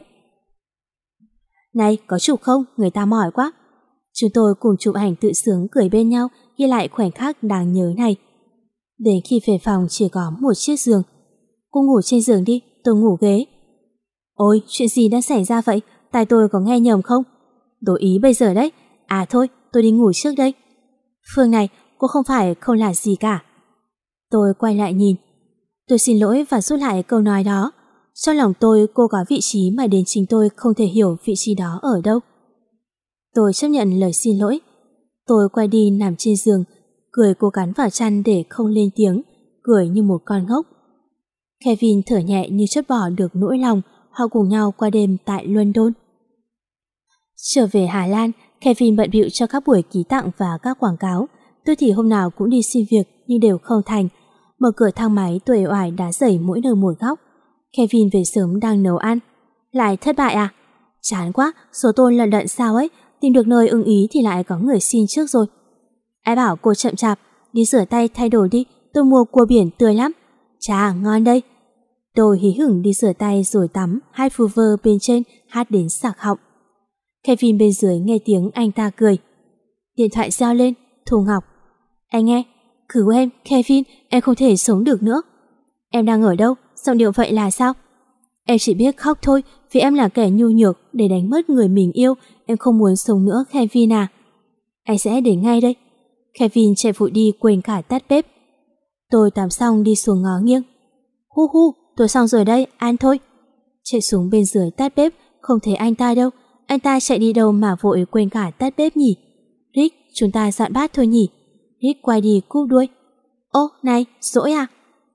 Này, có chụp không? Người ta mỏi quá. Chúng tôi cùng chụp ảnh tự sướng cười bên nhau, ghi lại khoảnh khắc đáng nhớ này. Đến khi về phòng chỉ có một chiếc giường. Cô ngủ trên giường đi, tôi ngủ ghế. Ôi, chuyện gì đã xảy ra vậy? Tai tôi có nghe nhầm không? Đổi ý bây giờ đấy. À thôi, tôi đi ngủ trước đây. Phương này, cô không phải không làm gì cả. Tôi quay lại nhìn. Tôi xin lỗi và rút lại câu nói đó. Trong lòng tôi cô có vị trí mà đến chính tôi không thể hiểu vị trí đó ở đâu. Tôi chấp nhận lời xin lỗi. Tôi quay đi nằm trên giường, cười cố gắng vào chăn để không lên tiếng, cười như một con ngốc. Kevin thở nhẹ như trút bỏ được nỗi lòng. Họ cùng nhau qua đêm tại London. Trở về Hà Lan, Kevin bận bịu cho các buổi ký tặng và các quảng cáo. Tôi thì hôm nào cũng đi xin việc nhưng đều không thành. Mở cửa thang máy tôi uể oải đá giày mỗi nơi một góc. Kevin về sớm đang nấu ăn. Lại thất bại à? Chán quá, số tôi lận đận sao ấy, tìm được nơi ưng ý thì lại có người xin trước rồi. Ai bảo cô chậm chạp, đi rửa tay thay đồ đi, tôi mua cua biển tươi lắm. Chà, ngon đây. Tôi hí hửng đi rửa tay rồi tắm, hát vu vơ bên trên hát đến sạc họng. Kevin bên dưới nghe tiếng anh ta cười. Điện thoại reo lên, Thu Ngọc. Anh nghe, cứu em, Kevin, em không thể sống được nữa. Em đang ở đâu, giọng điệu vậy là sao? Em chỉ biết khóc thôi, vì em là kẻ nhu nhược để đánh mất người mình yêu, em không muốn sống nữa Kevin à. Anh sẽ đến ngay đây. Kevin chạy vội đi quên cả tắt bếp. Tôi tắm xong đi xuống ngó nghiêng. Hu hu, tôi xong rồi đây, ăn thôi. Chạy xuống bên dưới tắt bếp, không thấy anh ta đâu. Anh ta chạy đi đâu mà vội quên cả tắt bếp nhỉ? Rick, chúng ta dọn bát thôi nhỉ? Rick quay đi cúp đuôi. Ô, này, dỗi à?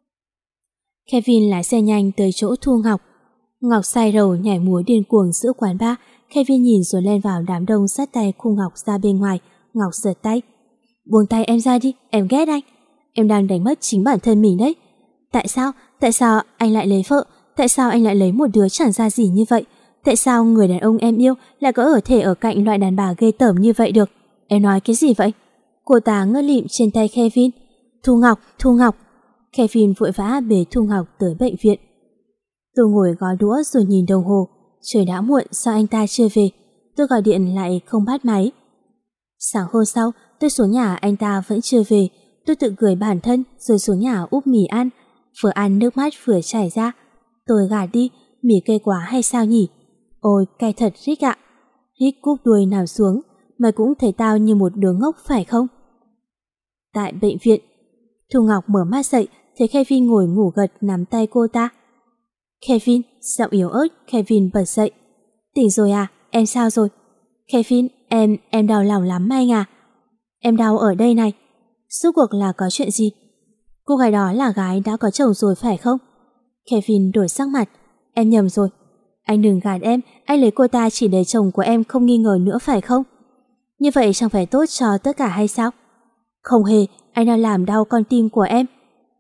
Kevin lái xe nhanh tới chỗ Thu Ngọc. Ngọc say rầu nhảy múa điên cuồng giữa quán bar. Kevin nhìn rồi lên vào đám đông sát tay khu Ngọc ra bên ngoài. Ngọc giật tay. Buông tay em ra đi, em ghét anh. Em đang đánh mất chính bản thân mình đấy. Tại sao? Tại sao anh lại lấy vợ? Tại sao anh lại lấy một đứa chẳng ra gì như vậy? Tại sao người đàn ông em yêu lại có ở thể ở cạnh loại đàn bà ghê tởm như vậy được? Em nói cái gì vậy? Cô ta ngất lịm trên tay Kevin. Thu Ngọc, Thu Ngọc. Kevin vội vã bế Thu Ngọc tới bệnh viện. Tôi ngồi gõ đũa rồi nhìn đồng hồ. Trời đã muộn, sao anh ta chưa về? Tôi gọi điện lại không bắt máy. Sáng hôm sau, tôi xuống nhà anh ta vẫn chưa về. Tôi tự cười bản thân rồi xuống nhà úp mì ăn. Vừa ăn nước mắt vừa chảy ra. Tôi gạt đi, mì cay quá hay sao nhỉ? Ôi, cay thật Rick ạ. Rick cúp đuôi nằm xuống. Mày cũng thấy tao như một đứa ngốc phải không? Tại bệnh viện, Thu Ngọc mở mắt dậy, thấy Kevin ngồi ngủ gật nắm tay cô ta. Kevin, giọng yếu ớt, Kevin bật dậy. Tỉnh rồi à, em sao rồi? Kevin, em, em đau lòng lắm anh à. Em đau ở đây này. Suốt cuộc là có chuyện gì? Cô gái đó là gái đã có chồng rồi phải không? Kevin đổi sắc mặt. Em nhầm rồi. Anh đừng gạt em, anh lấy cô ta chỉ để chồng của em không nghi ngờ nữa phải không? Như vậy chẳng phải tốt cho tất cả hay sao? Không hề, anh đang làm đau con tim của em.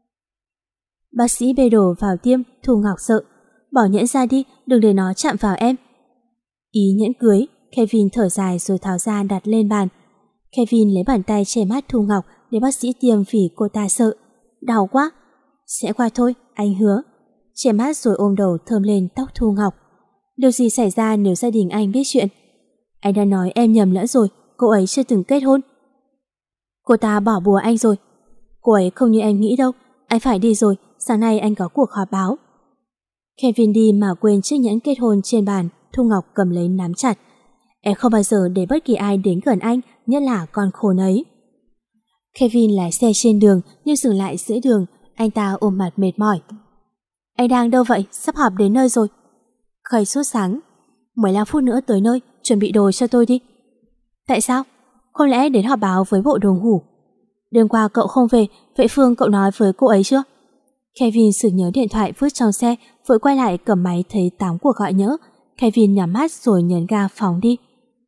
Bác sĩ bê đồ vào tiêm, Thu Ngọc sợ. Bỏ nhẫn ra đi, đừng để nó chạm vào em. Ý nhẫn cưới, Kevin thở dài rồi tháo ra đặt lên bàn. Kevin lấy bàn tay che mắt Thu Ngọc để bác sĩ tiêm vì cô ta sợ. Đau quá. Sẽ qua thôi, anh hứa. Che mắt rồi ôm đầu thơm lên tóc Thu Ngọc. Điều gì xảy ra nếu gia đình anh biết chuyện? Anh đã nói em nhầm lẫn rồi, cô ấy chưa từng kết hôn. Cô ta bỏ bùa anh rồi. Cô ấy không như em nghĩ đâu. Anh phải đi rồi, sáng nay anh có cuộc họp báo. Kevin đi mà quên chiếc nhẫn kết hôn trên bàn. Thu Ngọc cầm lấy nắm chặt. Em không bao giờ để bất kỳ ai đến gần anh, nhất là con khốn ấy. Kevin lái xe trên đường nhưng dừng lại giữa đường. Anh ta ôm mặt mệt mỏi. Anh đang đâu vậy? Sắp họp đến nơi rồi. Khởi sốt sáng. mười lăm phút nữa tới nơi, chuẩn bị đồ cho tôi đi. Tại sao? Không lẽ đến họp báo với bộ đồ ngủ? Đêm qua cậu không về, vậy Phương cậu nói với cô ấy chưa? Kevin sực nhớ điện thoại vứt trong xe, vội quay lại cầm máy thấy tám cuộc gọi nhỡ. Kevin nhắm mắt rồi nhấn ga phóng đi.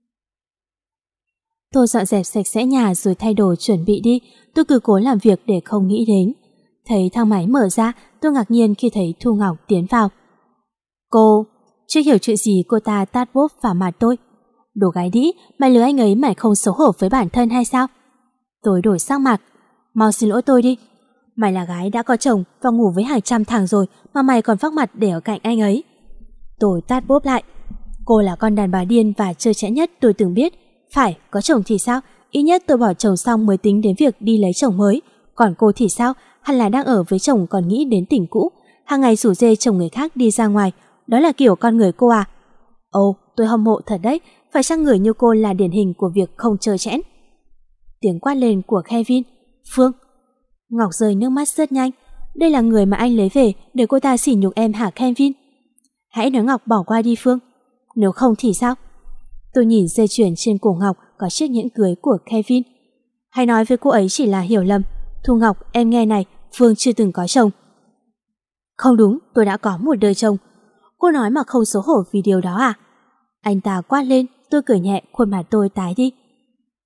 Tôi dọn dẹp sạch sẽ nhà rồi thay đồ chuẩn bị đi. Tôi cứ cố làm việc để không nghĩ đến. Thấy thang máy mở ra, tôi ngạc nhiên khi thấy Thu Ngọc tiến vào. Cô... Chưa hiểu chuyện gì cô ta tát bốp vào mặt tôi. Đồ gái đĩ, mày lừa anh ấy mày không xấu hổ với bản thân hay sao? Tôi đổi sắc mặt. Mau xin lỗi tôi đi. Mày là gái đã có chồng và ngủ với hàng trăm thằng rồi mà mày còn vác mặt để ở cạnh anh ấy. Tôi tát bốp lại. Cô là con đàn bà điên và trơ trẽn nhất tôi từng biết. Phải, có chồng thì sao? Ít nhất tôi bỏ chồng xong mới tính đến việc đi lấy chồng mới. Còn cô thì sao? Hẳn là đang ở với chồng còn nghĩ đến tình cũ. Hàng ngày rủ rê chồng người khác đi ra ngoài. Đó là kiểu con người cô à? Ồ, tôi hâm mộ thật đấy. Phải chăng người như cô là điển hình của việc không trơ trẽn? Tiếng quát lên của Kevin. Phương. Ngọc rơi nước mắt rất nhanh. Đây là người mà anh lấy về để cô ta sỉ nhục em hả Kevin? Hãy nói Ngọc bỏ qua đi Phương. Nếu không thì sao? Tôi nhìn dây chuyền trên cổ Ngọc có chiếc nhẫn cưới của Kevin. Hãy nói với cô ấy chỉ là hiểu lầm. Thu Ngọc, em nghe này, Phương chưa từng có chồng. Không đúng, tôi đã có một đời chồng. Cô nói mà không xấu hổ vì điều đó à? Anh ta quát lên, tôi cười nhẹ, khuôn mặt tôi tái đi.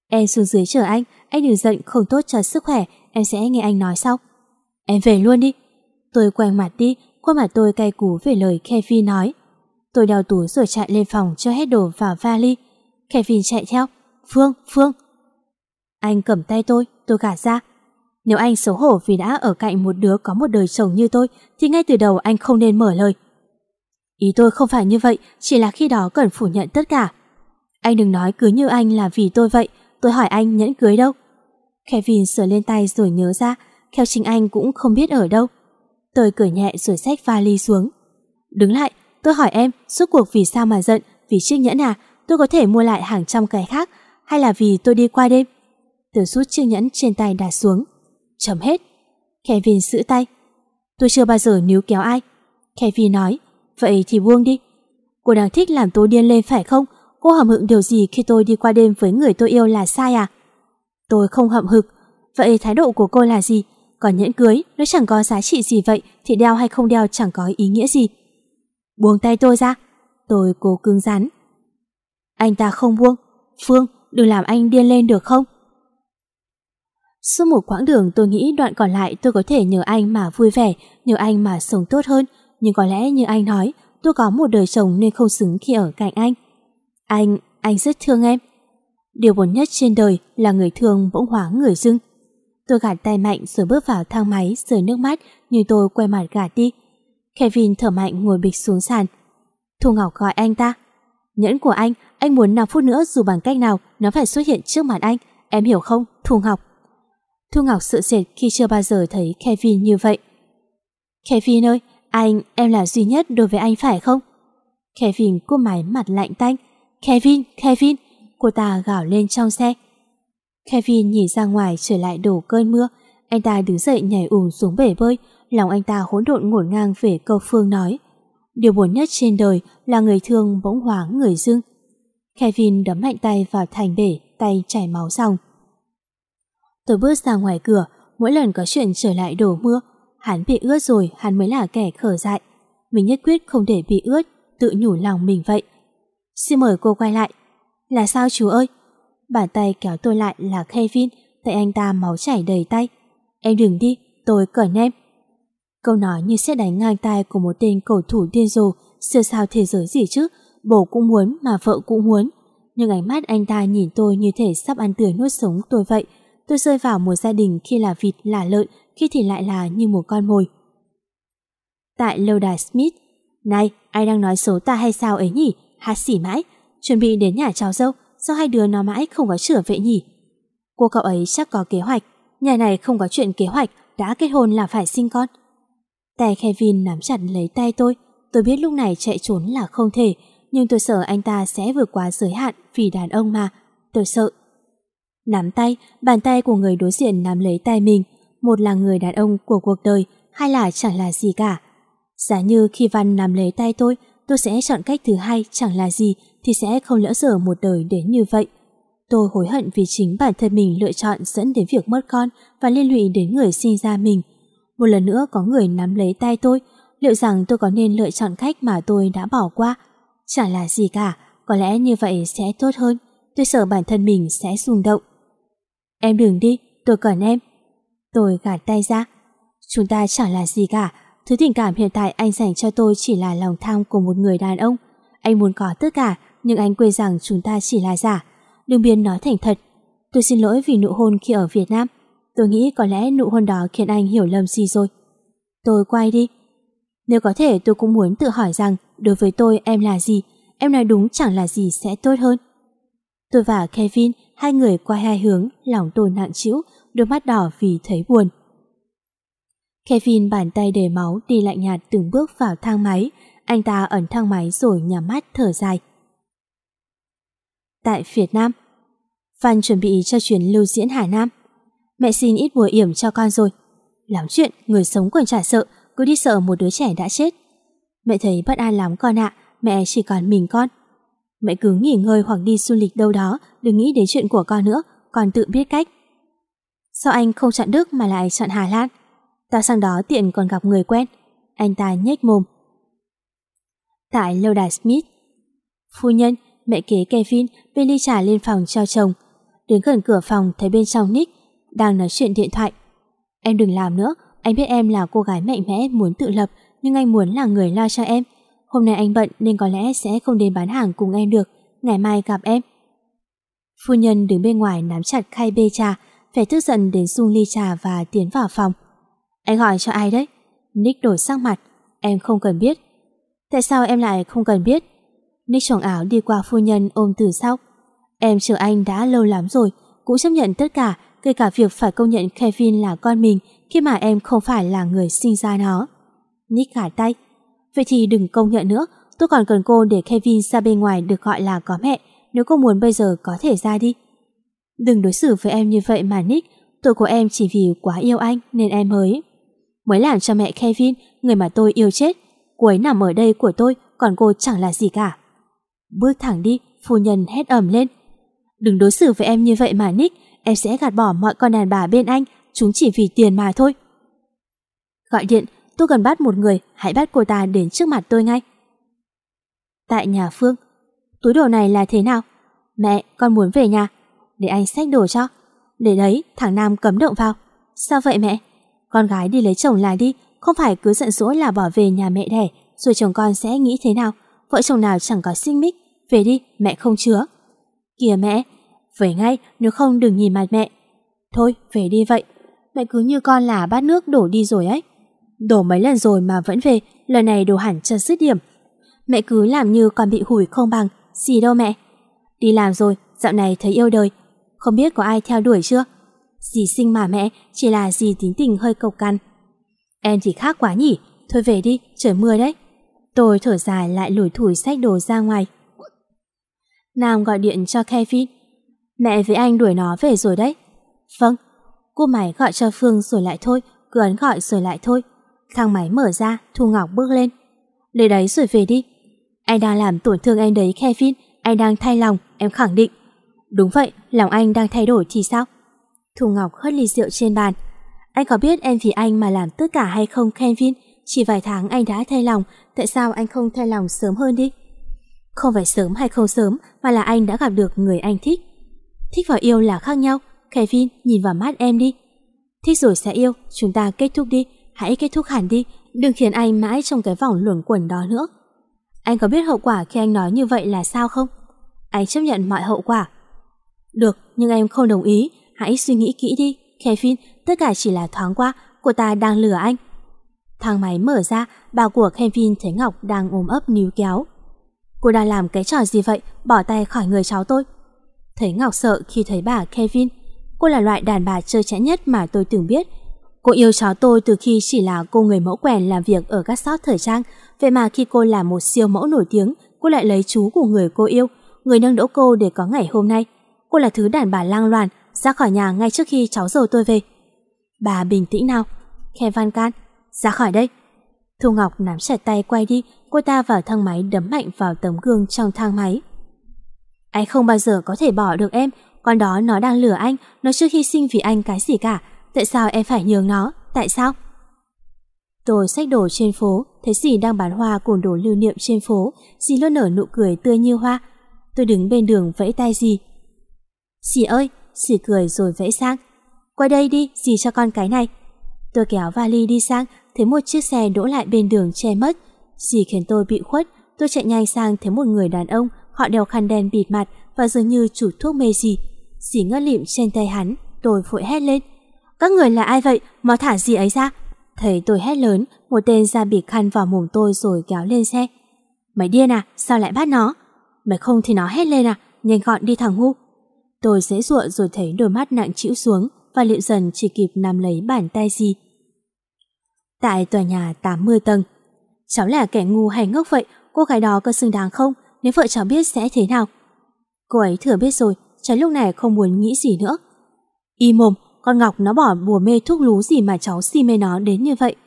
Em xuống dưới chờ anh, anh đừng giận, không tốt cho sức khỏe, em sẽ nghe anh nói sau. Em về luôn đi. Tôi quay mặt đi, khuôn mặt tôi cay cú về lời Kevin nói. Tôi đeo túi rồi chạy lên phòng cho hết đồ vào vali. Kevin chạy theo. Phương, Phương. Anh cầm tay tôi, tôi gạt ra. Nếu anh xấu hổ vì đã ở cạnh một đứa có một đời chồng như tôi, thì ngay từ đầu anh không nên mở lời. Ý tôi không phải như vậy, chỉ là khi đó cần phủ nhận tất cả. Anh đừng nói cưới như anh là vì tôi vậy. Tôi hỏi anh nhẫn cưới đâu? Kevin sờ lên tay rồi nhớ ra, theo chính anh cũng không biết ở đâu. Tôi cười nhẹ rồi xách vali xuống. Đứng lại, tôi hỏi em, suốt cuộc vì sao mà giận? Vì chiếc nhẫn à? Tôi có thể mua lại hàng trăm cái khác, hay là vì tôi đi qua đêm? Tôi rút chiếc nhẫn trên tay đặt xuống. Chấm hết. Kevin giữ tay. Tôi chưa bao giờ níu kéo ai. Kevin nói. Vậy thì buông đi. Cô đang thích làm tôi điên lên phải không? Cô hậm hực điều gì khi tôi đi qua đêm với người tôi yêu là sai à? Tôi không hậm hực. Vậy thái độ của cô là gì? Còn nhẫn cưới, nó chẳng có giá trị gì vậy thì đeo hay không đeo chẳng có ý nghĩa gì. Buông tay tôi ra. Tôi cố cứng rắn. Anh ta không buông. Phương, đừng làm anh điên lên được không? Suốt một quãng đường tôi nghĩ đoạn còn lại tôi có thể nhờ anh mà vui vẻ, nhờ anh mà sống tốt hơn. Nhưng có lẽ như anh nói, tôi có một đời chồng nên không xứng khi ở cạnh anh. Anh, anh rất thương em. Điều buồn nhất trên đời là người thương bỗng hóa người dưng. Tôi gạt tay mạnh rồi bước vào thang máy rơi nước mắt, nhưng tôi quay mặt gạt đi. Kevin thở mạnh ngồi bịch xuống sàn. Thu Ngọc gọi anh ta. Nhẫn của anh, anh muốn năm phút nữa dù bằng cách nào nó phải xuất hiện trước mặt anh. Em hiểu không, Thu Ngọc? Thu Ngọc sợ sệt khi chưa bao giờ thấy Kevin như vậy. Kevin ơi, anh, em là duy nhất đối với anh phải không? Kevin cúi máy mặt lạnh tanh. Kevin, Kevin, cô ta gào lên trong xe. Kevin nhìn ra ngoài trở lại đổ cơn mưa. Anh ta đứng dậy nhảy ùm xuống bể bơi. Lòng anh ta hỗn độn ngổn ngang về câu Phương nói. Điều buồn nhất trên đời là người thương bỗng hóa người dưng. Kevin đấm mạnh tay vào thành bể, tay chảy máu ròng. Tôi bước ra ngoài cửa. Mỗi lần có chuyện trở lại đổ mưa, hắn bị ướt rồi hắn mới là kẻ khờ dại. Mình nhất quyết không để bị ướt, tự nhủ lòng mình vậy. Xin mời cô quay lại. Là sao chú ơi? Bàn tay kéo tôi lại là Kevin, tay anh ta máu chảy đầy tay. Em đừng đi, tôi cẩn em. Câu nói như sét đánh ngang tai của một tên cầu thủ điên rồ. Siêu sao thế giới gì chứ? Bố cũng muốn mà vợ cũng muốn. Nhưng ánh mắt anh ta nhìn tôi như thể sắp ăn tươi nuốt sống tôi vậy. Tôi rơi vào một gia đình khi là vịt là lợn, khi thì lại là như một con mồi. Tại lâu đài Smith. Này, ai đang nói xấu ta hay sao ấy nhỉ? Hát xỉ mãi. Chuẩn bị đến nhà cháu dâu, sao hai đứa nó mãi không có trở về nhỉ? Cô cậu ấy chắc có kế hoạch. Nhà này không có chuyện kế hoạch, đã kết hôn là phải sinh con. Tay Kevin nắm chặt lấy tay tôi. Tôi biết lúc này chạy trốn là không thể, nhưng tôi sợ anh ta sẽ vượt quá giới hạn vì đàn ông mà. Tôi sợ. Nắm tay, bàn tay của người đối diện nắm lấy tay mình. Một là người đàn ông của cuộc đời, hai là chẳng là gì cả. Giả như khi Văn nắm lấy tay tôi, tôi sẽ chọn cách thứ hai chẳng là gì thì sẽ không lỡ dở một đời đến như vậy. Tôi hối hận vì chính bản thân mình lựa chọn dẫn đến việc mất con và liên lụy đến người sinh ra mình. Một lần nữa có người nắm lấy tay tôi, liệu rằng tôi có nên lựa chọn cách mà tôi đã bỏ qua? Chẳng là gì cả, có lẽ như vậy sẽ tốt hơn. Tôi sợ bản thân mình sẽ rung động. Em đừng đi, tôi cần em. Tôi gạt tay ra. Chúng ta chẳng là gì cả. Thứ tình cảm hiện tại anh dành cho tôi chỉ là lòng tham của một người đàn ông. Anh muốn có tất cả, nhưng anh quên rằng chúng ta chỉ là giả. Đừng biến nói thành thật. Tôi xin lỗi vì nụ hôn khi ở Việt Nam. Tôi nghĩ có lẽ nụ hôn đó khiến anh hiểu lầm gì rồi. Tôi quay đi. Nếu có thể tôi cũng muốn tự hỏi rằng đối với tôi em là gì. Em nói đúng chẳng là gì sẽ tốt hơn. Tôi và Kevin, hai người qua hai hướng, lòng tôi nặng trĩu, đôi mắt đỏ vì thấy buồn. Kevin bàn tay đầy máu đi lạnh nhạt từng bước vào thang máy. Anh ta ẩn thang máy rồi nhắm mắt thở dài. Tại Việt Nam, Văn chuẩn bị cho chuyến lưu diễn Hà Nam. Mẹ xin ít bùa yểm cho con rồi. Lắm chuyện, người sống còn chả sợ, cứ đi sợ một đứa trẻ đã chết. Mẹ thấy bất an lắm con ạ, mẹ chỉ còn mình con. Mẹ cứ nghỉ ngơi hoặc đi du lịch đâu đó, đừng nghĩ đến chuyện của con nữa, con tự biết cách. Sao anh không chọn Đức mà lại chọn Hà Lan? Tao sang đó tiện còn gặp người quen. Anh ta nhếch mồm. Tại lâu đài Smith. Phu nhân, mẹ kế Kevin bê ly trà lên phòng cho chồng. Đến gần cửa phòng thấy bên trong Nick đang nói chuyện điện thoại. Em đừng làm nữa, anh biết em là cô gái mạnh mẽ muốn tự lập, nhưng anh muốn là người lo cho em. Hôm nay anh bận nên có lẽ sẽ không đến bán hàng cùng em được, ngày mai gặp em. Phu nhân đứng bên ngoài nắm chặt khay bê trà, vẻ tức giận đến rung ly trà và tiến vào phòng. Anh gọi cho ai đấy? Nick đổi sắc mặt. Em không cần biết. Tại sao em lại không cần biết? Nick choàng áo đi qua phu nhân ôm từ sau. Em chờ anh đã lâu lắm rồi, cũng chấp nhận tất cả, kể cả việc phải công nhận Kevin là con mình khi mà em không phải là người sinh ra nó. Nick gạt tay. Vậy thì đừng công nhận nữa, tôi còn cần cô để Kevin ra bên ngoài được gọi là có mẹ. Nếu cô muốn bây giờ có thể ra đi. Đừng đối xử với em như vậy mà Nick. Tội của em chỉ vì quá yêu anh nên em mới Mới làm cho mẹ Kevin, người mà tôi yêu chết. Cô ấy nằm ở đây của tôi, còn cô chẳng là gì cả. Bước thẳng đi, phu nhân hét ầm lên. Đừng đối xử với em như vậy mà Nick. Em sẽ gạt bỏ mọi con đàn bà bên anh, chúng chỉ vì tiền mà thôi. Gọi điện, tôi cần bắt một người, hãy bắt cô ta đến trước mặt tôi ngay. Tại nhà Phương. Túi đồ này là thế nào? Mẹ, con muốn về nhà. Để anh xách đồ cho. Để đấy, thằng Nam cấm động vào. Sao vậy mẹ? Con gái đi lấy chồng là đi, không phải cứ giận dỗi là bỏ về nhà mẹ đẻ, rồi chồng con sẽ nghĩ thế nào? Vợ chồng nào chẳng có xích mích. Về đi, mẹ không chứa. Kìa mẹ, về ngay, nếu không đừng nhìn mặt mẹ. Thôi, về đi vậy. Mẹ cứ như con là bát nước đổ đi rồi ấy. Đổ mấy lần rồi mà vẫn về, lần này đổ hẳn cho dứt điểm. Mẹ cứ làm như con bị hủi không bằng. Gì đâu mẹ. Đi làm rồi, dạo này thấy yêu đời. Không biết có ai theo đuổi chưa? Dì xinh mà mẹ, chỉ là dì tính tình hơi cộc cằn. Em thì khác quá nhỉ. Thôi về đi, trời mưa đấy. Tôi thở dài lại lủi thủi xách đồ ra ngoài. Nam gọi điện cho Kevin. Mẹ với anh đuổi nó về rồi đấy. Vâng. Cô máy gọi cho Phương rồi lại thôi, cứ ấn gọi rồi lại thôi. Thang máy mở ra, Thu Ngọc bước lên. Lấy đấy rồi về đi. Anh đang làm tổn thương em đấy Kevin. Anh đang thay lòng, em khẳng định. Đúng vậy, lòng anh đang thay đổi thì sao? Thu Ngọc hất ly rượu trên bàn. Anh có biết em vì anh mà làm tất cả hay không Kevin? Chỉ vài tháng anh đã thay lòng, tại sao anh không thay lòng sớm hơn đi? Không phải sớm hay không sớm, mà là anh đã gặp được người anh thích. Thích và yêu là khác nhau. Kevin, nhìn vào mắt em đi. Thích rồi sẽ yêu, chúng ta kết thúc đi. Hãy kết thúc hẳn đi, đừng khiến anh mãi trong cái vòng luẩn quẩn đó nữa. Anh có biết hậu quả khi anh nói như vậy là sao không? Anh chấp nhận mọi hậu quả. Được, nhưng em không đồng ý. Hãy suy nghĩ kỹ đi, Kevin, tất cả chỉ là thoáng qua, cô ta đang lừa anh. Thang máy mở ra, bà của Kevin thấy Ngọc đang ôm ấp níu kéo. Cô đang làm cái trò gì vậy, bỏ tay khỏi người cháu tôi. Thấy Ngọc sợ khi thấy bà Kevin. Cô là loại đàn bà trơ trẽn nhất mà tôi từng biết. Cô yêu cháu tôi từ khi chỉ là cô người mẫu quèn làm việc ở các shop thời trang. Vậy mà khi cô là một siêu mẫu nổi tiếng, cô lại lấy chú của người cô yêu, người nâng đỡ cô để có ngày hôm nay. Cô là thứ đàn bà lang loàn, ra khỏi nhà ngay trước khi cháu dâu tôi về. Bà bình tĩnh nào. Kevin can, ra khỏi đây. Thu Ngọc nắm chặt tay quay đi, cô ta vào thang máy đấm mạnh vào tấm gương trong thang máy. Anh không bao giờ có thể bỏ được em, con đó nó đang lừa anh, nó chưa hy sinh vì anh cái gì cả. Tại sao em phải nhường nó? Tại sao? Tôi xách đồ trên phố, thấy dì đang bán hoa cùng đồ lưu niệm trên phố, dì luôn nở nụ cười tươi như hoa. Tôi đứng bên đường vẫy tay dì. Dì ơi, dì cười rồi vẫy sang. Qua đây đi, dì cho con cái này. Tôi kéo vali đi sang, thấy một chiếc xe đỗ lại bên đường che mất. Dì khiến tôi bị khuất, tôi chạy nhanh sang thấy một người đàn ông, họ đeo khăn đen bịt mặt và dường như chủ thuốc mê dì. Dì ngất lịm trên tay hắn, tôi vội hét lên. Các người là ai vậy, mau thả dì ấy ra. Thấy tôi hét lớn, một tên ra bịt khăn vào mồm tôi rồi kéo lên xe. Mày điên à, sao lại bắt nó? Mày không thì nó hét lên à, nhanh gọn đi thằng ngu. Tôi dễ dụa rồi thấy đôi mắt nặng trĩu xuống và liệu dần chỉ kịp nắm lấy bàn tay dì. Tại tòa nhà tám mươi tầng. Cháu là kẻ ngu hay ngốc vậy, cô gái đó có xứng đáng không? Nếu vợ cháu biết sẽ thế nào? Cô ấy thừa biết rồi, cháu lúc này không muốn nghĩ gì nữa. Im mồm, con Ngọc nó bỏ bùa mê thuốc lú gì mà cháu si mê nó đến như vậy.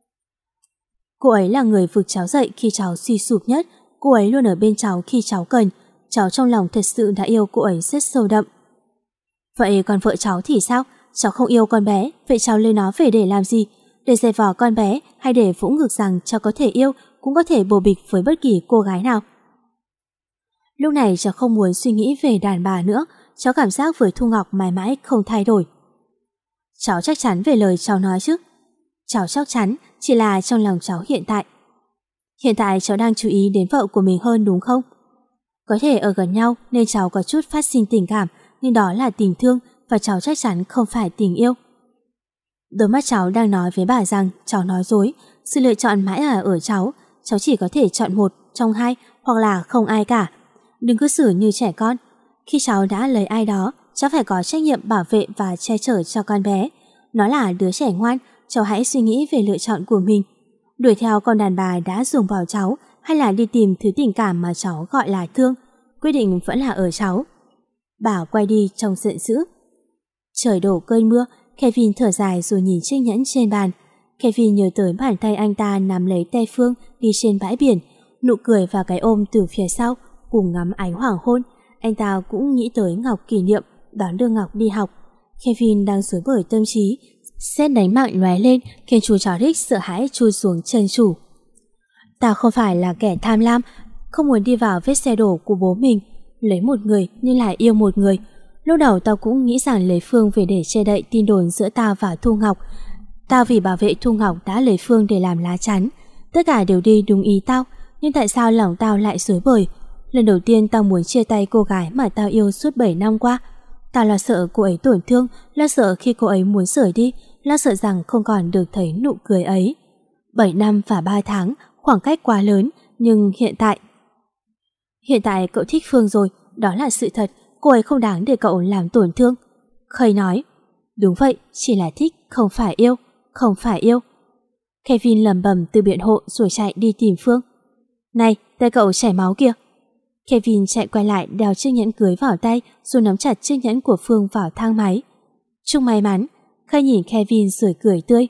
Cô ấy là người vực cháu dậy khi cháu suy sụp nhất, cô ấy luôn ở bên cháu khi cháu cần. Cháu trong lòng thật sự đã yêu cô ấy rất sâu đậm. Vậy còn vợ cháu thì sao? Cháu không yêu con bé, vậy cháu lấy nó về để làm gì? Để dày vò con bé hay để vỗ ngược rằng cháu có thể yêu, cũng có thể bồ bịch với bất kỳ cô gái nào? Lúc này cháu không muốn suy nghĩ về đàn bà nữa, cháu cảm giác với Thu Ngọc mãi mãi không thay đổi. Cháu chắc chắn về lời cháu nói chứ? Cháu chắc chắn, chỉ là trong lòng cháu hiện tại. Hiện tại cháu đang chú ý đến vợ của mình hơn đúng không? Có thể ở gần nhau nên cháu có chút phát sinh tình cảm, nhưng đó là tình thương và cháu chắc chắn không phải tình yêu. Đôi mắt cháu đang nói với bà rằng cháu nói dối, sự lựa chọn mãi là ở cháu, cháu chỉ có thể chọn một trong hai hoặc là không ai cả. Đừng cứ xử như trẻ con. Khi cháu đã lấy ai đó, cháu phải có trách nhiệm bảo vệ và che chở cho con bé. Nó là đứa trẻ ngoan, cháu hãy suy nghĩ về lựa chọn của mình. Đuổi theo con đàn bà đã dùng vào cháu hay là đi tìm thứ tình cảm mà cháu gọi là thương, quyết định vẫn là ở cháu. Bà quay đi trong giận dữ. Trời đổ cơn mưa, Kevin thở dài rồi nhìn chiếc nhẫn trên bàn. Kevin nhớ tới bàn tay anh ta nắm lấy tay Phương đi trên bãi biển, nụ cười và cái ôm từ phía sau cùng ngắm ánh hoàng hôn. Anh ta cũng nghĩ tới Ngọc kỷ niệm đón đưa Ngọc đi học. Kevin đang rối bời tâm trí, sét đánh mạng lóe lên khiến chú chó Rick sợ hãi chui xuống chân chủ. Ta không phải là kẻ tham lam, không muốn đi vào vết xe đổ của bố mình, lấy một người nhưng lại yêu một người. Lúc đầu tao cũng nghĩ rằng lấy Phương về để che đậy tin đồn giữa tao và Thu Ngọc. Tao vì bảo vệ Thu Ngọc đã lấy Phương để làm lá chắn. Tất cả đều đi đúng ý tao, nhưng tại sao lòng tao lại rối bời? Lần đầu tiên tao muốn chia tay cô gái mà tao yêu suốt bảy năm qua. Tao lo sợ cô ấy tổn thương, lo sợ khi cô ấy muốn rời đi, lo sợ rằng không còn được thấy nụ cười ấy. bảy năm và ba tháng, khoảng cách quá lớn, nhưng hiện tại... Hiện tại cậu thích Phương rồi, đó là sự thật, cô ấy không đáng để cậu làm tổn thương. Khơi nói, đúng vậy, chỉ là thích, không phải yêu, không phải yêu. Kevin lẩm bẩm từ biện hộ rồi chạy đi tìm Phương. Này, tay cậu chảy máu kìa. Kevin chạy quay lại đeo chiếc nhẫn cưới vào tay rồi nắm chặt chiếc nhẫn của Phương vào thang máy. Chúc may mắn, Khơi nhìn Kevin rồi cười tươi.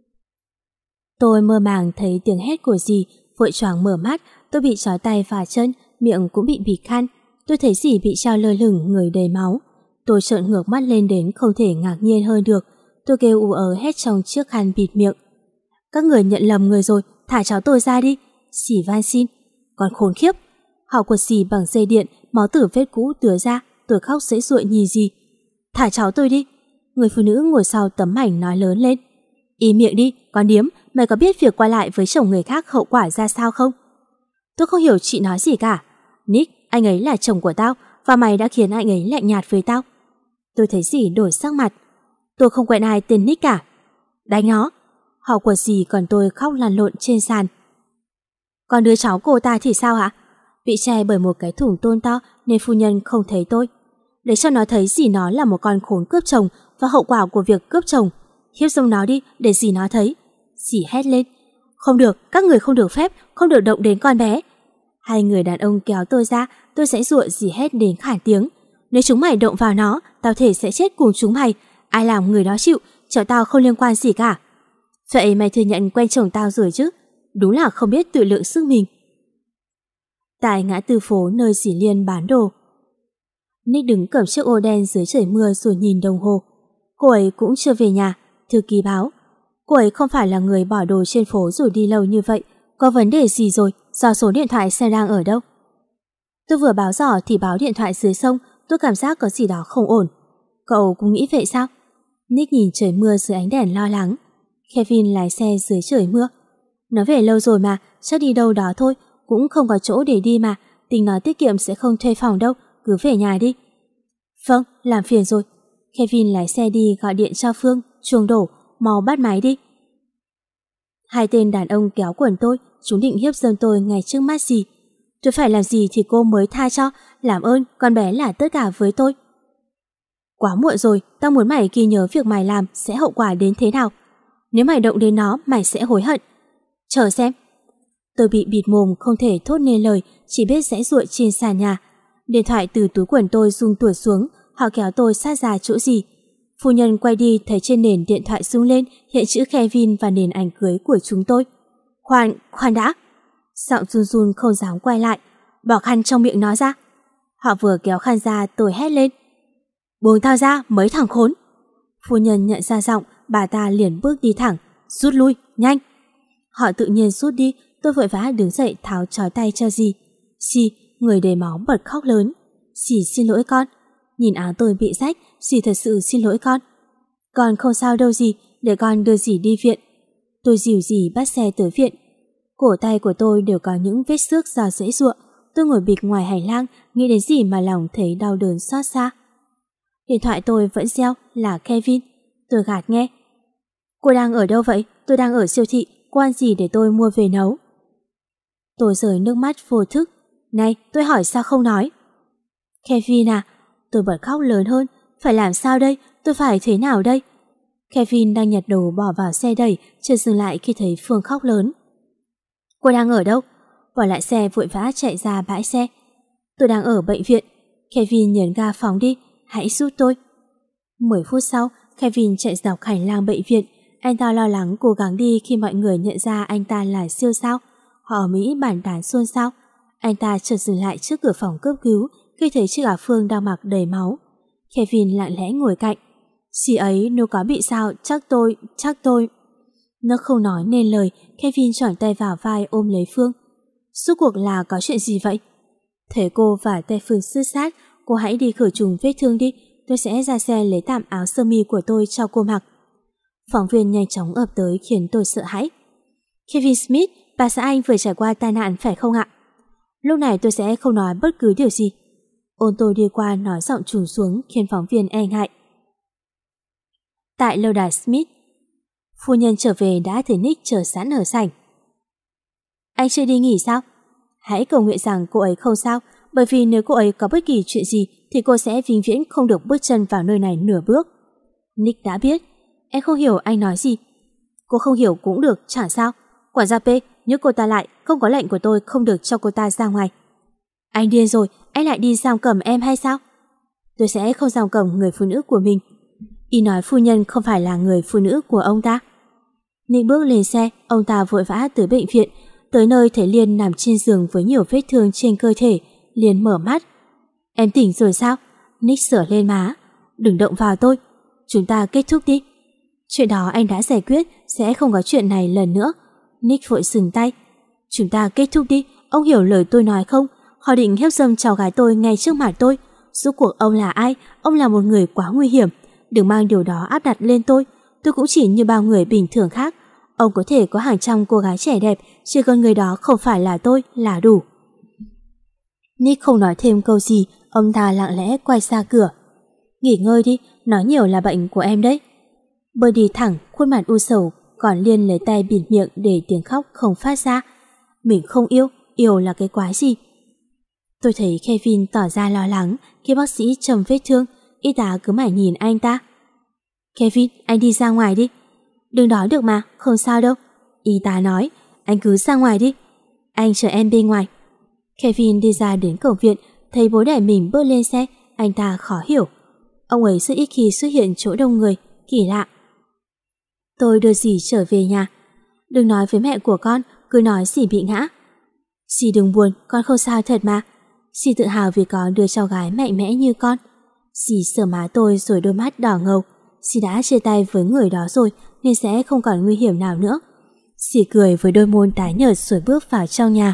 Tôi mơ màng thấy tiếng hét của dì, vội choàng mở mắt. Tôi bị trói tay và chân, miệng cũng bị bịt khăn. Tôi thấy dì bị treo lơ lửng người đầy máu. Tôi trợn ngược mắt lên đến không thể ngạc nhiên hơn được. Tôi kêu ú ớ hét trong chiếc khăn bịt miệng. Các người nhận lầm người rồi, thả cháu tôi ra đi. Dì van xin. Còn khốn khiếp. Họ quật dì bằng dây điện, máu từ vết cũ tứa ra. Tôi khóc dễ dụa nhìn dì. Thả cháu tôi đi. Người phụ nữ ngồi sau tấm ảnh nói lớn lên. Im miệng đi, con điếm, mày có biết việc quay lại với chồng người khác hậu quả ra sao không? Tôi không hiểu chị nói gì cả. Nick, anh ấy là chồng của tao, và mày đã khiến anh ấy lạnh nhạt với tao. Tôi thấy dì đổi sắc mặt. Tôi không quen ai tên Nick cả. Đánh nó. Họ của dì còn tôi khóc lăn lộn trên sàn. Còn đứa cháu cô ta thì sao hả? Bị che bởi một cái thủng tôn to nên phu nhân không thấy tôi. Để cho nó thấy dì nó là một con khốn cướp chồng và hậu quả của việc cướp chồng. Hiếp dông nó đi để dì nó thấy. Dì hét lên. Không được, các người không được phép, không được động đến con bé. Hai người đàn ông kéo tôi ra, tôi sẽ dụa dì hét đến khản tiếng. Nếu chúng mày động vào nó, tao thể sẽ chết cùng chúng mày. Ai làm người đó chịu, cháu tao không liên quan gì cả. Vậy mày thừa nhận quen chồng tao rồi chứ? Đúng là không biết tự lượng sức mình. Tại ngã tư phố nơi dì Liên bán đồ, Nick đứng cầm chiếc ô đen dưới trời mưa rồi nhìn đồng hồ. Cô ấy cũng chưa về nhà. Thư ký báo cô ấy không phải là người bỏ đồ trên phố rồi đi lâu như vậy. Có vấn đề gì rồi? Dò số điện thoại xem đang ở đâu. Tôi vừa báo dò thì báo điện thoại dưới sông. Tôi cảm giác có gì đó không ổn. Cậu cũng nghĩ vậy sao? Nick nhìn trời mưa dưới ánh đèn lo lắng. Kevin lái xe dưới trời mưa. Nó về lâu rồi mà, chắc đi đâu đó thôi. Cũng không có chỗ để đi mà. Tính nói tiết kiệm sẽ không thuê phòng đâu. Cứ về nhà đi. Vâng, làm phiền rồi. Kevin lái xe đi gọi điện cho Phương. Chuông đổ, mau bắt máy đi. Hai tên đàn ông kéo quần tôi. Chúng định hiếp dâm tôi ngay trước mắt dì. Tôi phải làm gì thì cô mới tha cho. Làm ơn, con bé là tất cả với tôi. Quá muộn rồi, tao muốn mày ghi nhớ việc mày làm sẽ hậu quả đến thế nào. Nếu mày động đến nó, mày sẽ hối hận. Chờ xem. Tôi bị bịt mồm không thể thốt nên lời, chỉ biết giãy giụa trên sàn nhà. Điện thoại từ túi quần tôi rung tuột xuống, họ kéo tôi sát ra chỗ gì. Phu nhân quay đi thấy trên nền điện thoại rung lên hiện chữ Kevin và nền ảnh cưới của chúng tôi. Khoan, khoan đã. Giọng run run không dám quay lại. Bỏ khăn trong miệng nó ra. Họ vừa kéo khăn ra tôi hét lên. Buông tao ra mấy thằng khốn. Phu nhân nhận ra giọng, bà ta liền bước đi thẳng. Rút lui, nhanh. Họ tự nhiên rút đi, tôi vội vã đứng dậy tháo trói tay cho dì. Dì, người đầy máu bật khóc lớn. Dì xin lỗi con. Nhìn áo tôi bị rách, dì thật sự xin lỗi con. Con không sao đâu dì, để con đưa dì đi viện. Tôi dìu dì bắt xe tới viện. Cổ tay của tôi đều có những vết xước do giãy giụa. Tôi ngồi bịch ngoài hành lang, nghĩ đến gì mà lòng thấy đau đớn xót xa. Điện thoại tôi vẫn reo, là Kevin. Tôi gạt nghe. Cô đang ở đâu vậy? Tôi đang ở siêu thị, cô ăn gì để tôi mua về nấu? Tôi rơi nước mắt vô thức. Này, tôi hỏi sao không nói? Kevin à, tôi bật khóc lớn hơn. Phải làm sao đây? Tôi phải thế nào đây? Kevin đang nhặt đồ bỏ vào xe đẩy, chợt dừng lại khi thấy Phương khóc lớn. Cô đang ở đâu? Bỏ lại xe vội vã chạy ra bãi xe. Tôi đang ở bệnh viện. Kevin nhấn ga phóng đi. Hãy giúp tôi. Mười phút sau, Kevin chạy dọc hành lang bệnh viện. Anh ta lo lắng cố gắng đi khi mọi người nhận ra anh ta là siêu sao. Họ ở Mỹ bàn tán xôn xao. Anh ta chợt dừng lại trước cửa phòng cấp cứu khi thấy chiếc áo Phương đang mặc đầy máu. Kevin lặng lẽ ngồi cạnh. Dì ấy nếu có bị sao chắc tôi, chắc tôi. Nó không nói nên lời. Kevin choàng tay vào vai ôm lấy Phương. Suốt cuộc là có chuyện gì vậy? Thấy cô và tay Phương sứt sát, cô hãy đi khử trùng vết thương đi. Tôi sẽ ra xe lấy tạm áo sơ mi của tôi cho cô mặc. Phóng viên nhanh chóng ập tới khiến tôi sợ hãi. Kevin Smith, bà xã anh vừa trải qua tai nạn phải không ạ? Lúc này tôi sẽ không nói bất cứ điều gì. Ôn tôi đi qua nói giọng trùng xuống khiến phóng viên e ngại. Tại lâu đài Smith, phu nhân trở về đã thấy Nick chờ sẵn ở sảnh. Anh chưa đi nghỉ sao? Hãy cầu nguyện rằng cô ấy không sao, bởi vì nếu cô ấy có bất kỳ chuyện gì thì cô sẽ vĩnh viễn không được bước chân vào nơi này nửa bước. Nick đã biết. Em không hiểu anh nói gì. Cô không hiểu cũng được, chẳng sao. Quản gia P, nhớ cô ta lại, không có lệnh của tôi không được cho cô ta ra ngoài. Anh điên rồi, anh lại đi giam cầm em hay sao? Tôi sẽ không giam cầm người phụ nữ của mình. Y nói phu nhân không phải là người phụ nữ của ông ta. Nick bước lên xe, ông ta vội vã tới bệnh viện. Tới nơi thấy Liên nằm trên giường với nhiều vết thương trên cơ thể. Liên mở mắt. Em tỉnh rồi sao? Nick sửa lên má. Đừng động vào tôi. Chúng ta kết thúc đi. Chuyện đó anh đã giải quyết, sẽ không có chuyện này lần nữa. Nick vội dừng tay. Chúng ta kết thúc đi, ông hiểu lời tôi nói không? Họ định hiếp dâm cháu gái tôi ngay trước mặt tôi. Rốt cuộc ông là ai? Ông là một người quá nguy hiểm. Đừng mang điều đó áp đặt lên tôi. Tôi cũng chỉ như bao người bình thường khác. Ông có thể có hàng trăm cô gái trẻ đẹp, chỉ cần người đó không phải là tôi là đủ. Nick không nói thêm câu gì, ông ta lặng lẽ quay ra cửa. Nghỉ ngơi đi, nói nhiều là bệnh của em đấy. Bơi đi thẳng, khuôn mặt u sầu, còn Liên lấy tay bịt miệng để tiếng khóc không phát ra. Mình không yêu, yêu là cái quái gì? Tôi thấy Kevin tỏ ra lo lắng khi bác sĩ trầm vết thương, y tá cứ mải nhìn anh ta. Kevin, anh đi ra ngoài đi. Đừng đói được mà, không sao đâu. Y tá nói, anh cứ ra ngoài đi. Anh chờ em bên ngoài. Kevin đi ra đến cổng viện, thấy bố đẻ mình bước lên xe, anh ta khó hiểu. Ông ấy rất ít khi xuất hiện chỗ đông người, kỳ lạ. Tôi đưa dì trở về nhà. Đừng nói với mẹ của con, cứ nói dì bị ngã. Dì đừng buồn, con không sao thật mà. Dì tự hào vì có đứa cháu gái mạnh mẽ như con. Dì sờ má tôi rồi đôi mắt đỏ ngầu. Dì đã chia tay với người đó rồi nên sẽ không còn nguy hiểm nào nữa. Dì cười với đôi môi tái nhợt rồi bước vào trong nhà.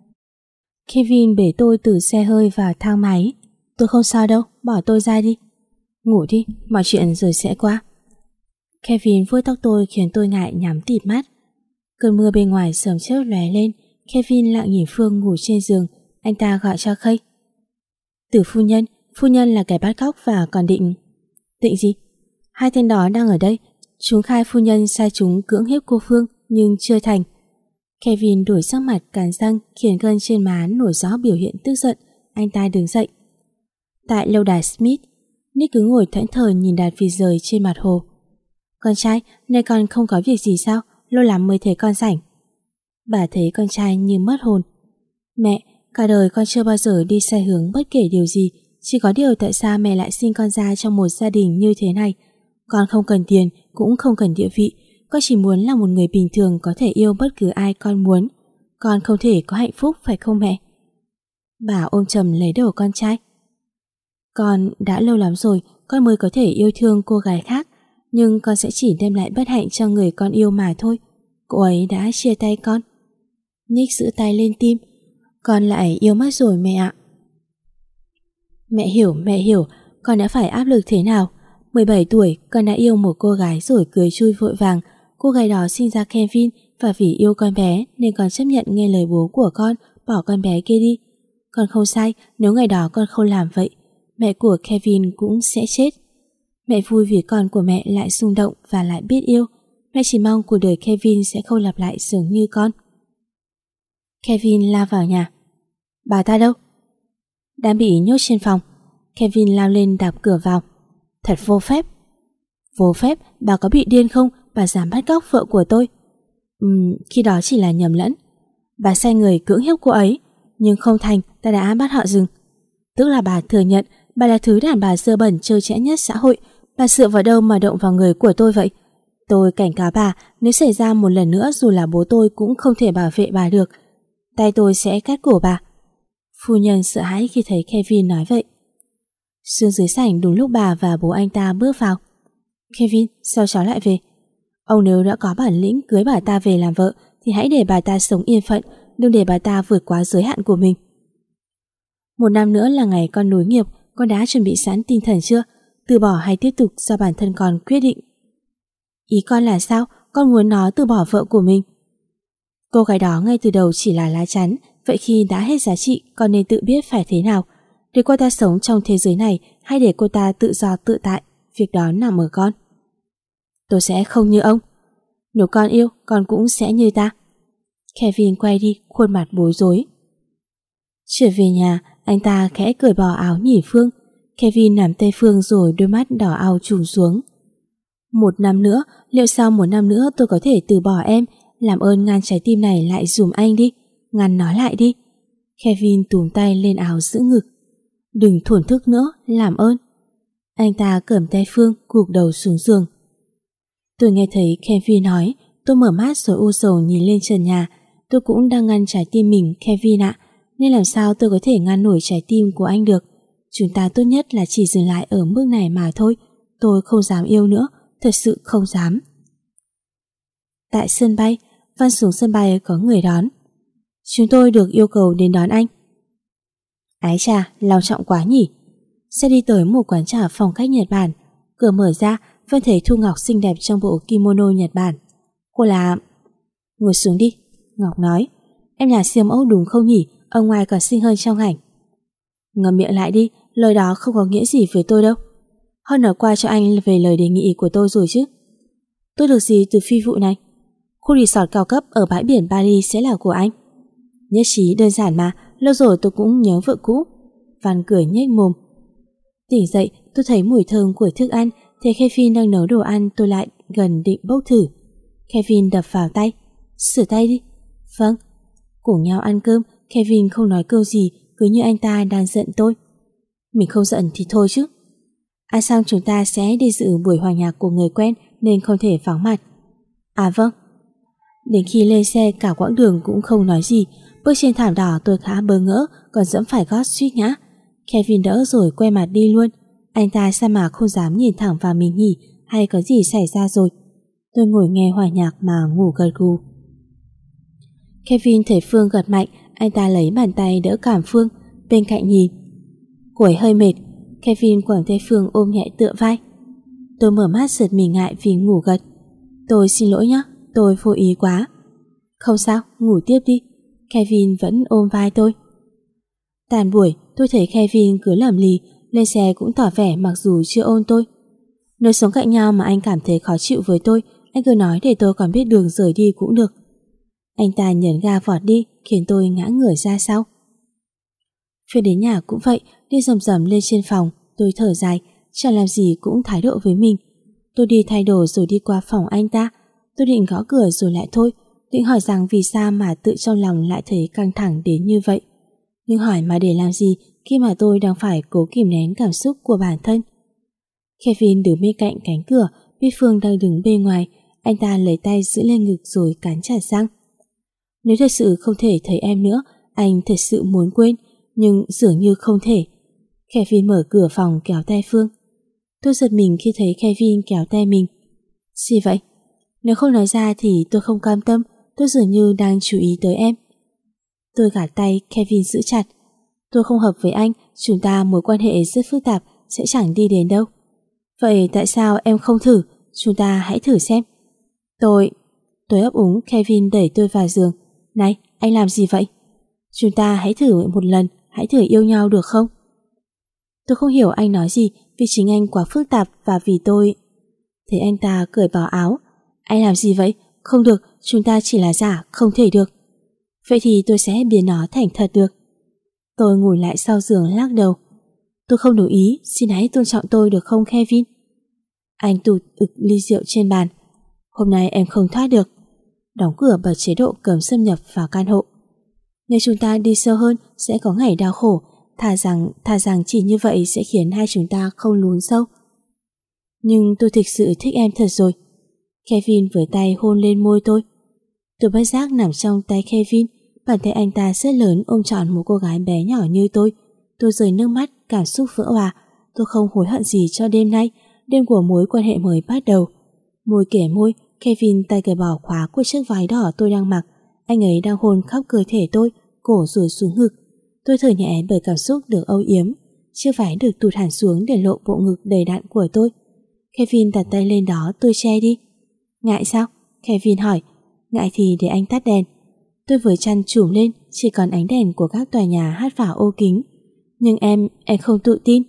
Kevin bế tôi từ xe hơi vào thang máy. Tôi không sao đâu, bỏ tôi ra đi. Ngủ đi, mọi chuyện rồi sẽ qua. Kevin vuốt tóc tôi khiến tôi ngại nhắm tịt mắt. Cơn mưa bên ngoài sớm chớp lóe lên. Kevin lặng nhìn Phương ngủ trên giường. Anh ta gọi cho Kay. Từ phu nhân, phu nhân là kẻ bắt cóc và còn định... Định gì? Hai tên đó đang ở đây. Chúng khai phu nhân sai chúng cưỡng hiếp cô Phương nhưng chưa thành. Kevin đổi sắc mặt cắn răng khiến gân trên má nổi rõ biểu hiện tức giận. Anh ta đứng dậy. Tại lâu đài Smith, Nick cứ ngồi thẫn thờ nhìn đàn vịt rời trên mặt hồ. Con trai, nay con không có việc gì sao? Lâu lắm mới thấy con rảnh. Bà thấy con trai như mất hồn. Mẹ, cả đời con chưa bao giờ đi sai hướng bất kể điều gì. Chỉ có điều tại sao mẹ lại sinh con ra trong một gia đình như thế này. Con không cần tiền, cũng không cần địa vị. Con chỉ muốn là một người bình thường có thể yêu bất cứ ai con muốn. Con không thể có hạnh phúc phải không mẹ? Bà ôm chầm lấy đầu con trai. Con đã lâu lắm rồi con mới có thể yêu thương cô gái khác, nhưng con sẽ chỉ đem lại bất hạnh cho người con yêu mà thôi. Cô ấy đã chia tay con. Nick giữ tay lên tim. Con lại yêu mất rồi mẹ ạ. Mẹ hiểu, mẹ hiểu, con đã phải áp lực thế nào. mười bảy tuổi, con đã yêu một cô gái rồi cưới chui vội vàng. Cô gái đó sinh ra Kevin và vì yêu con bé nên con chấp nhận nghe lời bố của con bỏ con bé kia đi. Con không sai, nếu ngày đó con không làm vậy, mẹ của Kevin cũng sẽ chết. Mẹ vui vì con của mẹ lại xung động và lại biết yêu. Mẹ chỉ mong cuộc đời Kevin sẽ không lặp lại giống như con. Kevin lao vào nhà. Bà ta đâu? Đang bị nhốt trên phòng. Kevin lao lên đạp cửa vào. Thật vô phép. Vô phép? Bà có bị điên không? Bà dám bắt cóc vợ của tôi. Ừm, khi đó chỉ là nhầm lẫn. Bà sai người cưỡng hiếp cô ấy, nhưng không thành, ta đã bắt họ dừng. Tức là bà thừa nhận bà là thứ đàn bà dơ bẩn trơ trẽn nhất xã hội. Bà dựa vào đâu mà động vào người của tôi vậy? Tôi cảnh cáo bà, nếu xảy ra một lần nữa dù là bố tôi cũng không thể bảo vệ bà được. Tay tôi sẽ cắt cổ bà. Phu nhân sợ hãi khi thấy Kevin nói vậy. Xuống dưới sảnh đúng lúc bà và bố anh ta bước vào. Kevin, sao cháu lại về? Ông nếu đã có bản lĩnh cưới bà ta về làm vợ thì hãy để bà ta sống yên phận, đừng để bà ta vượt quá giới hạn của mình. Một năm nữa là ngày con nối nghiệp, con đã chuẩn bị sẵn tinh thần chưa? Từ bỏ hay tiếp tục do bản thân con quyết định. Ý con là sao? Con muốn nó từ bỏ vợ của mình. Cô gái đó ngay từ đầu chỉ là lá chắn, vậy khi đã hết giá trị con nên tự biết phải thế nào. Để cô ta sống trong thế giới này hay để cô ta tự do tự tại, việc đó nằm ở con. Tôi sẽ không như ông. Nếu con yêu, con cũng sẽ như ta. Kevin quay đi, khuôn mặt bối rối. Trở về nhà, anh ta khẽ cởi bỏ áo nhỉ Phương. Kevin nắm tay Phương rồi đôi mắt đỏ ao trùng xuống. Một năm nữa, liệu sau một năm nữa tôi có thể từ bỏ em? Làm ơn ngăn trái tim này lại dùm anh đi. Ngăn nó lại đi. Kevin túm tay lên áo giữ ngực. Đừng thổn thức nữa, làm ơn. Anh ta cầm tay Phương, gục đầu xuống giường. Tôi nghe thấy Kevin nói. Tôi mở mắt rồi u sầu nhìn lên trần nhà. Tôi cũng đang ngăn trái tim mình, Kevin ạ. Nên làm sao tôi có thể ngăn nổi trái tim của anh được? Chúng ta tốt nhất là chỉ dừng lại ở mức này mà thôi. Tôi không dám yêu nữa, thật sự không dám. Tại sân bay, Văn xuống sân bay có người đón. Chúng tôi được yêu cầu đến đón anh. Ái chà, long trọng quá nhỉ. Xe đi tới một quán trà phong cách Nhật Bản. Cửa mở ra, Văn thấy Thu Ngọc xinh đẹp trong bộ kimono Nhật Bản. Cô là... Ngồi xuống đi, Ngọc nói. Em là siêu mẫu đúng không nhỉ? Ở ngoài còn xinh hơn trong ảnh. Ngậm miệng lại đi, lời đó không có nghĩa gì với tôi đâu. Hơn nói qua cho anh về lời đề nghị của tôi rồi chứ. Tôi được gì từ phi vụ này? Khu resort cao cấp ở bãi biển Paris sẽ là của anh. Nhất trí đơn giản mà, lâu rồi tôi cũng nhớ vợ cũ. Văn cười nhếch mồm. Tỉnh dậy, tôi thấy mùi thơm của thức ăn. Thấy Kevin đang nấu đồ ăn, tôi lại gần định bốc thử. Kevin đập vào tay. Sửa tay đi. Vâng. Cùng nhau ăn cơm, Kevin không nói câu gì, cứ như anh ta đang giận tôi. Mình không giận thì thôi chứ. Ăn xong chúng ta sẽ đi dự buổi hòa nhạc của người quen nên không thể vắng mặt. À vâng. Đến khi lên xe cả quãng đường cũng không nói gì. Bước trên thảm đỏ tôi khá bỡ ngỡ, còn dẫm phải gót suýt ngã. Kevin đỡ rồi quay mặt đi luôn. Anh ta sao mà không dám nhìn thẳng vào mình nhỉ? Hay có gì xảy ra rồi? Tôi ngồi nghe hòa nhạc mà ngủ gật gù. Kevin thấy Phương gật mạnh, anh ta lấy bàn tay đỡ cảm Phương, bên cạnh nhìn. Cô ấy hơi mệt. Kevin quẳng tay Phương ôm nhẹ tựa vai. Tôi mở mắt giật mình ngại vì ngủ gật. Tôi xin lỗi nhé, tôi vô ý quá. Không sao, ngủ tiếp đi. Kevin vẫn ôm vai tôi. Tàn buổi, tôi thấy Kevin cứ lẩm lì, lên xe cũng tỏ vẻ mặc dù chưa ôm tôi. Nếu sống cạnh nhau mà anh cảm thấy khó chịu với tôi, anh cứ nói để tôi còn biết đường rời đi cũng được. Anh ta nhấn ga vọt đi, khiến tôi ngã người ra sau. Phía đến nhà cũng vậy, đi rầm rầm lên trên phòng, tôi thở dài, chẳng làm gì cũng thái độ với mình. Tôi đi thay đồ rồi đi qua phòng anh ta. Tôi định gõ cửa rồi lại thôi, định hỏi rằng vì sao mà tự trong lòng lại thấy căng thẳng đến như vậy. Nhưng hỏi mà để làm gì khi mà tôi đang phải cố kìm nén cảm xúc của bản thân. Kevin đứng bên cạnh cánh cửa, biết Phương đang đứng bên ngoài, anh ta lấy tay giữ lên ngực rồi cắn chặt răng. Nếu thật sự không thể thấy em nữa, anh thật sự muốn quên, nhưng dường như không thể. Kevin mở cửa phòng kéo tay Phương. Tôi giật mình khi thấy Kevin kéo tay mình. Gì vậy? Nếu không nói ra thì tôi không cam tâm, tôi dường như đang chú ý tới em. Tôi gạt tay Kevin giữ chặt. Tôi không hợp với anh, chúng ta mối quan hệ rất phức tạp, sẽ chẳng đi đến đâu. Vậy tại sao em không thử? Chúng ta hãy thử xem. Tôi... Tôi ấp úng. Kevin đẩy tôi vào giường. Này, anh làm gì vậy? Chúng ta hãy thử một lần, hãy thử yêu nhau được không? Tôi không hiểu anh nói gì, vì chính anh quá phức tạp và vì tôi... Thấy anh ta cởi bỏ áo. Anh làm gì vậy? Không được, chúng ta chỉ là giả, không thể được. Vậy thì tôi sẽ biến nó thành thật được. Tôi ngồi lại sau giường lắc đầu. Tôi không đồng ý, xin hãy tôn trọng tôi được không Kevin? Anh tụt ực ly rượu trên bàn. Hôm nay em không thoát được. Đóng cửa bật chế độ cấm xâm nhập vào căn hộ. Nếu chúng ta đi sâu hơn sẽ có ngày đau khổ. Thà rằng, thà rằng chỉ như vậy sẽ khiến hai chúng ta không lún sâu. Nhưng tôi thực sự thích em thật rồi. Kevin với tay hôn lên môi tôi. Tôi bất giác nằm trong tay Kevin. Bàn tay anh ta rất lớn ôm trọn một cô gái bé nhỏ như tôi. Tôi rơi nước mắt, cảm xúc vỡ òa. Tôi không hối hận gì cho đêm nay, đêm của mối quan hệ mới bắt đầu. Môi kể môi, Kevin tay cởi bỏ khóa của chiếc váy đỏ tôi đang mặc. Anh ấy đang hôn khắp cơ thể tôi, cổ rồi xuống ngực. Tôi thở nhẹ bởi cảm xúc được âu yếm. Chiếc váy được tụt hẳn xuống để lộ bộ ngực đầy đặn của tôi. Kevin đặt tay lên đó, tôi che đi. Ngại sao? Kevin hỏi. Ngại thì để anh tắt đèn. Tôi vừa chăn trùm lên, chỉ còn ánh đèn của các tòa nhà hắt vào ô kính. Nhưng em, em không tự tin.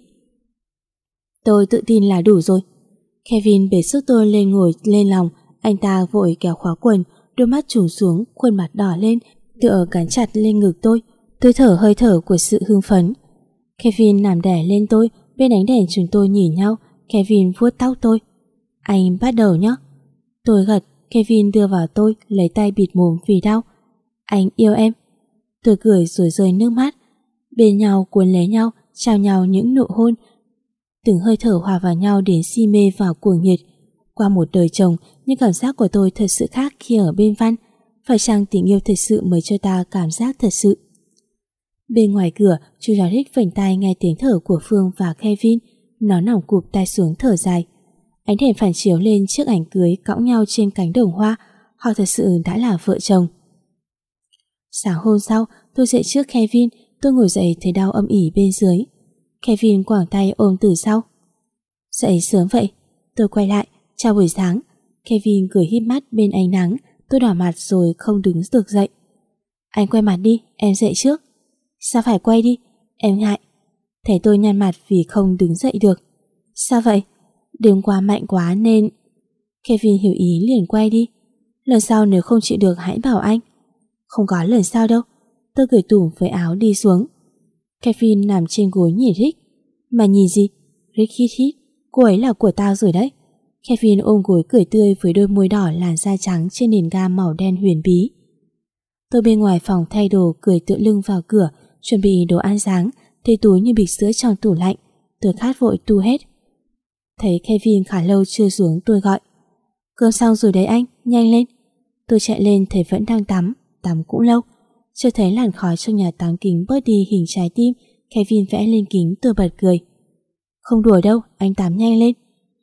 Tôi tự tin là đủ rồi. Kevin bế sức tôi lên ngồi lên lòng. Anh ta vội kéo khóa quần, đôi mắt trùng xuống, khuôn mặt đỏ lên, tựa cắn chặt lên ngực tôi. Tôi thở hơi thở của sự hưng phấn. Kevin nằm đè lên tôi, bên ánh đèn chúng tôi nhìn nhau. Kevin vuốt tóc tôi. Anh bắt đầu nhé. Tôi gật. Kevin đưa vào tôi, lấy tay bịt mồm vì đau. Anh yêu em. Tôi cười rồi rơi nước mắt. Bên nhau cuốn lấy nhau, trao nhau những nụ hôn. Từng hơi thở hòa vào nhau đến si mê vào cuồng nhiệt. Qua một đời chồng, nhưng cảm giác của tôi thật sự khác khi ở bên Văn. Phải chăng tình yêu thật sự mới cho ta cảm giác thật sự? Bên ngoài cửa, chú giáo hích vành tai nghe tiếng thở của Phương và Kevin. Nó nòng cụp tay xuống thở dài. Ánh đèn phản chiếu lên chiếc ảnh cưới cõng nhau trên cánh đồng hoa. Họ thật sự đã là vợ chồng. Sáng hôm sau, tôi dậy trước Kevin. Tôi ngồi dậy thấy đau âm ỉ bên dưới. Kevin quàng tay ôm từ sau. Dậy sớm vậy? Tôi quay lại. Chào buổi sáng. Kevin cười híp mắt bên ánh nắng. Tôi đỏ mặt rồi không đứng được dậy. Anh quay mặt đi, em dậy trước. Sao phải quay đi? Em ngại. Thấy tôi nhăn mặt vì không đứng dậy được. Sao vậy? Đêm qua mạnh quá nên... Kevin hiểu ý liền quay đi. Lần sau nếu không chịu được hãy bảo anh. Không có lần sau đâu. Tôi cười tủm với áo đi xuống. Kevin nằm trên gối nhìn Rick. Mà nhìn gì? Rick hít hít. Cô ấy là của tao rồi đấy. Kevin ôm gối cười tươi với đôi môi đỏ làn da trắng trên nền gam màu đen huyền bí. Tôi bên ngoài phòng thay đồ cười tựa lưng vào cửa, chuẩn bị đồ ăn sáng, thấy túi như bịch sữa trong tủ lạnh. Tôi khát vội tu hết. Thấy Kevin khá lâu chưa xuống, tôi gọi. Cơm xong rồi đấy anh, nhanh lên. Tôi chạy lên thấy vẫn đang tắm, tắm cũng lâu. Chưa thấy làn khói trong nhà tắm kính bớt đi hình trái tim. Kevin vẽ lên kính, tôi bật cười. Không đùa đâu, anh tắm nhanh lên.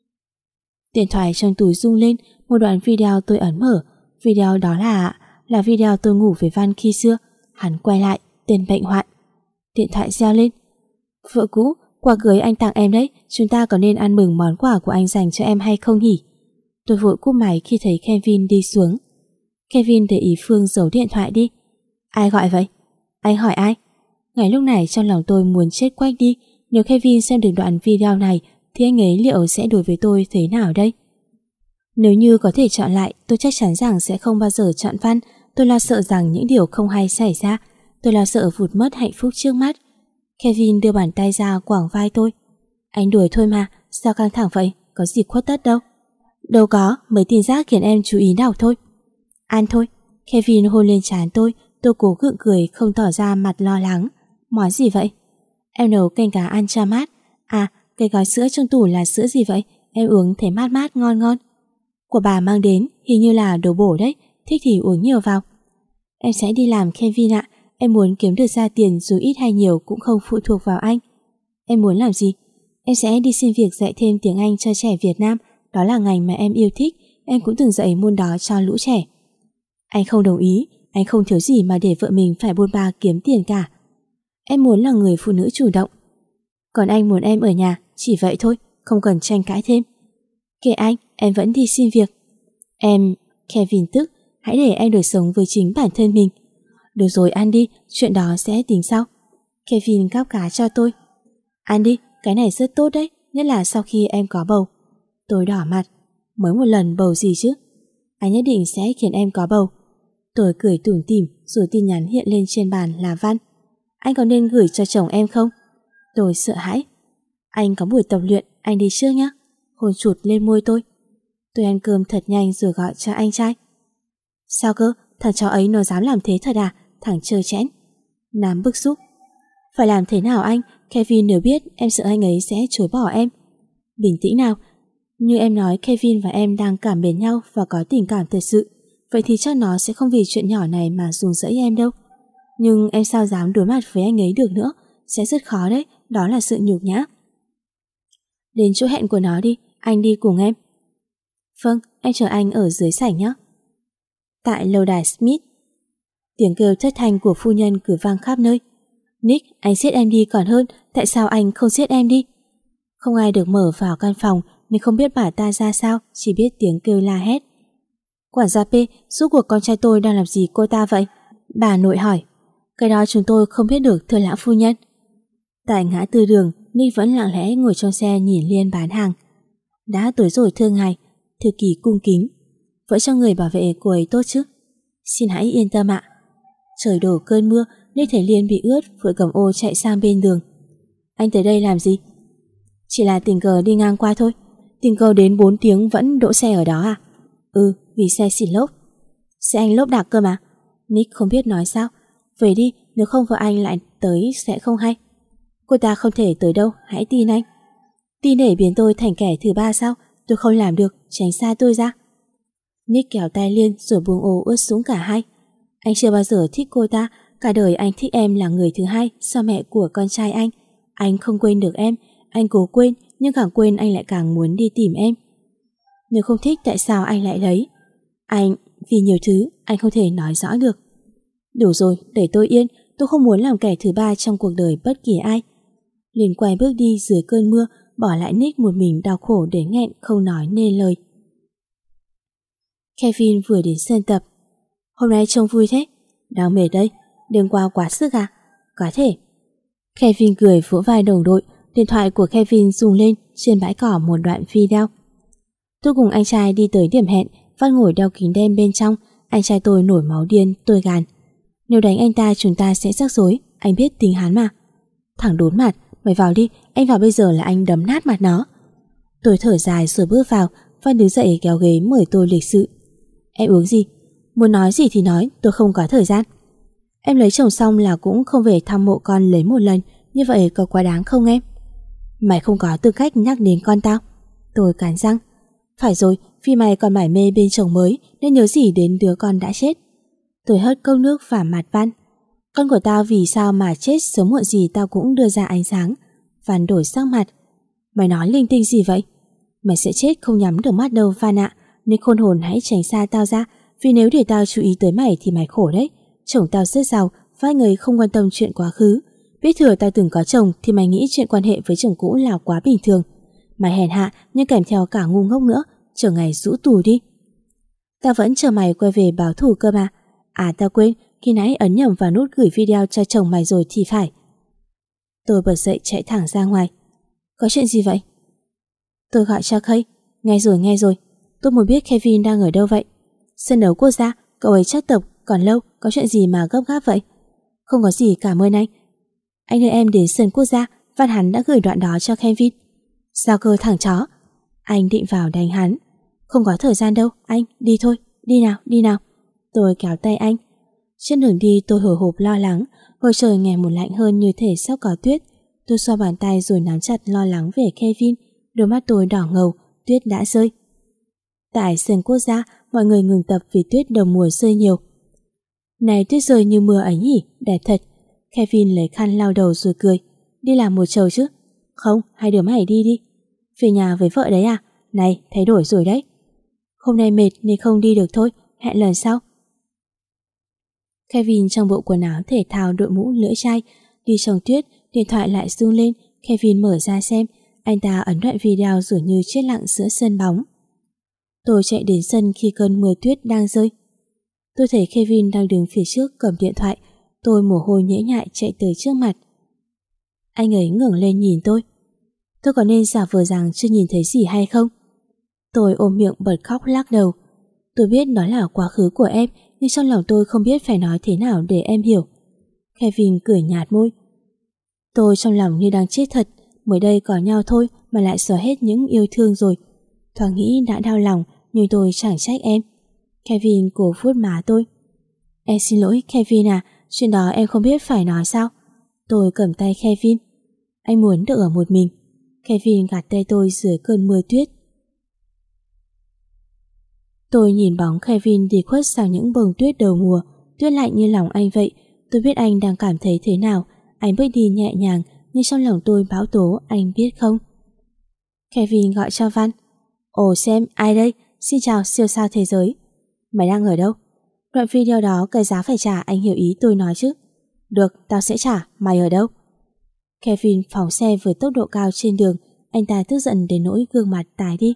Điện thoại trong túi rung lên, một đoạn video tôi ấn mở. Video đó là là video tôi ngủ với Văn khi xưa. Hắn quay lại, tên bệnh hoạn. Điện thoại reo lên. Vợ cũ, quà cưới anh tặng em đấy, chúng ta có nên ăn mừng món quà của anh dành cho em hay không nhỉ? Tôi vội cúp máy khi thấy Kevin đi xuống. Kevin để ý Phương giấu điện thoại đi. Ai gọi vậy? Anh hỏi ai? Ngay lúc này trong lòng tôi muốn chết quách đi. Nếu Kevin xem được đoạn video này thì anh ấy liệu sẽ đối với tôi thế nào đây? Nếu như có thể chọn lại, tôi chắc chắn rằng sẽ không bao giờ chọn Văn. Tôi lo sợ rằng những điều không hay xảy ra. Tôi lo sợ vụt mất hạnh phúc trước mắt. Kevin đưa bàn tay ra quàng vai tôi. Anh đuổi thôi mà, sao căng thẳng vậy? Có gì khuất tất đâu. Đâu có, mấy tin giác khiến em chú ý nào thôi. Ăn thôi. Kevin hôn lên trán tôi. Tôi cố gượng cười không tỏ ra mặt lo lắng. Món gì vậy? Em nấu canh cá ăn cho mát. À, cái gói sữa trong tủ là sữa gì vậy? Em uống thấy mát mát ngon ngon. Của bà mang đến, hình như là đồ bổ đấy. Thích thì uống nhiều vào. Em sẽ đi làm Kevin ạ. Em muốn kiếm được ra tiền dù ít hay nhiều cũng không phụ thuộc vào anh. Em muốn làm gì? Em sẽ đi xin việc dạy thêm tiếng Anh cho trẻ Việt Nam. Đó là ngành mà em yêu thích. Em cũng từng dạy môn đó cho lũ trẻ. Anh không đồng ý. anh không thiếu gì mà để vợ mình phải bôn ba kiếm tiền cả. Em muốn là người phụ nữ chủ động. Còn anh muốn em ở nhà, chỉ vậy thôi, không cần tranh cãi thêm. Kệ anh, em vẫn đi xin việc. Em... Kevin tức, hãy để em được sống với chính bản thân mình. Được rồi, ăn đi, chuyện đó sẽ tính sau. Kevin gắp cá cho tôi. Ăn đi, cái này rất tốt đấy, nhất là sau khi em có bầu. Tôi đỏ mặt. Mới một lần bầu gì chứ? Anh nhất định sẽ khiến em có bầu. Tôi cười tủm tỉm rồi tin nhắn hiện lên trên bàn là văn. Anh có nên gửi cho chồng em không? Tôi sợ hãi. Anh có buổi tập luyện, anh đi trước nhé. Hôn chụt lên môi tôi. Tôi ăn cơm thật nhanh rồi gọi cho anh trai. Sao cơ? Thằng chó ấy nó dám làm thế thật à? Thằng trơ trẽn. Nam bức xúc. Phải làm thế nào anh? Kevin nếu biết em sợ anh ấy sẽ chối bỏ em. Bình tĩnh nào. Như em nói, Kevin và em đang cảm mến nhau và có tình cảm thật sự. Vậy thì chắc nó sẽ không vì chuyện nhỏ này mà ruồng rẫy em đâu. Nhưng em sao dám đối mặt với anh ấy được nữa? Sẽ rất khó đấy, đó là sự nhục nhã. Đến chỗ hẹn của nó đi, anh đi cùng em. Vâng, em chờ anh ở dưới sảnh nhé. Tại lâu đài Smith, tiếng kêu thất thanh của phu nhân cứ vang khắp nơi. Nick, anh siết em đi còn hơn, tại sao anh không siết em đi? Không ai được mở vào căn phòng nên không biết bà ta ra sao, chỉ biết tiếng kêu la hét. Quản gia P, suốt cuộc con trai tôi đang làm gì cô ta vậy? Bà nội hỏi. Cái đó chúng tôi không biết được thưa lão phu nhân. Tại ngã tư đường, Nick vẫn lặng lẽ ngồi trong xe nhìn Liên bán hàng. Đã tối rồi thưa ngài. Thư ký cung kính. Vẫn cho người bảo vệ cô ấy tốt chứ? Xin hãy yên tâm ạ. Trời đổ cơn mưa, Nick thấy Liên bị ướt, vội cầm ô chạy sang bên đường. Anh tới đây làm gì? Chỉ là tình cờ đi ngang qua thôi. Tình cờ đến bốn tiếng vẫn đỗ xe ở đó à? Ừ, vì xe xịt lốp. Xe anh lốp đặc cơ mà. Nick không biết nói sao. Về đi, nếu không vợ anh lại tới sẽ không hay. Cô ta không thể tới đâu, hãy tin anh. Tin để biến tôi thành kẻ thứ ba sao? Tôi không làm được, tránh xa tôi ra. Nick kéo tay Liên rồi buông ô ướt sũng cả hai. Anh chưa bao giờ thích cô ta. Cả đời anh thích em là người thứ hai sau mẹ của con trai anh. Anh không quên được em. Anh cố quên, nhưng càng quên anh lại càng muốn đi tìm em. Nếu không thích tại sao anh lại lấy? Anh, vì nhiều thứ anh không thể nói rõ được. Đủ rồi, để tôi yên. Tôi không muốn làm kẻ thứ ba trong cuộc đời bất kỳ ai. Liền quay bước đi dưới cơn mưa, bỏ lại Nick một mình đau khổ để nghẹn không nói nên lời. Kevin vừa đến sân tập. Hôm nay trông vui thế. Đang mệt đây. Đêm qua quá sức à? Có thể. Kevin cười vỗ vai đồng đội. Điện thoại của Kevin rung lên trên bãi cỏ một đoạn video. Tôi cùng anh trai đi tới điểm hẹn. Văn ngồi đeo kính đen bên trong. Anh trai tôi nổi máu điên, tôi gàn. Nếu đánh anh ta chúng ta sẽ rắc rối. Anh biết tính hắn mà. Thằng đốn mặt, mày vào đi. Anh vào bây giờ là anh đấm nát mặt nó. Tôi thở dài rồi bước vào. Văn đứng dậy kéo ghế mời tôi lịch sự. Em uống gì? Muốn nói gì thì nói, tôi không có thời gian. Em lấy chồng xong là cũng không về thăm mộ con lấy một lần. Như vậy có quá đáng không em? Mày không có tư cách nhắc đến con tao. Tôi cắn răng. Phải rồi, vì mày còn mải mê bên chồng mới nên nhớ gì đến đứa con đã chết. Tôi hớt cốc nước vào mặt Văn. Con của tao vì sao mà chết sớm muộn gì tao cũng đưa ra ánh sáng. Văn đổi sắc mặt. Mày nói linh tinh gì vậy? Mày sẽ chết không nhắm được mắt đâu Văn ạ. Nên khôn hồn hãy tránh xa tao ra. Vì nếu để tao chú ý tới mày thì mày khổ đấy. Chồng tao rất giàu, vài người không quan tâm chuyện quá khứ. Biết thừa tao từng có chồng thì mày nghĩ chuyện quan hệ với chồng cũ là quá bình thường. Mày hèn hạ nhưng kèm theo cả ngu ngốc nữa. Chờ ngày rũ tù đi. Tao vẫn chờ mày quay về báo thù cơ mà. À tao quên, khi nãy ấn nhầm vào nút gửi video cho chồng mày rồi thì phải. Tôi bật dậy chạy thẳng ra ngoài. Có chuyện gì vậy? Tôi gọi cho Kay. Nghe rồi nghe rồi. Tôi muốn biết Kevin đang ở đâu vậy. Sân đấu quốc gia, cậu ấy chắc tập còn lâu. Có chuyện gì mà gấp gáp vậy? Không có gì, cảm ơn anh. Anh đưa em đến sân quốc gia. Văn hắn đã gửi đoạn đó cho Kevin. Sao cơ thằng chó? Anh định vào đánh hắn. Không có thời gian đâu, anh, đi thôi. Đi nào, đi nào. Tôi kéo tay anh. Trên đường đi tôi hồi hộp lo lắng. Hồi trời ngày một lạnh hơn như thể sắp có tuyết. Tôi xoa bàn tay rồi nắm chặt lo lắng về Kevin. Đôi mắt tôi đỏ ngầu, tuyết đã rơi. Tại sân quốc gia, mọi người ngừng tập vì tuyết đầu mùa rơi nhiều. Này tuyết rơi như mưa ấy nhỉ, đẹp thật. Kevin lấy khăn lau đầu rồi cười. Đi làm một chầu chứ? Không, hai đứa mày đi đi. Về nhà với vợ đấy à? Này, thay đổi rồi đấy. Hôm nay mệt nên không đi được thôi, hẹn lần sau. Kevin trong bộ quần áo thể thao đội mũ lưỡi chai, đi trong tuyết, điện thoại lại rung lên. Kevin mở ra xem, anh ta ấn đoạn video rồi như chết lặng giữa sân bóng. Tôi chạy đến sân khi cơn mưa tuyết đang rơi. Tôi thấy Kevin đang đứng phía trước cầm điện thoại. Tôi mồ hôi nhễ nhại chạy tới trước mặt. Anh ấy ngẩng lên nhìn tôi. Tôi có nên giả vờ rằng chưa nhìn thấy gì hay không? Tôi ôm miệng bật khóc lắc đầu. Tôi biết đó là quá khứ của em, nhưng trong lòng tôi không biết phải nói thế nào để em hiểu. Kevin cười nhạt môi. Tôi trong lòng như đang chết thật. Mới đây có nhau thôi mà lại xóa hết những yêu thương rồi. Thoáng nghĩ đã đau lòng, nhưng tôi chẳng trách em. Kevin cố vuốt má tôi. Em xin lỗi Kevin à, chuyện đó em không biết phải nói sao. Tôi cầm tay Kevin. Anh muốn được ở một mình. Kevin gạt tay tôi dưới cơn mưa tuyết. Tôi nhìn bóng Kevin đi khuất sau những bông tuyết đầu mùa, tuyết lạnh như lòng anh vậy. Tôi biết anh đang cảm thấy thế nào. Anh bước đi nhẹ nhàng, nhưng trong lòng tôi bão tố, anh biết không? Kevin gọi cho Văn. Ồ xem, ai đây? Xin chào siêu sao thế giới. Mày đang ở đâu? Đoạn video đó cái giá phải trả, anh hiểu ý tôi nói chứ? Được, tao sẽ trả, mày ở đâu? Kevin phóng xe với tốc độ cao trên đường. Anh ta tức giận đến nỗi gương mặt tái đi.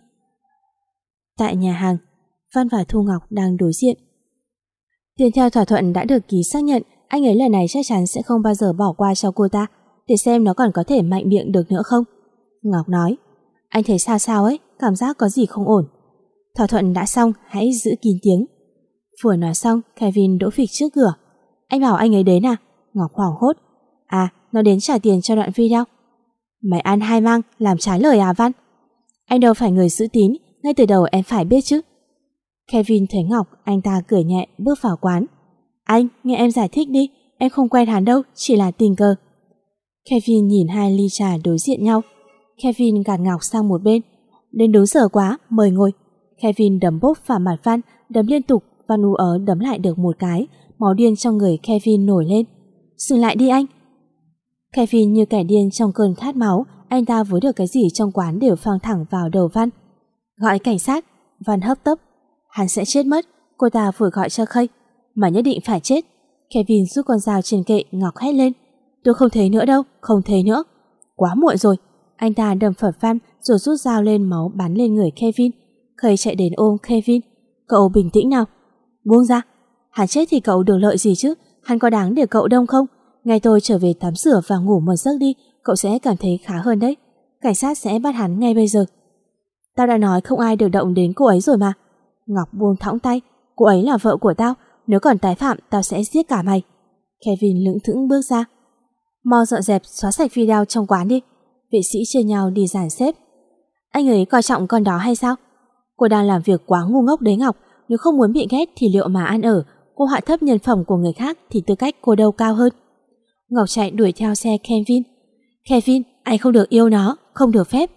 Tại nhà hàng, Văn và Thu Ngọc đang đối diện. Tiền theo thỏa thuận đã được ký xác nhận. Anh ấy lần này chắc chắn sẽ không bao giờ bỏ qua cho cô ta, để xem nó còn có thể mạnh miệng được nữa không. Ngọc nói. Anh thấy sao sao ấy, cảm giác có gì không ổn. Thỏa thuận đã xong, hãy giữ kín tiếng. Vừa nói xong, Kevin đỗ phịch trước cửa. Anh bảo anh ấy đến à? Ngọc hoảng hốt. À, nó đến trả tiền cho đoạn video. Mày ăn hai mang, làm trái lời à Văn? Anh đâu phải người giữ tín, ngay từ đầu em phải biết chứ. Kevin thấy Ngọc, anh ta cười nhẹ bước vào quán. Anh, nghe em giải thích đi, em không quen hắn đâu, chỉ là tình cờ. Kevin nhìn hai ly trà đối diện nhau. Kevin gạt Ngọc sang một bên. Đến đúng giờ quá, mời ngồi. Kevin đấm bốp vào mặt Văn, đấm liên tục. Văn ú ớ đấm lại được một cái, máu điên trong người Kevin nổi lên. Dừng lại đi anh. Kevin như kẻ điên trong cơn khát máu. Anh ta với được cái gì trong quán đều phang thẳng vào đầu Văn. Gọi cảnh sát. Văn hấp tấp. Hắn sẽ chết mất. Cô ta vừa gọi cho Khây. Mà nhất định phải chết. Kevin rút con dao trên kệ. Ngọc hét lên. Tôi không thấy nữa đâu, không thấy nữa. Quá muộn rồi. Anh ta đâm phật Văn rồi rút dao lên, máu bắn lên người Kevin. Khây chạy đến ôm Kevin. Cậu bình tĩnh nào. Buông ra. Hắn chết thì cậu được lợi gì chứ? Hắn có đáng để cậu đông không? Ngày tôi trở về tắm rửa và ngủ một giấc đi, cậu sẽ cảm thấy khá hơn đấy. Cảnh sát sẽ bắt hắn ngay bây giờ. Tao đã nói không ai được động đến cô ấy rồi mà. Ngọc buông thõng tay. Cô ấy là vợ của tao, nếu còn tái phạm tao sẽ giết cả mày. Kevin lững thững bước ra. Mau dọn dẹp xóa sạch video trong quán đi. Vệ sĩ chia nhau đi dàn xếp. Anh ấy coi trọng con đó hay sao? Cô đang làm việc quá ngu ngốc đấy Ngọc. Nếu không muốn bị ghét thì liệu mà ăn ở. Cô hạ thấp nhân phẩm của người khác thì tư cách cô đâu cao hơn. Ngọc chạy đuổi theo xe Kevin. Kevin, anh không được yêu nó, không được phép.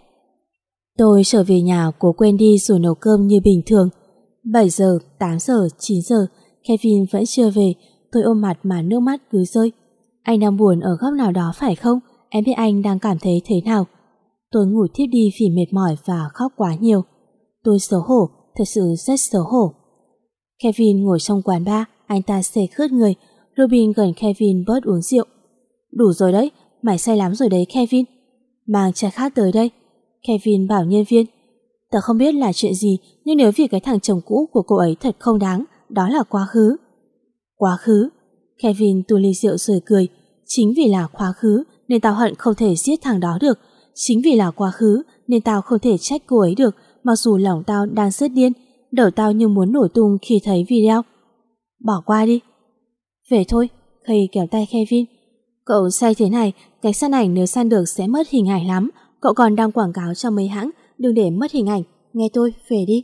Tôi trở về nhà cố quên đi rồi nấu cơm như bình thường. Bảy giờ, tám giờ, chín giờ, Kevin vẫn chưa về. Tôi ôm mặt mà nước mắt cứ rơi. Anh đang buồn ở góc nào đó phải không? Em biết anh đang cảm thấy thế nào. Tôi ngủ thiếp đi vì mệt mỏi và khóc quá nhiều. Tôi xấu hổ, thật sự rất xấu hổ. Kevin ngồi trong quán bar, anh ta xề khướt người. Robin gần Kevin bớt uống rượu. Đủ rồi đấy, mày say lắm rồi đấy Kevin. Mang chai khác tới đây. Kevin bảo nhân viên. Tớ không biết là chuyện gì, nhưng nếu vì cái thằng chồng cũ của cô ấy thật không đáng, đó là quá khứ. Quá khứ? Kevin tu ly rượu rồi cười. Chính vì là quá khứ nên tao hận không thể giết thằng đó được. Chính vì là quá khứ nên tao không thể trách cô ấy được, mặc dù lòng tao đang rất điên. Đầu tao như muốn nổ tung khi thấy video. Bỏ qua đi. Về thôi. Khây kéo tay Kevin. Cậu say thế này, cảnh sát ảnh nếu săn được sẽ mất hình ảnh lắm. Cậu còn đang quảng cáo cho mấy hãng, đừng để mất hình ảnh. Nghe tôi, về đi.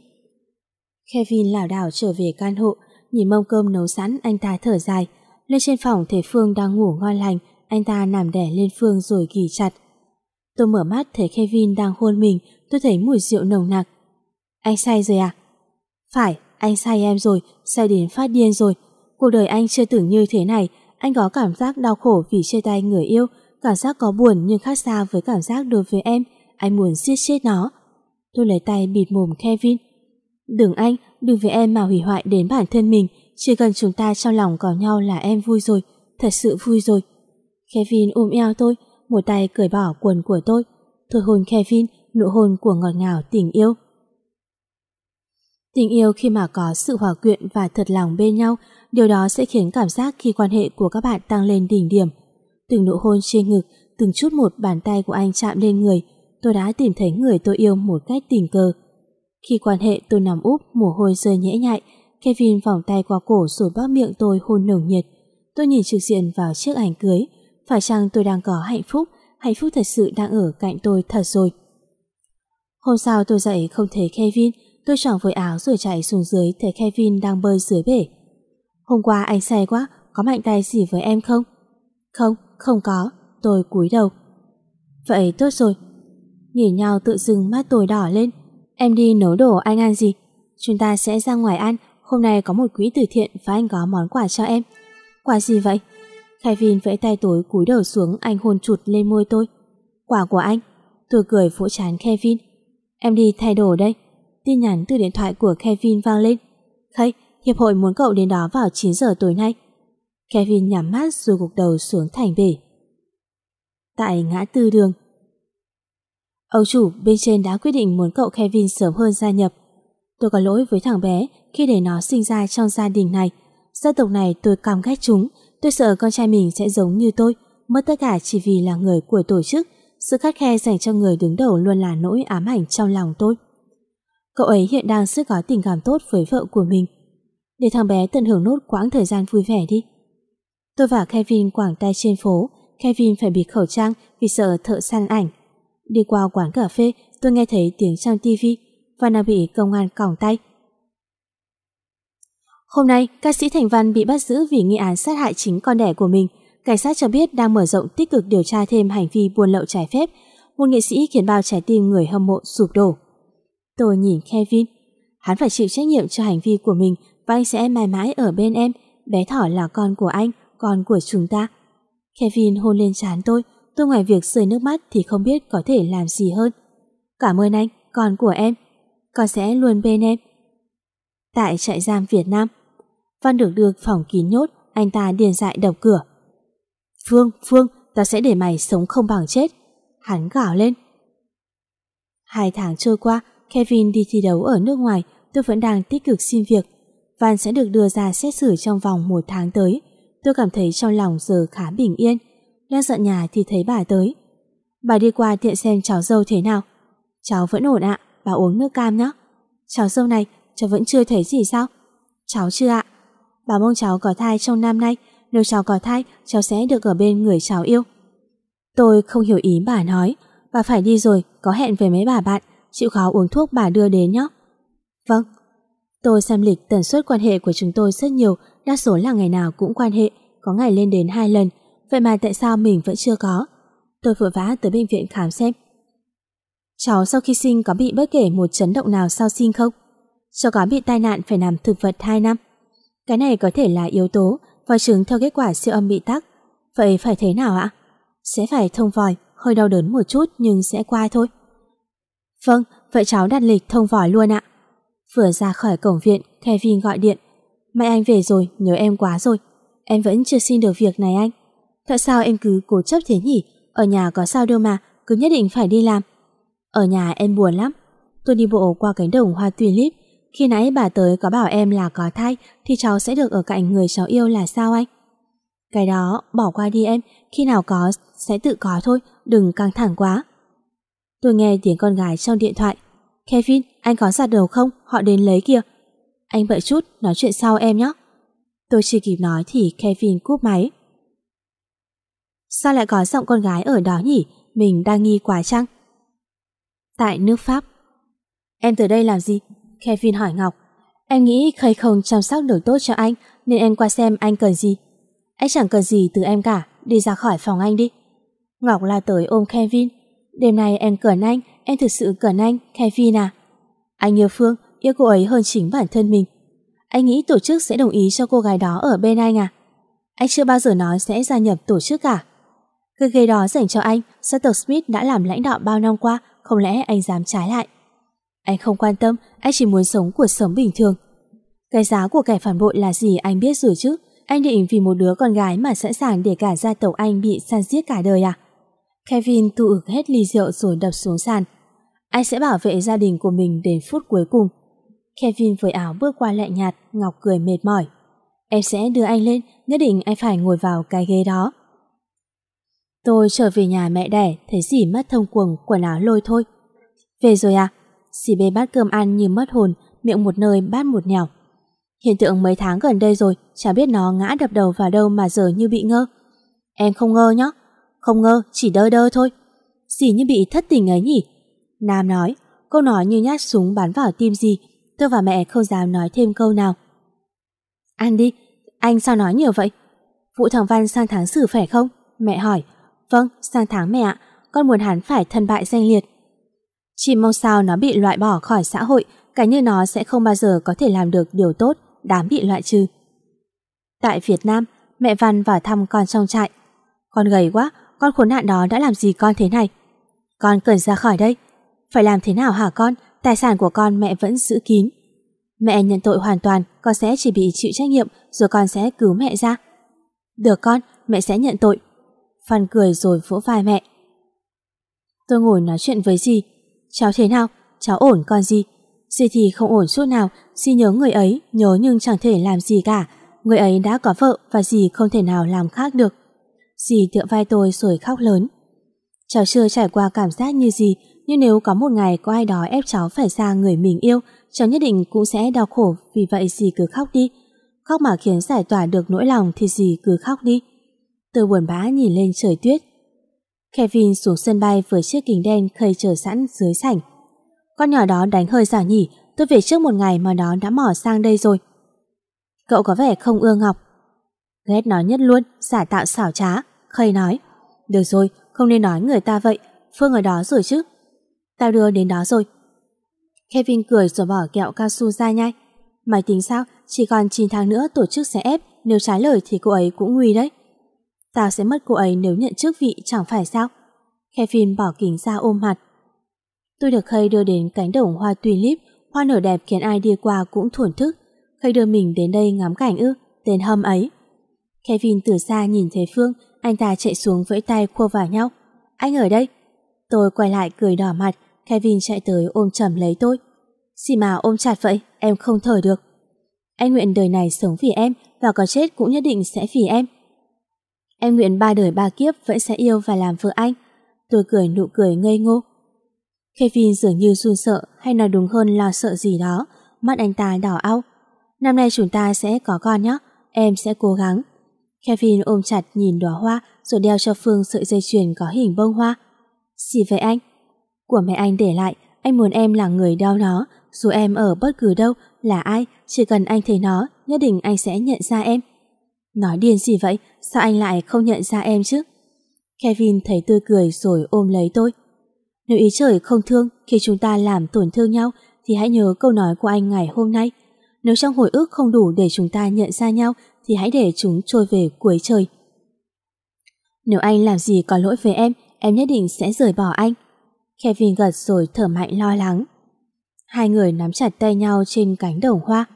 Kevin lảo đảo trở về căn hộ. Nhìn mâm cơm nấu sẵn, anh ta thở dài. Lên trên phòng thấy Phương đang ngủ ngon lành. Anh ta nằm đè lên Phương rồi ghì chặt. Tôi mở mắt thấy Kevin đang hôn mình. Tôi thấy mùi rượu nồng nặc. Anh say rồi à? Phải, anh say em rồi, say đến phát điên rồi. Cuộc đời anh chưa từng như thế này. Anh có cảm giác đau khổ vì chia tay người yêu, cảm giác có buồn nhưng khác xa với cảm giác đối với em. Anh muốn giết chết nó. Tôi lấy tay bịt mồm Kevin. Đừng anh, đừng vì em mà hủy hoại đến bản thân mình. chỉ cần chúng ta trong lòng có nhau là em vui rồi, thật sự vui rồi. Kevin ôm eo tôi, một tay cởi bỏ quần của tôi. Tôi hôn Kevin, nụ hôn của ngọt ngào tình yêu. Tình yêu khi mà có sự hòa quyện và thật lòng bên nhau, điều đó sẽ khiến cảm giác khi quan hệ của các bạn tăng lên đỉnh điểm. Từng nụ hôn trên ngực, từng chút một bàn tay của anh chạm lên người, tôi đã tìm thấy người tôi yêu một cách tình cờ. Khi quan hệ tôi nằm úp, mồ hôi rơi nhễ nhại, Kevin vòng tay qua cổ rồi bóp miệng tôi hôn nồng nhiệt. Tôi nhìn trực diện vào chiếc ảnh cưới, phải chăng tôi đang có hạnh phúc, hạnh phúc thật sự đang ở cạnh tôi thật rồi. Hôm sau tôi dậy không thấy Kevin, tôi choàng với áo rồi chạy xuống dưới thấy Kevin đang bơi dưới bể. Hôm qua anh say quá, có mạnh tay gì với em không? Không, không có, tôi cúi đầu. Vậy tốt rồi. Nhìn nhau tự dưng mắt tôi đỏ lên. Em đi nấu đồ anh ăn gì? Chúng ta sẽ ra ngoài ăn, hôm nay có một quỹ từ thiện và anh có món quà cho em. Quà gì vậy? Kevin vẫy tay tôi cúi đầu xuống, anh hôn chụt lên môi tôi. Quà của anh. Tôi cười vỗ trán Kevin. Em đi thay đồ đây. Tin nhắn từ điện thoại của Kevin vang lên. Khay, hiệp hội muốn cậu đến đó vào chín giờ tối nay. Kevin nhắm mắt rồi gục đầu xuống thành bể. Tại ngã tư đường, ông chủ bên trên đã quyết định muốn cậu Kevin sớm hơn gia nhập. Tôi có lỗi với thằng bé khi để nó sinh ra trong gia đình này. Gia tộc này tôi căm ghét chúng. Tôi sợ con trai mình sẽ giống như tôi, mất tất cả chỉ vì là người của tổ chức. Sự khắt khe dành cho người đứng đầu luôn là nỗi ám ảnh trong lòng tôi. Cậu ấy hiện đang rất có tình cảm tốt với vợ của mình. Để thằng bé tận hưởng nốt quãng thời gian vui vẻ đi. Tôi và Kevin quảng tay trên phố. Kevin phải bịt khẩu trang vì sợ thợ săn ảnh. Đi qua quán cà phê, tôi nghe thấy tiếng trong tivi và nó bị công an còng tay. Hôm nay, ca sĩ Thành Văn bị bắt giữ vì nghi án sát hại chính con đẻ của mình. Cảnh sát cho biết đang mở rộng tích cực điều tra thêm hành vi buôn lậu trái phép. Một nghệ sĩ khiến bao trái tim người hâm mộ sụp đổ. Tôi nhìn Kevin. Hắn phải chịu trách nhiệm cho hành vi của mình và anh sẽ mãi mãi ở bên em. Bé Thỏ là con của anh, con của chúng ta. Kevin hôn lên trán tôi. Tôi ngoài việc rơi nước mắt thì không biết có thể làm gì hơn. Cảm ơn anh, con của em. Con sẽ luôn bên em. Tại trại giam Việt Nam, Văn được đưa phòng kín nhốt. Anh ta điên dại đập cửa. Phương, Phương, tao sẽ để mày sống không bằng chết. Hắn gào lên. Hai tháng trôi qua, Kevin đi thi đấu ở nước ngoài. Tôi vẫn đang tích cực xin việc. Văn sẽ được đưa ra xét xử trong vòng một tháng tới. Tôi cảm thấy trong lòng giờ khá bình yên. Đang dọn nhà thì thấy bà tới. Bà đi qua tiện xem cháu dâu thế nào. Cháu vẫn ổn ạ, bà uống nước cam nhé. Cháu dâu này, cháu vẫn chưa thấy gì sao? Cháu chưa ạ. Bà mong cháu có thai trong năm nay. Nếu cháu có thai, cháu sẽ được ở bên người cháu yêu. Tôi không hiểu ý bà nói. Bà phải đi rồi, có hẹn với mấy bà bạn. Chịu khó uống thuốc bà đưa đến nhé. Vâng. Tôi xem lịch tần suất quan hệ của chúng tôi rất nhiều. Đa số là ngày nào cũng quan hệ, có ngày lên đến hai lần. Vậy mà tại sao mình vẫn chưa có? Tôi vội vã tới bệnh viện khám xem. Cháu sau khi sinh có bị bất kể một chấn động nào sau sinh không? Cháu có bị tai nạn phải nằm thực vật hai năm. Cái này có thể là yếu tố vòi trứng theo kết quả siêu âm bị tắc. Vậy phải thế nào ạ? Sẽ phải thông vòi, hơi đau đớn một chút nhưng sẽ qua thôi. Vâng, vậy cháu đặt lịch thông vòi luôn ạ. Vừa ra khỏi cổng viện, Kevin gọi điện. Mai anh về rồi, nhớ em quá rồi. Em vẫn chưa xin được việc này anh. Tại sao em cứ cố chấp thế nhỉ? Ở nhà có sao đâu mà, cứ nhất định phải đi làm. Ở nhà em buồn lắm. Tôi đi bộ qua cánh đồng hoa tulip. Khi nãy bà tới có bảo em là có thai thì cháu sẽ được ở cạnh người cháu yêu là sao anh? Cái đó bỏ qua đi em, khi nào có sẽ tự có thôi, đừng căng thẳng quá. Tôi nghe tiếng con gái trong điện thoại. Kevin, anh có giặt đồ không? Họ đến lấy kìa. Anh bận chút, nói chuyện sau em nhé. Tôi chưa kịp nói thì Kevin cúp máy. Sao lại có giọng con gái ở đó nhỉ? Mình đang nghi quá chăng? Tại nước Pháp. Em tới đây làm gì? Kevin hỏi Ngọc. Em nghĩ Khay không chăm sóc được tốt cho anh nên em qua xem anh cần gì. Anh chẳng cần gì từ em cả, đi ra khỏi phòng anh đi. Ngọc la tới ôm Kevin. Đêm nay em cần anh, em thực sự cần anh, Kevin à. Anh yêu Phương, yêu cô ấy hơn chính bản thân mình. Anh nghĩ tổ chức sẽ đồng ý cho cô gái đó ở bên anh à? Anh chưa bao giờ nói sẽ gia nhập tổ chức cả. Cái ghế đó dành cho anh, Sutter Smith đã làm lãnh đạo bao năm qua, không lẽ anh dám trái lại? Anh không quan tâm, anh chỉ muốn sống cuộc sống bình thường. Cái giá của kẻ phản bội là gì anh biết rồi chứ? Anh định vì một đứa con gái mà sẵn sàng để cả gia tộc anh bị săn giết cả đời à? Kevin tụ ực hết ly rượu rồi đập xuống sàn. Anh sẽ bảo vệ gia đình của mình đến phút cuối cùng. Kevin với áo bước qua lạnh nhạt, Ngọc cười mệt mỏi. Em sẽ đưa anh lên, nhất định anh phải ngồi vào cái ghế đó. Tôi trở về nhà mẹ đẻ, thấy dì mất thông quần, quần áo lôi thôi. Về rồi à? Dì bê bát cơm ăn như mất hồn, miệng một nơi bát một nẻo. Hiện tượng mấy tháng gần đây rồi, chả biết nó ngã đập đầu vào đâu mà giờ như bị ngơ. Em không ngơ nhá. Không ngơ, chỉ đơ đơ thôi. Dì như bị thất tình ấy nhỉ? Nam nói, câu nói như nhát súng bắn vào tim dì. Tôi và mẹ không dám nói thêm câu nào. Ăn đi, anh sao nói nhiều vậy? Vụ thằng Văn sang tháng xử phải không? Mẹ hỏi. Vâng, sang tháng mẹ ạ, con muốn hắn phải thân bại danh liệt. Chỉ mong sao nó bị loại bỏ khỏi xã hội, cả như nó sẽ không bao giờ có thể làm được điều tốt, đáng bị loại trừ. Tại Việt Nam, mẹ Văn vào thăm con trong trại. Con gầy quá, con khốn nạn đó đã làm gì con thế này? Con cần ra khỏi đây. Phải làm thế nào hả con? Tài sản của con mẹ vẫn giữ kín. Mẹ nhận tội hoàn toàn, con sẽ chỉ bị chịu trách nhiệm rồi con sẽ cứu mẹ ra. Được con, mẹ sẽ nhận tội. Văn cười rồi vỗ vai mẹ. Tôi ngồi nói chuyện với dì. Cháu thế nào? Cháu ổn con gì? Dì thì không ổn chút nào. Dì nhớ người ấy, nhớ nhưng chẳng thể làm gì cả. Người ấy đã có vợ và dì không thể nào làm khác được. Dì tựa vai tôi rồi khóc lớn. Cháu chưa trải qua cảm giác như dì, nhưng nếu có một ngày có ai đó ép cháu phải xa người mình yêu, cháu nhất định cũng sẽ đau khổ. Vì vậy dì cứ khóc đi. Khóc mà khiến giải tỏa được nỗi lòng thì dì cứ khóc đi. Tôi buồn bã nhìn lên trời tuyết. Kevin xuống sân bay với chiếc kính đen khây chờ sẵn dưới sảnh. Con nhỏ đó đánh hơi giả nhỉ, tôi về trước một ngày mà nó đã mò sang đây rồi. Cậu có vẻ không ưa Ngọc. Ghét nó nhất luôn, giả tạo xảo trá. Khây nói. Được rồi, không nên nói người ta vậy. Phương ở đó rồi chứ? Tao đưa đến đó rồi. Kevin cười rồi bỏ kẹo cao su ra nhai. Mày tính sao? Chỉ còn chín tháng nữa tổ chức sẽ ép. Nếu trái lời thì cô ấy cũng nguy đấy. Tao sẽ mất cô ấy nếu nhận chức vị chẳng phải sao? Kevin bỏ kính ra ôm mặt. Tôi được Khây đưa đến cánh đồng hoa tulip, hoa nở đẹp khiến ai đi qua cũng thổn thức. Khây đưa mình đến đây ngắm cảnh ư, tên Hâm ấy. Kevin từ xa nhìn thấy Phương, anh ta chạy xuống vẫy tay khua vào nhau. Anh ở đây. Tôi quay lại cười đỏ mặt, Kevin chạy tới ôm chầm lấy tôi. Gì mà ôm chặt vậy, em không thở được. Anh nguyện đời này sống vì em và có chết cũng nhất định sẽ vì em. Em nguyện ba đời ba kiếp vẫn sẽ yêu và làm vợ anh. Tôi cười nụ cười ngây ngô. Kevin dường như run sợ, hay nói đúng hơn lo sợ gì đó. Mắt anh ta đỏ au. Năm nay chúng ta sẽ có con nhé. Em sẽ cố gắng. Kevin ôm chặt nhìn đóa hoa rồi đeo cho Phương sợi dây chuyền có hình bông hoa. Gì vậy anh? Của mẹ anh để lại. Anh muốn em là người đeo nó. Dù em ở bất cứ đâu, là ai, chỉ cần anh thấy nó, nhất định anh sẽ nhận ra em. Nói điên gì vậy? Sao anh lại không nhận ra em chứ? Kevin thấy tôi cười rồi ôm lấy tôi. Nếu ý trời không thương khi chúng ta làm tổn thương nhau thì hãy nhớ câu nói của anh ngày hôm nay. Nếu trong hồi ức không đủ để chúng ta nhận ra nhau thì hãy để chúng trôi về cuối trời. Nếu anh làm gì có lỗi với em, em nhất định sẽ rời bỏ anh. Kevin gật rồi thở mạnh lo lắng. Hai người nắm chặt tay nhau trên cánh đồng hoa.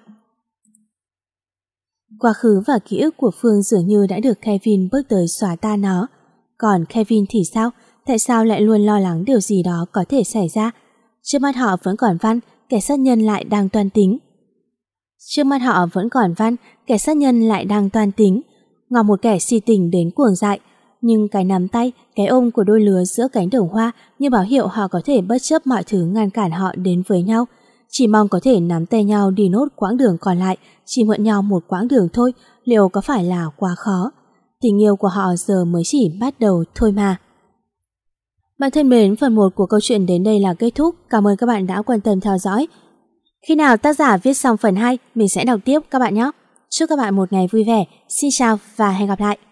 Quá khứ và ký ức của Phương dường như đã được Kevin bước tới xóa tan nó. Còn Kevin thì sao? Tại sao lại luôn lo lắng điều gì đó có thể xảy ra? Trước mắt họ vẫn còn Văn, kẻ sát nhân lại đang toan tính. Trước mắt họ vẫn còn Văn, kẻ sát nhân lại đang toan tính. Ngọc một kẻ si tình đến cuồng dại. Nhưng cái nắm tay, cái ôm của đôi lứa giữa cánh đồng hoa như báo hiệu họ có thể bất chấp mọi thứ ngăn cản họ đến với nhau. Chỉ mong có thể nắm tay nhau đi nốt quãng đường còn lại, chỉ mượn nhau một quãng đường thôi, liệu có phải là quá khó? Tình yêu của họ giờ mới chỉ bắt đầu thôi mà. Bạn thân mến, phần một của câu chuyện đến đây là kết thúc. Cảm ơn các bạn đã quan tâm theo dõi. Khi nào tác giả viết xong phần hai, mình sẽ đọc tiếp các bạn nhé. Chúc các bạn một ngày vui vẻ. Xin chào và hẹn gặp lại.